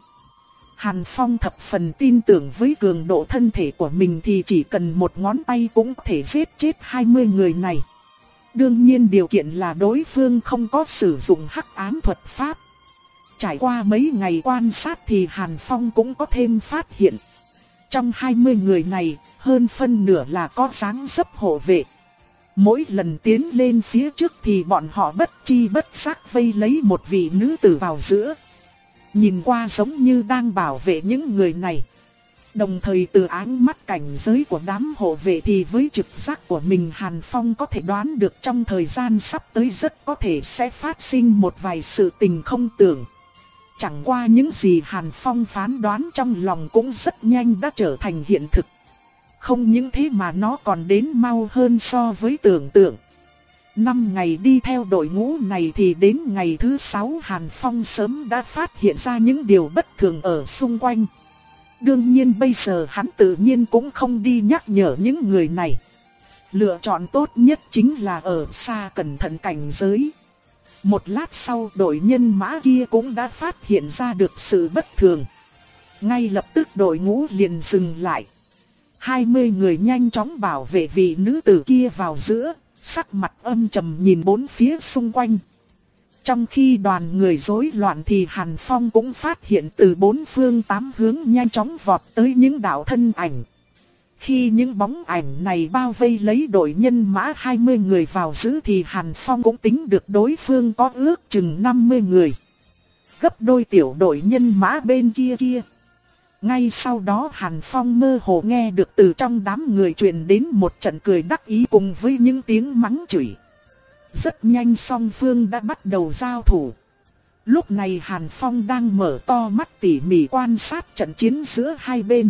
Hàn Phong thập phần tin tưởng với cường độ thân thể của mình thì chỉ cần một ngón tay cũng có thể giết chết hai mươi người này. Đương nhiên điều kiện là đối phương không có sử dụng hắc ám thuật pháp. Trải qua mấy ngày quan sát thì Hàn Phong cũng có thêm phát hiện. Trong hai mươi người này, hơn phân nửa là có dáng dấp hộ vệ. Mỗi lần tiến lên phía trước thì bọn họ bất chi bất giác vây lấy một vị nữ tử vào giữa. Nhìn qua giống như đang bảo vệ những người này. Đồng thời từ ánh mắt cảnh giới của đám hộ vệ thì với trực giác của mình Hàn Phong có thể đoán được trong thời gian sắp tới rất có thể sẽ phát sinh một vài sự tình không tưởng. Chẳng qua những gì Hàn Phong phán đoán trong lòng cũng rất nhanh đã trở thành hiện thực. Không những thế mà nó còn đến mau hơn so với tưởng tượng. Năm ngày đi theo đội ngũ này thì đến ngày thứ sáu Hàn Phong sớm đã phát hiện ra những điều bất thường ở xung quanh. Đương nhiên bây giờ hắn tự nhiên cũng không đi nhắc nhở những người này. Lựa chọn tốt nhất chính là ở xa cẩn thận cảnh giới. Một lát sau đội nhân mã kia cũng đã phát hiện ra được sự bất thường. Ngay lập tức đội ngũ liền dừng lại. hai mươi người nhanh chóng bảo vệ vị nữ tử kia vào giữa, sắc mặt âm trầm nhìn bốn phía xung quanh. Trong khi đoàn người rối loạn thì Hàn Phong cũng phát hiện từ bốn phương tám hướng nhanh chóng vọt tới những đạo thân ảnh. Khi những bóng ảnh này bao vây lấy đội nhân mã hai mươi người vào giữ thì Hàn Phong cũng tính được đối phương có ước chừng năm mươi người. Gấp đôi tiểu đội nhân mã bên kia kia. Ngay sau đó Hàn Phong mơ hồ nghe được từ trong đám người truyền đến một trận cười đắc ý cùng với những tiếng mắng chửi. Rất nhanh song phương đã bắt đầu giao thủ. Lúc này Hàn Phong đang mở to mắt tỉ mỉ quan sát trận chiến giữa hai bên.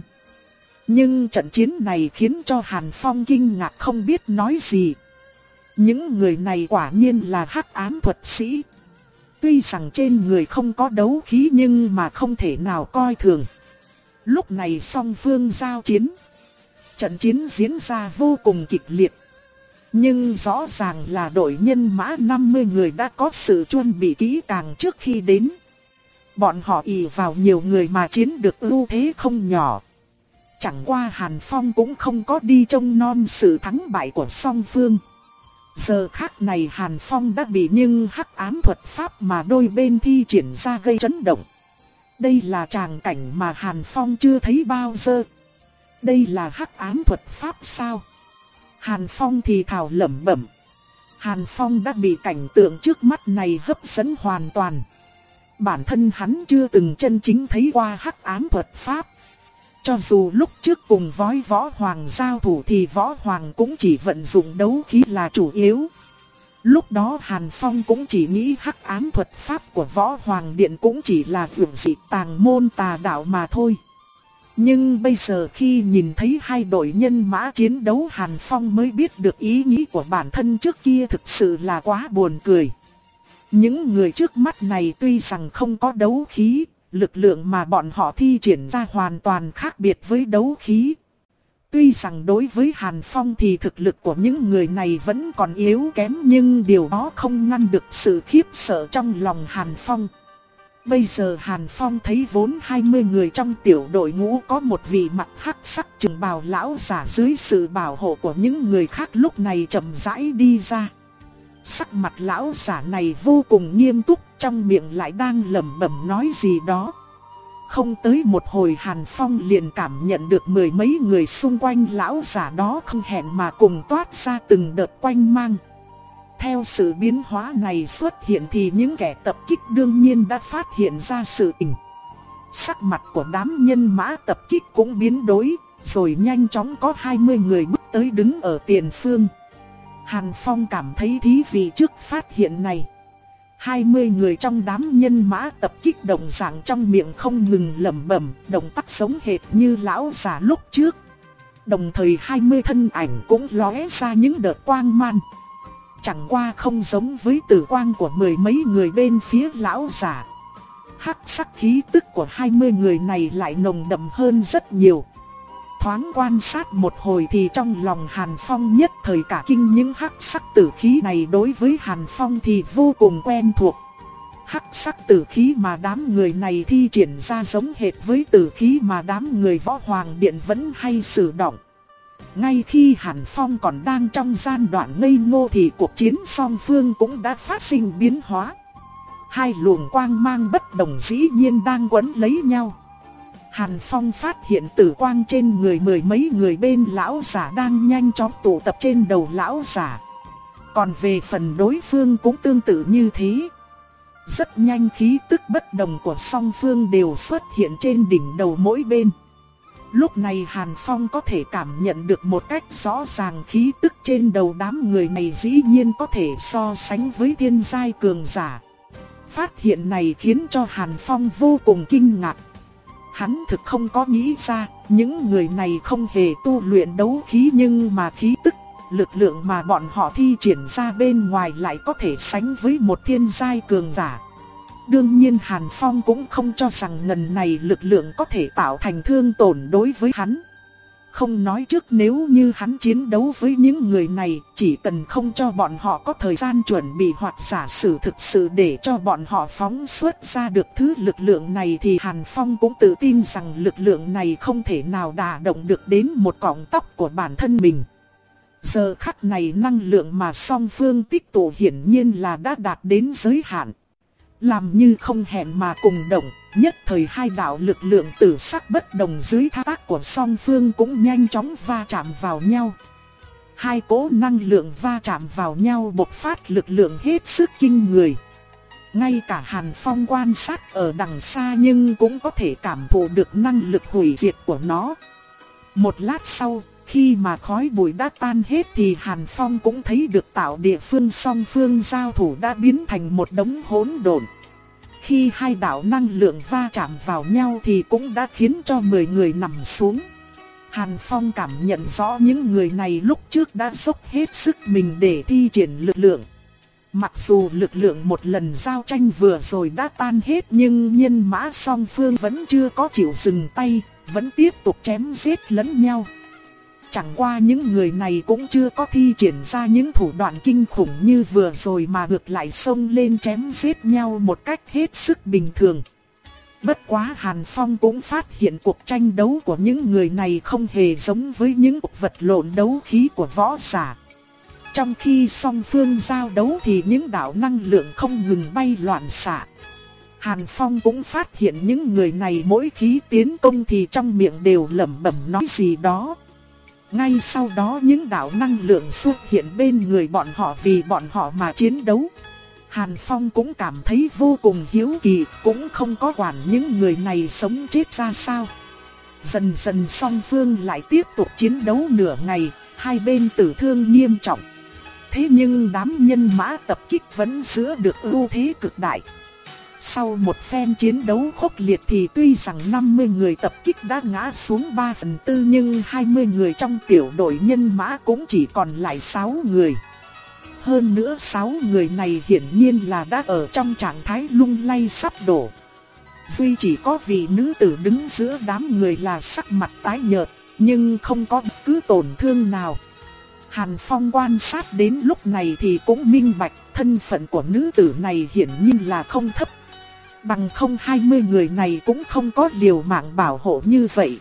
Nhưng trận chiến này khiến cho Hàn Phong kinh ngạc không biết nói gì. Những người này quả nhiên là hắc ám thuật sĩ. Tuy rằng trên người không có đấu khí nhưng mà không thể nào coi thường. Lúc này song phương giao chiến. Trận chiến diễn ra vô cùng kịch liệt. Nhưng rõ ràng là đội nhân mã năm mươi người đã có sự chuẩn bị kỹ càng trước khi đến. Bọn họ ỷ vào nhiều người mà chiến được ưu thế không nhỏ. Chẳng qua Hàn Phong cũng không có đi trông non sự thắng bại của song phương. Giờ khắc này Hàn Phong đã bị những hắc ám thuật pháp mà đôi bên thi triển ra gây chấn động. Đây là tràng cảnh mà Hàn Phong chưa thấy bao giờ. Đây là hắc ám thuật pháp sao? Hàn Phong thì thào lẩm bẩm. Hàn Phong đã bị cảnh tượng trước mắt này hấp dẫn hoàn toàn. Bản thân hắn chưa từng chân chính thấy qua hắc ám thuật pháp. Cho dù lúc trước cùng với Võ Hoàng giao thủ thì Võ Hoàng cũng chỉ vận dụng đấu khí là chủ yếu. Lúc đó Hàn Phong cũng chỉ nghĩ hắc ám thuật pháp của Võ Hoàng Điện cũng chỉ là vượn dị tàng môn tà đạo mà thôi. Nhưng bây giờ khi nhìn thấy hai đội nhân mã chiến đấu, Hàn Phong mới biết được ý nghĩ của bản thân trước kia thực sự là quá buồn cười. Những người trước mắt này tuy rằng không có đấu khí, lực lượng mà bọn họ thi triển ra hoàn toàn khác biệt với đấu khí. Tuy rằng đối với Hàn Phong thì thực lực của những người này vẫn còn yếu kém, nhưng điều đó không ngăn được sự khiếp sợ trong lòng Hàn Phong. Bây giờ Hàn Phong thấy vốn hai mươi người trong tiểu đội ngũ có một vị mặt hắc sắc trường bào lão giả dưới sự bảo hộ của những người khác lúc này chậm rãi đi ra. Sắc mặt lão giả này vô cùng nghiêm túc, trong miệng lại đang lẩm bẩm nói gì đó. Không tới một hồi Hàn Phong liền cảm nhận được mười mấy người xung quanh lão giả đó không hẹn mà cùng toát ra từng đợt quanh mang. Theo sự biến hóa này xuất hiện thì những kẻ tập kích đương nhiên đã phát hiện ra sự tình. Sắc mặt của đám nhân mã tập kích cũng biến đổi, rồi nhanh chóng có hai mươi người bước tới đứng ở tiền phương. Hàn Phong cảm thấy thí vị trước phát hiện này. hai mươi người trong đám nhân mã tập kích đồng dạng trong miệng không ngừng lẩm bẩm, động tác giống hệt như lão giả lúc trước. Đồng thời hai mươi thân ảnh cũng lóe ra những đợt quang man. Chẳng qua không giống với tử quang của mười mấy người bên phía lão giả. Hắc sắc khí tức của hai mươi người này lại nồng đậm hơn rất nhiều. Thoáng quan sát một hồi thì trong lòng Hàn Phong nhất thời cả kinh, những hắc sắc tử khí này đối với Hàn Phong thì vô cùng quen thuộc. Hắc sắc tử khí mà đám người này thi triển ra giống hệt với tử khí mà đám người Võ Hoàng Điện vẫn hay sử dụng. Ngay khi Hàn Phong còn đang trong giai đoạn ngây ngô thì cuộc chiến song phương cũng đã phát sinh biến hóa. Hai luồng quang mang bất đồng dĩ nhiên đang quấn lấy nhau. Hàn Phong phát hiện tử quang trên người mười mấy người bên lão giả đang nhanh chóng tụ tập trên đầu lão giả. Còn về phần đối phương cũng tương tự như thế. Rất nhanh khí tức bất đồng của song phương đều xuất hiện trên đỉnh đầu mỗi bên. Lúc này Hàn Phong có thể cảm nhận được một cách rõ ràng khí tức trên đầu đám người này dĩ nhiên có thể so sánh với thiên giai cường giả. Phát hiện này khiến cho Hàn Phong vô cùng kinh ngạc. Hắn thực không có nghĩ ra, những người này không hề tu luyện đấu khí nhưng mà khí tức, lực lượng mà bọn họ thi triển ra bên ngoài lại có thể sánh với một thiên giai cường giả. Đương nhiên Hàn Phong cũng không cho rằng ngần này lực lượng có thể tạo thành thương tổn đối với hắn. Không nói trước nếu như hắn chiến đấu với những người này, chỉ cần không cho bọn họ có thời gian chuẩn bị hoặc giả sử thực sự để cho bọn họ phóng xuất ra được thứ lực lượng này thì Hàn Phong cũng tự tin rằng lực lượng này không thể nào đả động được đến một cọng tóc của bản thân mình. Giờ khắc này năng lượng mà song phương tích tụ hiển nhiên là đã đạt đến giới hạn. Làm như không hẹn mà cùng động, nhất thời hai đạo lực lượng tử sắc bất đồng dưới thao tác của song phương cũng nhanh chóng va chạm vào nhau. Hai cỗ năng lượng va chạm vào nhau bộc phát lực lượng hết sức kinh người. Ngay cả Hàn Phong quan sát ở đằng xa nhưng cũng có thể cảm thụ được năng lực hủy diệt của nó. Một lát sau, khi mà khói bụi đã tan hết thì Hàn Phong cũng thấy được tạo địa phương song phương giao thủ đã biến thành một đống hỗn độn. Khi hai đạo năng lượng va chạm vào nhau thì cũng đã khiến cho mười người nằm xuống. Hàn Phong cảm nhận rõ những người này lúc trước đã dốc hết sức mình để thi triển lực lượng. Mặc dù lực lượng một lần giao tranh vừa rồi đã tan hết nhưng nhân mã song phương vẫn chưa có chịu dừng tay, vẫn tiếp tục chém giết lẫn nhau. Chẳng qua những người này cũng chưa có thi triển ra những thủ đoạn kinh khủng như vừa rồi mà ngược lại xông lên chém giết nhau một cách hết sức bình thường. Bất quá Hàn Phong cũng phát hiện cuộc tranh đấu của những người này không hề giống với những cuộc vật lộn đấu khí của võ giả. Trong khi song phương giao đấu thì những đạo năng lượng không ngừng bay loạn xạ. Hàn Phong cũng phát hiện những người này mỗi khi tiến công thì trong miệng đều lẩm bẩm nói gì đó. Ngay sau đó những đạo năng lượng xuất hiện bên người bọn họ vì bọn họ mà chiến đấu. Hàn Phong cũng cảm thấy vô cùng hiếu kỳ, cũng không có quản những người này sống chết ra sao. Dần dần song phương lại tiếp tục chiến đấu nửa ngày, hai bên tử thương nghiêm trọng. Thế nhưng đám nhân mã tập kích vẫn giữ được ưu thế cực đại. Sau một phen chiến đấu khốc liệt thì tuy rằng năm mươi người tập kích đã ngã xuống ba phần tư nhưng hai mươi người trong tiểu đội nhân mã cũng chỉ còn lại sáu người. Hơn nữa sáu người này hiển nhiên là đã ở trong trạng thái lung lay sắp đổ. Duy chỉ có vị nữ tử đứng giữa đám người là sắc mặt tái nhợt, nhưng không có bất cứ tổn thương nào. Hàn Phong quan sát đến lúc này thì cũng minh bạch thân phận của nữ tử này hiển nhiên là không thấp. Bằng không hai mươi người này cũng không có liều mạng bảo hộ như vậy.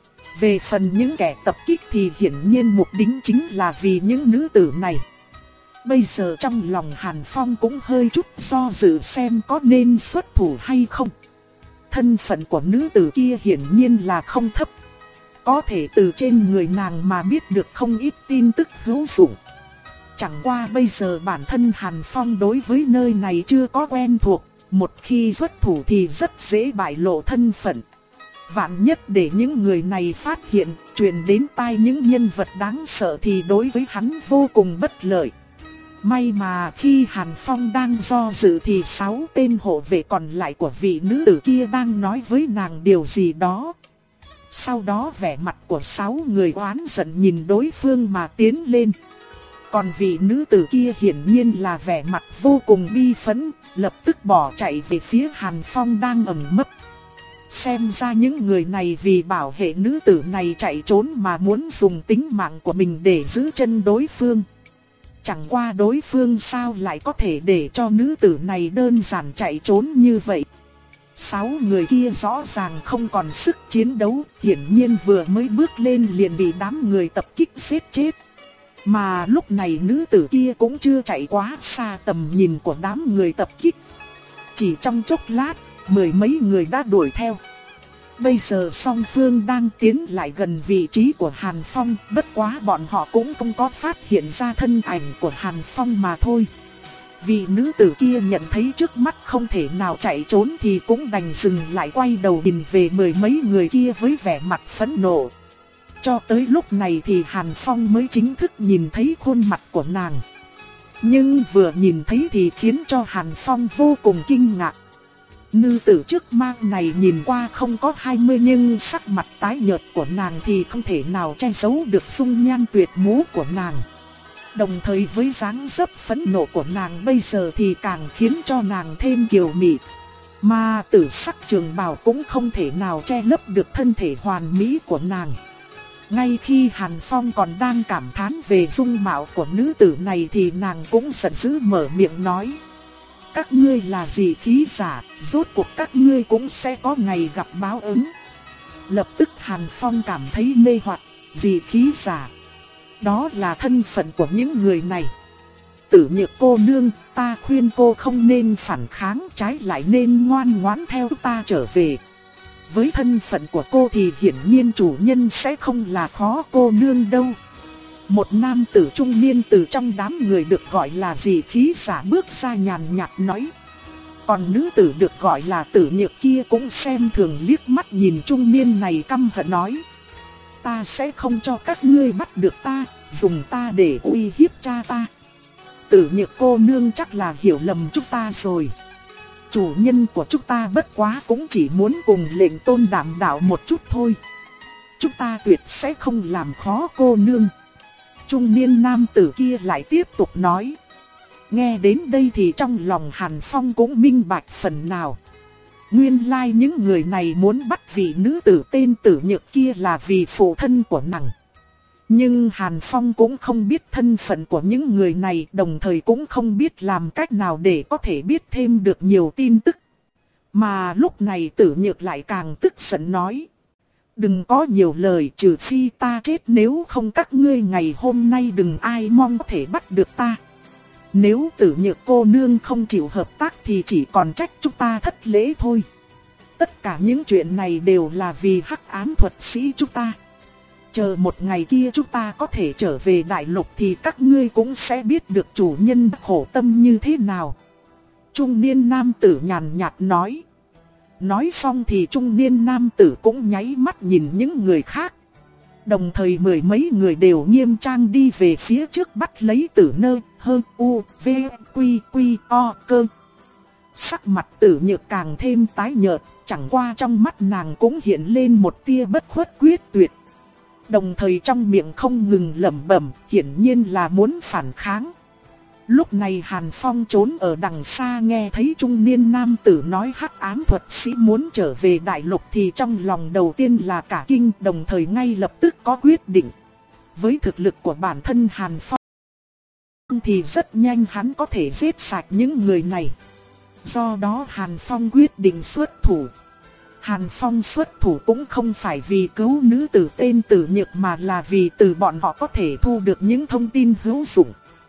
Về phần những kẻ tập kích thì hiển nhiên mục đích chính là vì những nữ tử này. Bây giờ trong lòng Hàn Phong cũng hơi chút do dự xem có nên xuất thủ hay không. Thân phận của nữ tử kia hiển nhiên là không thấp. Có thể từ trên người nàng mà biết được không ít tin tức hữu dụng. Chẳng qua bây giờ bản thân Hàn Phong đối với nơi này chưa có quen thuộc. Một khi xuất thủ thì rất dễ bại lộ thân phận. Vạn nhất để những người này phát hiện, truyền đến tai những nhân vật đáng sợ thì đối với hắn vô cùng bất lợi. May mà khi Hàn Phong đang do dự thì sáu tên hộ vệ còn lại của vị nữ tử kia đang nói với nàng điều gì đó. Sau đó vẻ mặt của sáu người oán giận nhìn đối phương mà tiến lên. Còn vị nữ tử kia hiển nhiên là vẻ mặt vô cùng bi phẫn, lập tức bỏ chạy về phía Hàn Phong đang ẩn nấp. Xem ra những người này vì bảo hệ nữ tử này chạy trốn mà muốn dùng tính mạng của mình để giữ chân đối phương. Chẳng qua đối phương sao lại có thể để cho nữ tử này đơn giản chạy trốn như vậy. Sáu người kia rõ ràng không còn sức chiến đấu, hiển nhiên vừa mới bước lên liền bị đám người tập kích giết chết. Mà lúc này nữ tử kia cũng chưa chạy quá xa tầm nhìn của đám người tập kích. Chỉ trong chốc lát, mười mấy người đã đuổi theo. Bây giờ song phương đang tiến lại gần vị trí của Hàn Phong, bất quá bọn họ cũng không có phát hiện ra thân ảnh của Hàn Phong mà thôi. Vị nữ tử kia nhận thấy trước mắt không thể nào chạy trốn thì cũng đành dừng lại quay đầu nhìn về mười mấy người kia với vẻ mặt phẫn nộ. Cho tới lúc này thì Hàn Phong mới chính thức nhìn thấy khuôn mặt của nàng. Nhưng vừa nhìn thấy thì khiến cho Hàn Phong vô cùng kinh ngạc. Nữ tử trước mắt này nhìn qua không có hai mươi nhưng sắc mặt tái nhợt của nàng thì không thể nào che giấu được dung nhan tuyệt mỹ của nàng. Đồng thời với dáng dấp phẫn nộ của nàng bây giờ thì càng khiến cho nàng thêm kiều mị. Mà tử sắc trường bào cũng không thể nào che lấp được thân thể hoàn mỹ của nàng. Ngay khi Hàn Phong còn đang cảm thán về dung mạo của nữ tử này thì nàng cũng giận dữ mở miệng nói. Các ngươi là dị khí giả, rốt cuộc các ngươi cũng sẽ có ngày gặp báo ứng. Lập tức Hàn Phong cảm thấy mê hoặc, dị khí giả. Đó là thân phận của những người này. Tử Nhược cô nương, ta khuyên cô không nên phản kháng, trái lại nên ngoan ngoãn theo ta trở về. Với thân phận của cô thì hiển nhiên chủ nhân sẽ không là khó cô nương đâu. Một nam tử trung niên từ trong đám người được gọi là dị khí giả bước ra nhàn nhạt nói. Còn nữ tử được gọi là Tử Nhược kia cũng xem thường liếc mắt nhìn trung niên này căm hận nói. Ta sẽ không cho các ngươi bắt được ta, dùng ta để uy hiếp cha ta. Tử Nhược cô nương chắc là hiểu lầm chúng ta rồi. Chủ nhân của chúng ta bất quá cũng chỉ muốn cùng lệnh tôn đảm đạo một chút thôi. Chúng ta tuyệt sẽ không làm khó cô nương. Trung niên nam tử kia lại tiếp tục nói. Nghe đến đây thì trong lòng Hàn Phong cũng minh bạch phần nào. Nguyên lai like những người này muốn bắt vị nữ tử tên Tử Nhược kia là vì phụ thân của nàng. Nhưng Hàn Phong cũng không biết thân phận của những người này, đồng thời cũng không biết làm cách nào để có thể biết thêm được nhiều tin tức. Mà lúc này Tử Nhược lại càng tức giận nói. Đừng có nhiều lời, trừ phi ta chết, nếu không các ngươi ngày hôm nay đừng ai mong có thể bắt được ta. Nếu Tử Nhược cô nương không chịu hợp tác thì chỉ còn trách chúng ta thất lễ thôi. Tất cả những chuyện này đều là vì hắc ám thuật sĩ chúng ta. Chờ một ngày kia chúng ta có thể trở về đại lục thì các ngươi cũng sẽ biết được chủ nhân khổ tâm như thế nào. Trung niên nam tử nhàn nhạt nói. Nói xong thì trung niên nam tử cũng nháy mắt nhìn những người khác. Đồng thời mười mấy người đều nghiêm trang đi về phía trước bắt lấy Tử Nơ, Hơ, U, V, Quy, Quy, O, Cơ. Sắc mặt Tử Nhược càng thêm tái nhợt, chẳng qua trong mắt nàng cũng hiện lên một tia bất khuất quyết tuyệt. Đồng thời trong miệng không ngừng lẩm bẩm, hiển nhiên là muốn phản kháng. Lúc này Hàn Phong trốn ở đằng xa nghe thấy trung niên nam tử nói hắc ám thuật sĩ muốn trở về đại lục thì trong lòng đầu tiên là cả kinh, đồng thời ngay lập tức có quyết định. Với thực lực của bản thân Hàn Phong thì rất nhanh hắn có thể giết sạch những người này. Do đó Hàn Phong quyết định xuất thủ. Hàn Phong xuất thủ cũng không phải vì cứu nữ tử tên Tử Nhược mà là vì từ bọn họ có thể thu được những thông tin hữu dụng.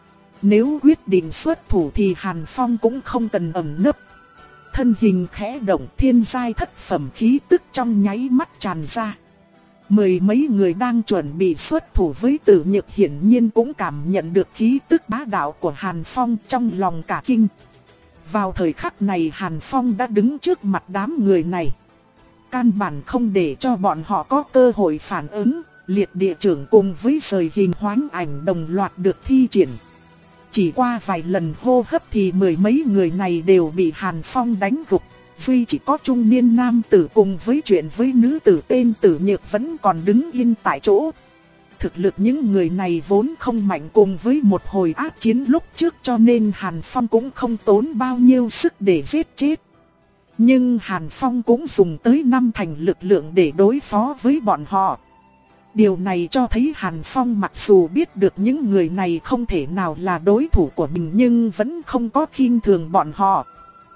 Nếu quyết định xuất thủ thì Hàn Phong cũng không cần ẩn nấp. Thân hình khẽ động, thiên giai thất phẩm khí tức trong nháy mắt tràn ra. Mười mấy người đang chuẩn bị xuất thủ với Tử Nhược hiển nhiên cũng cảm nhận được khí tức bá đạo của Hàn Phong, trong lòng cả kinh. Vào thời khắc này Hàn Phong đã đứng trước mặt đám người này. Căn bản không để cho bọn họ có cơ hội phản ứng, liệt địa trưởng cùng với rời hình hoán ảnh đồng loạt được thi triển. Chỉ qua vài lần hô hấp thì mười mấy người này đều bị Hàn Phong đánh gục. Duy chỉ có trung niên nam tử cùng với chuyện với nữ tử tên Tử Nhược vẫn còn đứng yên tại chỗ. Thực lực những người này vốn không mạnh, cùng với một hồi ác chiến lúc trước cho nên Hàn Phong cũng không tốn bao nhiêu sức để giết chết. Nhưng Hàn Phong cũng dùng tới năm thành lực lượng để đối phó với bọn họ. Điều này cho thấy Hàn Phong mặc dù biết được những người này không thể nào là đối thủ của mình nhưng vẫn không có khinh thường bọn họ.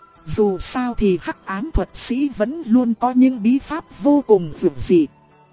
Dù sao thì hắc ám thuật sĩ vẫn luôn có những bí pháp vô cùng vượt dị.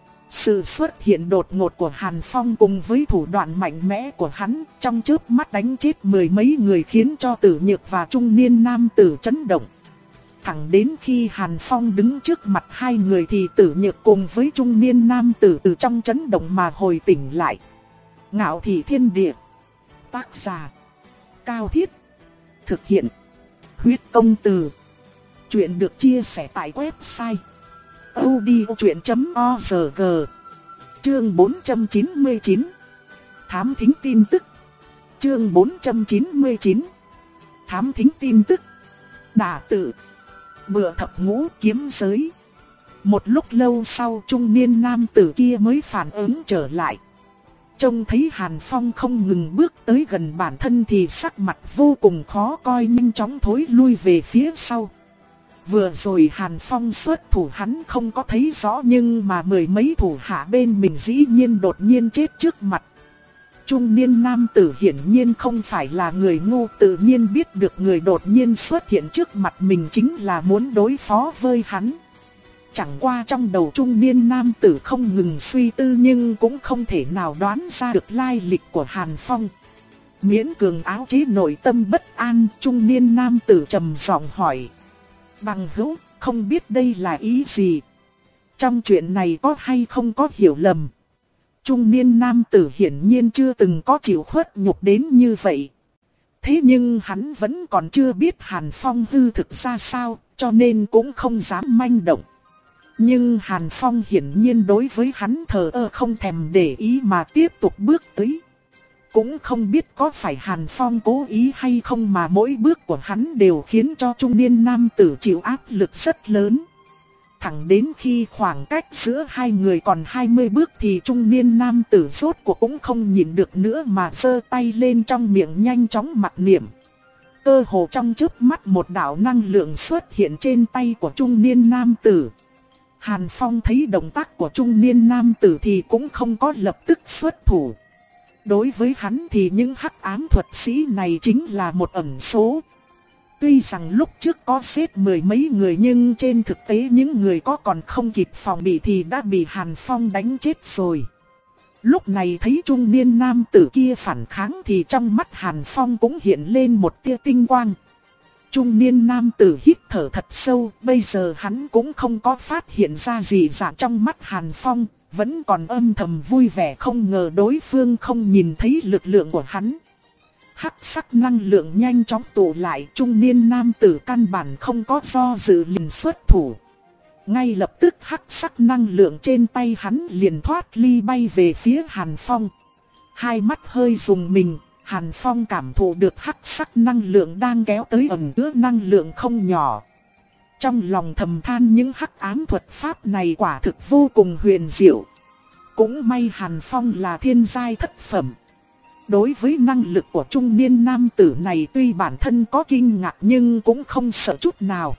Sự xuất hiện đột ngột của Hàn Phong cùng với thủ đoạn mạnh mẽ của hắn trong chớp mắt đánh chết mười mấy người khiến cho Tử Nhược và trung niên nam tử chấn động. Thẳng đến khi Hàn Phong đứng trước mặt hai người thì Tử Nhược cùng với trung niên nam tử từ trong chấn động mà hồi tỉnh lại. Ngạo Thị Thiên Địa. Tác giả Cao Thiết. Thực hiện Huyết Công Từ. Chuyện được chia sẻ tại website audiochuyện chấm org. Chương bốn trăm chín mươi chín. Thám thính tin tức. Chương bốn trăm chín mươi chín. Thám thính tin tức. Đả tự. Bựa thập ngũ kiếm giới. Một lúc lâu sau trung niên nam tử kia mới phản ứng trở lại. Trông thấy Hàn Phong không ngừng bước tới gần bản thân thì sắc mặt vô cùng khó coi, nhanh chóng thối lui về phía sau. Vừa rồi Hàn Phong xuất thủ hắn không có thấy rõ nhưng mà mười mấy thủ hạ bên mình dĩ nhiên đột nhiên chết trước mặt. Trung niên nam tử hiển nhiên không phải là người ngu, tự nhiên biết được người đột nhiên xuất hiện trước mặt mình chính là muốn đối phó với hắn. Chẳng qua trong đầu trung niên nam tử không ngừng suy tư nhưng cũng không thể nào đoán ra được lai lịch của Hàn Phong. Miễn cường áo chế nội tâm bất an, trung niên nam tử trầm giọng hỏi. Bằng hữu, không biết đây là ý gì? Trong chuyện này có hay không có hiểu lầm? Trung niên nam tử hiển nhiên chưa từng có chịu khuất nhục đến như vậy. Thế nhưng hắn vẫn còn chưa biết Hàn Phong hư thực ra sao, cho nên cũng không dám manh động. Nhưng Hàn Phong hiển nhiên đối với hắn thờ ơ không thèm để ý mà tiếp tục bước tới. Cũng không biết có phải Hàn Phong cố ý hay không mà mỗi bước của hắn đều khiến cho trung niên nam tử chịu áp lực rất lớn. Thẳng đến khi khoảng cách giữa hai người còn hai mươi bước thì trung niên nam tử rốt cuộc cũng không nhịn được nữa mà giơ tay lên trong miệng nhanh chóng mặc niệm. Cơ hồ trong chớp mắt một đạo năng lượng xuất hiện trên tay của trung niên nam tử. Hàn Phong thấy động tác của trung niên nam tử thì cũng không có lập tức xuất thủ. Đối với hắn thì những hắc ám thuật sĩ này chính là một ẩn số. Tuy rằng lúc trước có xếp mười mấy người nhưng trên thực tế những người có còn không kịp phòng bị thì đã bị Hàn Phong đánh chết rồi. Lúc này thấy trung niên nam tử kia phản kháng thì trong mắt Hàn Phong cũng hiện lên một tia tinh quang. Trung niên nam tử hít thở thật sâu, bây giờ hắn cũng không có phát hiện ra gì dạng trong mắt Hàn Phong, vẫn còn âm thầm vui vẻ không ngờ đối phương không nhìn thấy lực lượng của hắn. Hắc sắc năng lượng nhanh chóng tụ lại, trung niên nam tử căn bản không có do dự liền xuất thủ. Ngay lập tức hắc sắc năng lượng trên tay hắn liền thoát ly bay về phía Hàn Phong. Hai mắt hơi rùng mình, Hàn Phong cảm thụ được hắc sắc năng lượng đang kéo tới ẩn chứa năng lượng không nhỏ. Trong lòng thầm than những hắc ám thuật pháp này quả thực vô cùng huyền diệu. Cũng may Hàn Phong là thiên giai thất phẩm. Đối với năng lực của trung niên nam tử này tuy bản thân có kinh ngạc nhưng cũng không sợ chút nào.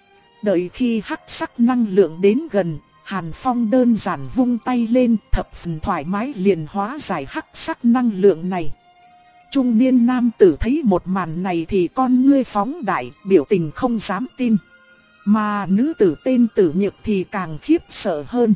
Đợi khi hắc sắc năng lượng đến gần, Hàn Phong đơn giản vung tay lên, thập phần thoải mái liền hóa giải hắc sắc năng lượng này. Trung niên nam tử thấy một màn này thì con ngươi phóng đại, biểu tình không dám tin. Mà nữ tử tên Tử Nhược thì càng khiếp sợ hơn.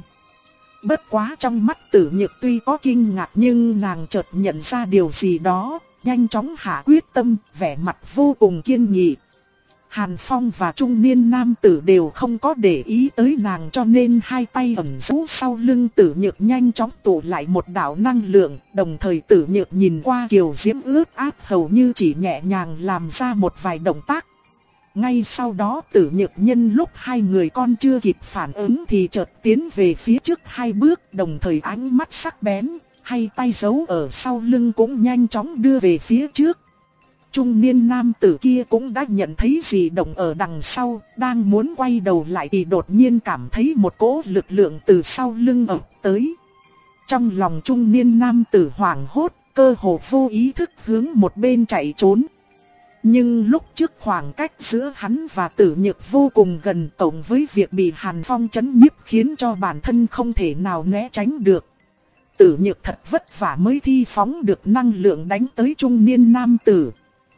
Bất quá trong mắt Tử Nhược tuy có kinh ngạc nhưng nàng chợt nhận ra điều gì đó, nhanh chóng hạ quyết tâm, vẻ mặt vô cùng kiên nghị. Hàn Phong và trung niên nam tử đều không có để ý tới nàng cho nên hai tay ẩn giấu sau lưng Tử Nhược nhanh chóng tụ lại một đạo năng lượng, đồng thời Tử Nhược nhìn qua kiều diễm ướt át hầu như chỉ nhẹ nhàng làm ra một vài động tác. Ngay sau đó Tử Nhược nhân lúc hai người con chưa kịp phản ứng thì chợt tiến về phía trước hai bước, đồng thời ánh mắt sắc bén, hai tay giấu ở sau lưng cũng nhanh chóng đưa về phía trước. Trung niên nam tử kia cũng đã nhận thấy gì động ở đằng sau, đang muốn quay đầu lại thì đột nhiên cảm thấy một cỗ lực lượng từ sau lưng ập tới. Trong lòng trung niên nam tử hoảng hốt, cơ hồ vô ý thức hướng một bên chạy trốn. Nhưng lúc trước khoảng cách giữa hắn và Tử Nhược vô cùng gần, cộng với việc bị Hàn Phong chấn nhiếp khiến cho bản thân không thể nào né tránh được. Tử Nhược thật vất vả mới thi phóng được năng lượng đánh tới trung niên nam tử,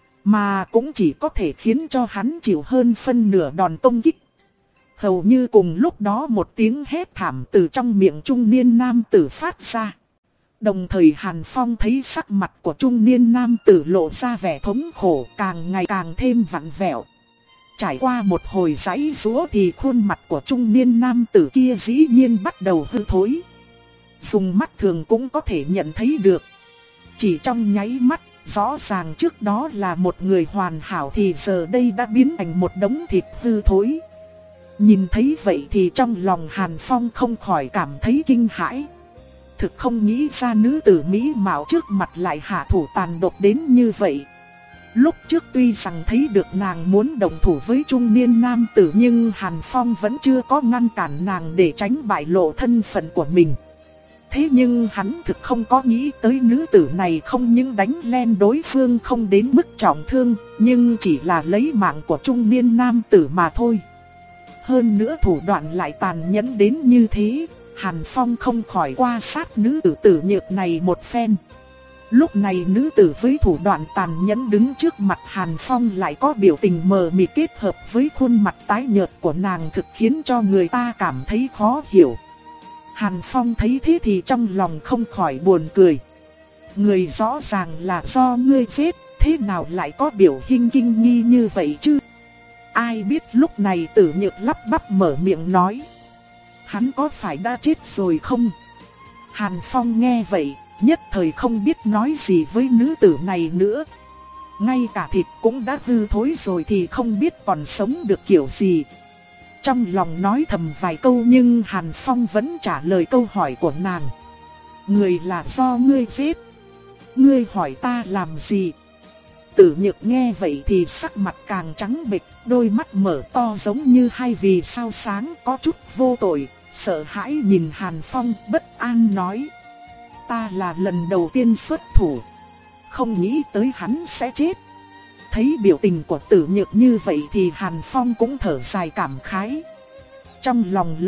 mà cũng chỉ có thể khiến cho hắn chịu hơn phân nửa đòn công kích. Hầu như cùng lúc đó một tiếng hét thảm từ trong miệng trung niên nam tử phát ra. Đồng thời Hàn Phong thấy sắc mặt của trung niên nam tử lộ ra vẻ thống khổ càng ngày càng thêm vặn vẹo. Trải qua một hồi giãy giũa thì khuôn mặt của trung niên nam tử kia dĩ nhiên bắt đầu hư thối. Dùng mắt thường cũng có thể nhận thấy được. Chỉ trong nháy mắt, rõ ràng trước đó là một người hoàn hảo thì giờ đây đã biến thành một đống thịt hư thối. Nhìn thấy vậy thì trong lòng Hàn Phong không khỏi cảm thấy kinh hãi. Thực không nghĩ ra nữ tử mỹ mạo trước mặt lại hạ thủ tàn độc đến như vậy. Lúc trước tuy rằng thấy được nàng muốn đồng thủ với trung niên nam tử nhưng Hàn Phong vẫn chưa có ngăn cản nàng để tránh bại lộ thân phận của mình. Thế nhưng hắn thực không có nghĩ tới nữ tử này không những đánh len đối phương không đến mức trọng thương, nhưng chỉ là lấy mạng của trung niên nam tử mà thôi. Hơn nữa thủ đoạn lại tàn nhẫn đến như thế, Hàn Phong không khỏi qua sát nữ tử Tử Nhược này một phen. Lúc này nữ tử với thủ đoạn tàn nhẫn đứng trước mặt Hàn Phong lại có biểu tình mờ mịt kết hợp với khuôn mặt tái nhợt của nàng thực khiến cho người ta cảm thấy khó hiểu. Hàn Phong thấy thế thì trong lòng không khỏi buồn cười. Người rõ ràng là do ngươi giết, thế nào lại có biểu hình kinh nghi như vậy chứ? Ai biết lúc này Tử Nhược lắp bắp mở miệng nói. Hắn có phải đã chết rồi không? Hàn Phong nghe vậy, nhất thời không biết nói gì với nữ tử này nữa. Ngay cả thịt cũng đã hư thối rồi thì không biết còn sống được kiểu gì. Trong lòng nói thầm vài câu nhưng Hàn Phong vẫn trả lời câu hỏi của nàng. Người là do ngươi giết. Ngươi hỏi ta làm gì? Tử Nhược nghe vậy thì sắc mặt càng trắng bệch, đôi mắt mở to giống như hai vì sao sáng có chút vô tội, sợ hãi nhìn Hàn Phong bất an nói. Ta là lần đầu tiên xuất thủ, không nghĩ tới hắn sẽ chết. Thấy biểu tình của Tử Nhược như vậy thì Hàn Phong cũng thở dài cảm khái. Trong lòng lập tức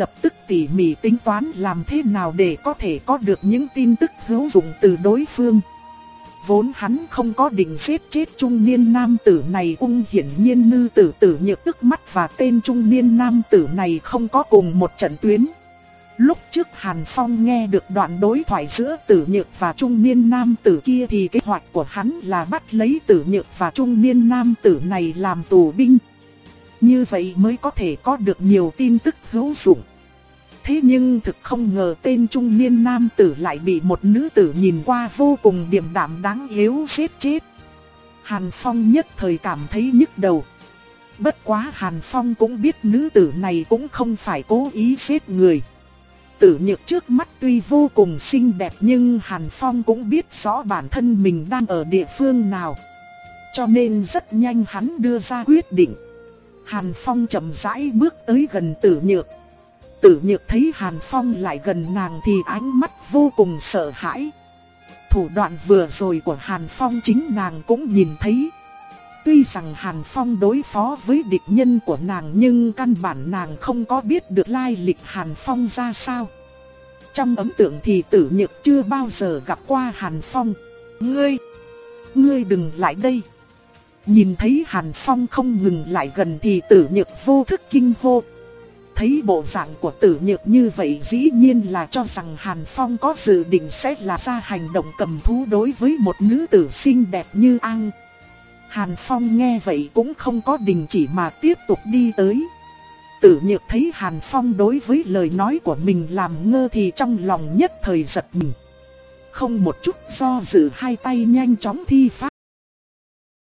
tỉ mỉ tính toán làm thế nào để có thể có được những tin tức hữu dụng từ đối phương. Vốn hắn không có định giết chết trung niên nam tử này, ung hiển nhiên nữ tử Tử Nhược tức mắt và tên trung niên nam tử này không có cùng một trận tuyến. Lúc trước Hàn Phong nghe được đoạn đối thoại giữa Tử Nhược và trung niên nam tử kia thì kế hoạch của hắn là bắt lấy Tử Nhược và trung niên nam tử này làm tù binh. Như vậy mới có thể có được nhiều tin tức hữu dụng. Thế nhưng thực không ngờ tên trung niên nam tử lại bị một nữ tử nhìn qua vô cùng điềm đạm đáng yếu giết chết. Hàn Phong nhất thời cảm thấy nhức đầu. Bất quá Hàn Phong cũng biết nữ tử này cũng không phải cố ý giết người. Tử Nhược trước mắt tuy vô cùng xinh đẹp nhưng Hàn Phong cũng biết rõ bản thân mình đang ở địa phương nào. Cho nên rất nhanh hắn đưa ra quyết định. Hàn Phong chậm rãi bước tới gần Tử Nhược. Tử Nhược thấy Hàn Phong lại gần nàng thì ánh mắt vô cùng sợ hãi. Thủ đoạn vừa rồi của Hàn Phong chính nàng cũng nhìn thấy. Tuy rằng Hàn Phong đối phó với địch nhân của nàng nhưng căn bản nàng không có biết được lai lịch Hàn Phong ra sao. Trong ấn tượng thì Tử Nhược chưa bao giờ gặp qua Hàn Phong. Ngươi, ngươi đừng lại đây. Nhìn thấy Hàn Phong không ngừng lại gần thì Tử Nhược vô thức kinh hô. Thấy bộ dạng của Tử Nhược như vậy dĩ nhiên là cho rằng Hàn Phong có dự định sẽ là ra hành động cầm thú đối với một nữ tử xinh đẹp như An. Hàn Phong nghe vậy cũng không có đình chỉ mà tiếp tục đi tới. Tử Nhược thấy Hàn Phong đối với lời nói của mình làm ngơ thì trong lòng nhất thời giật mình. Không một chút do dự, hai tay nhanh chóng thi pháp.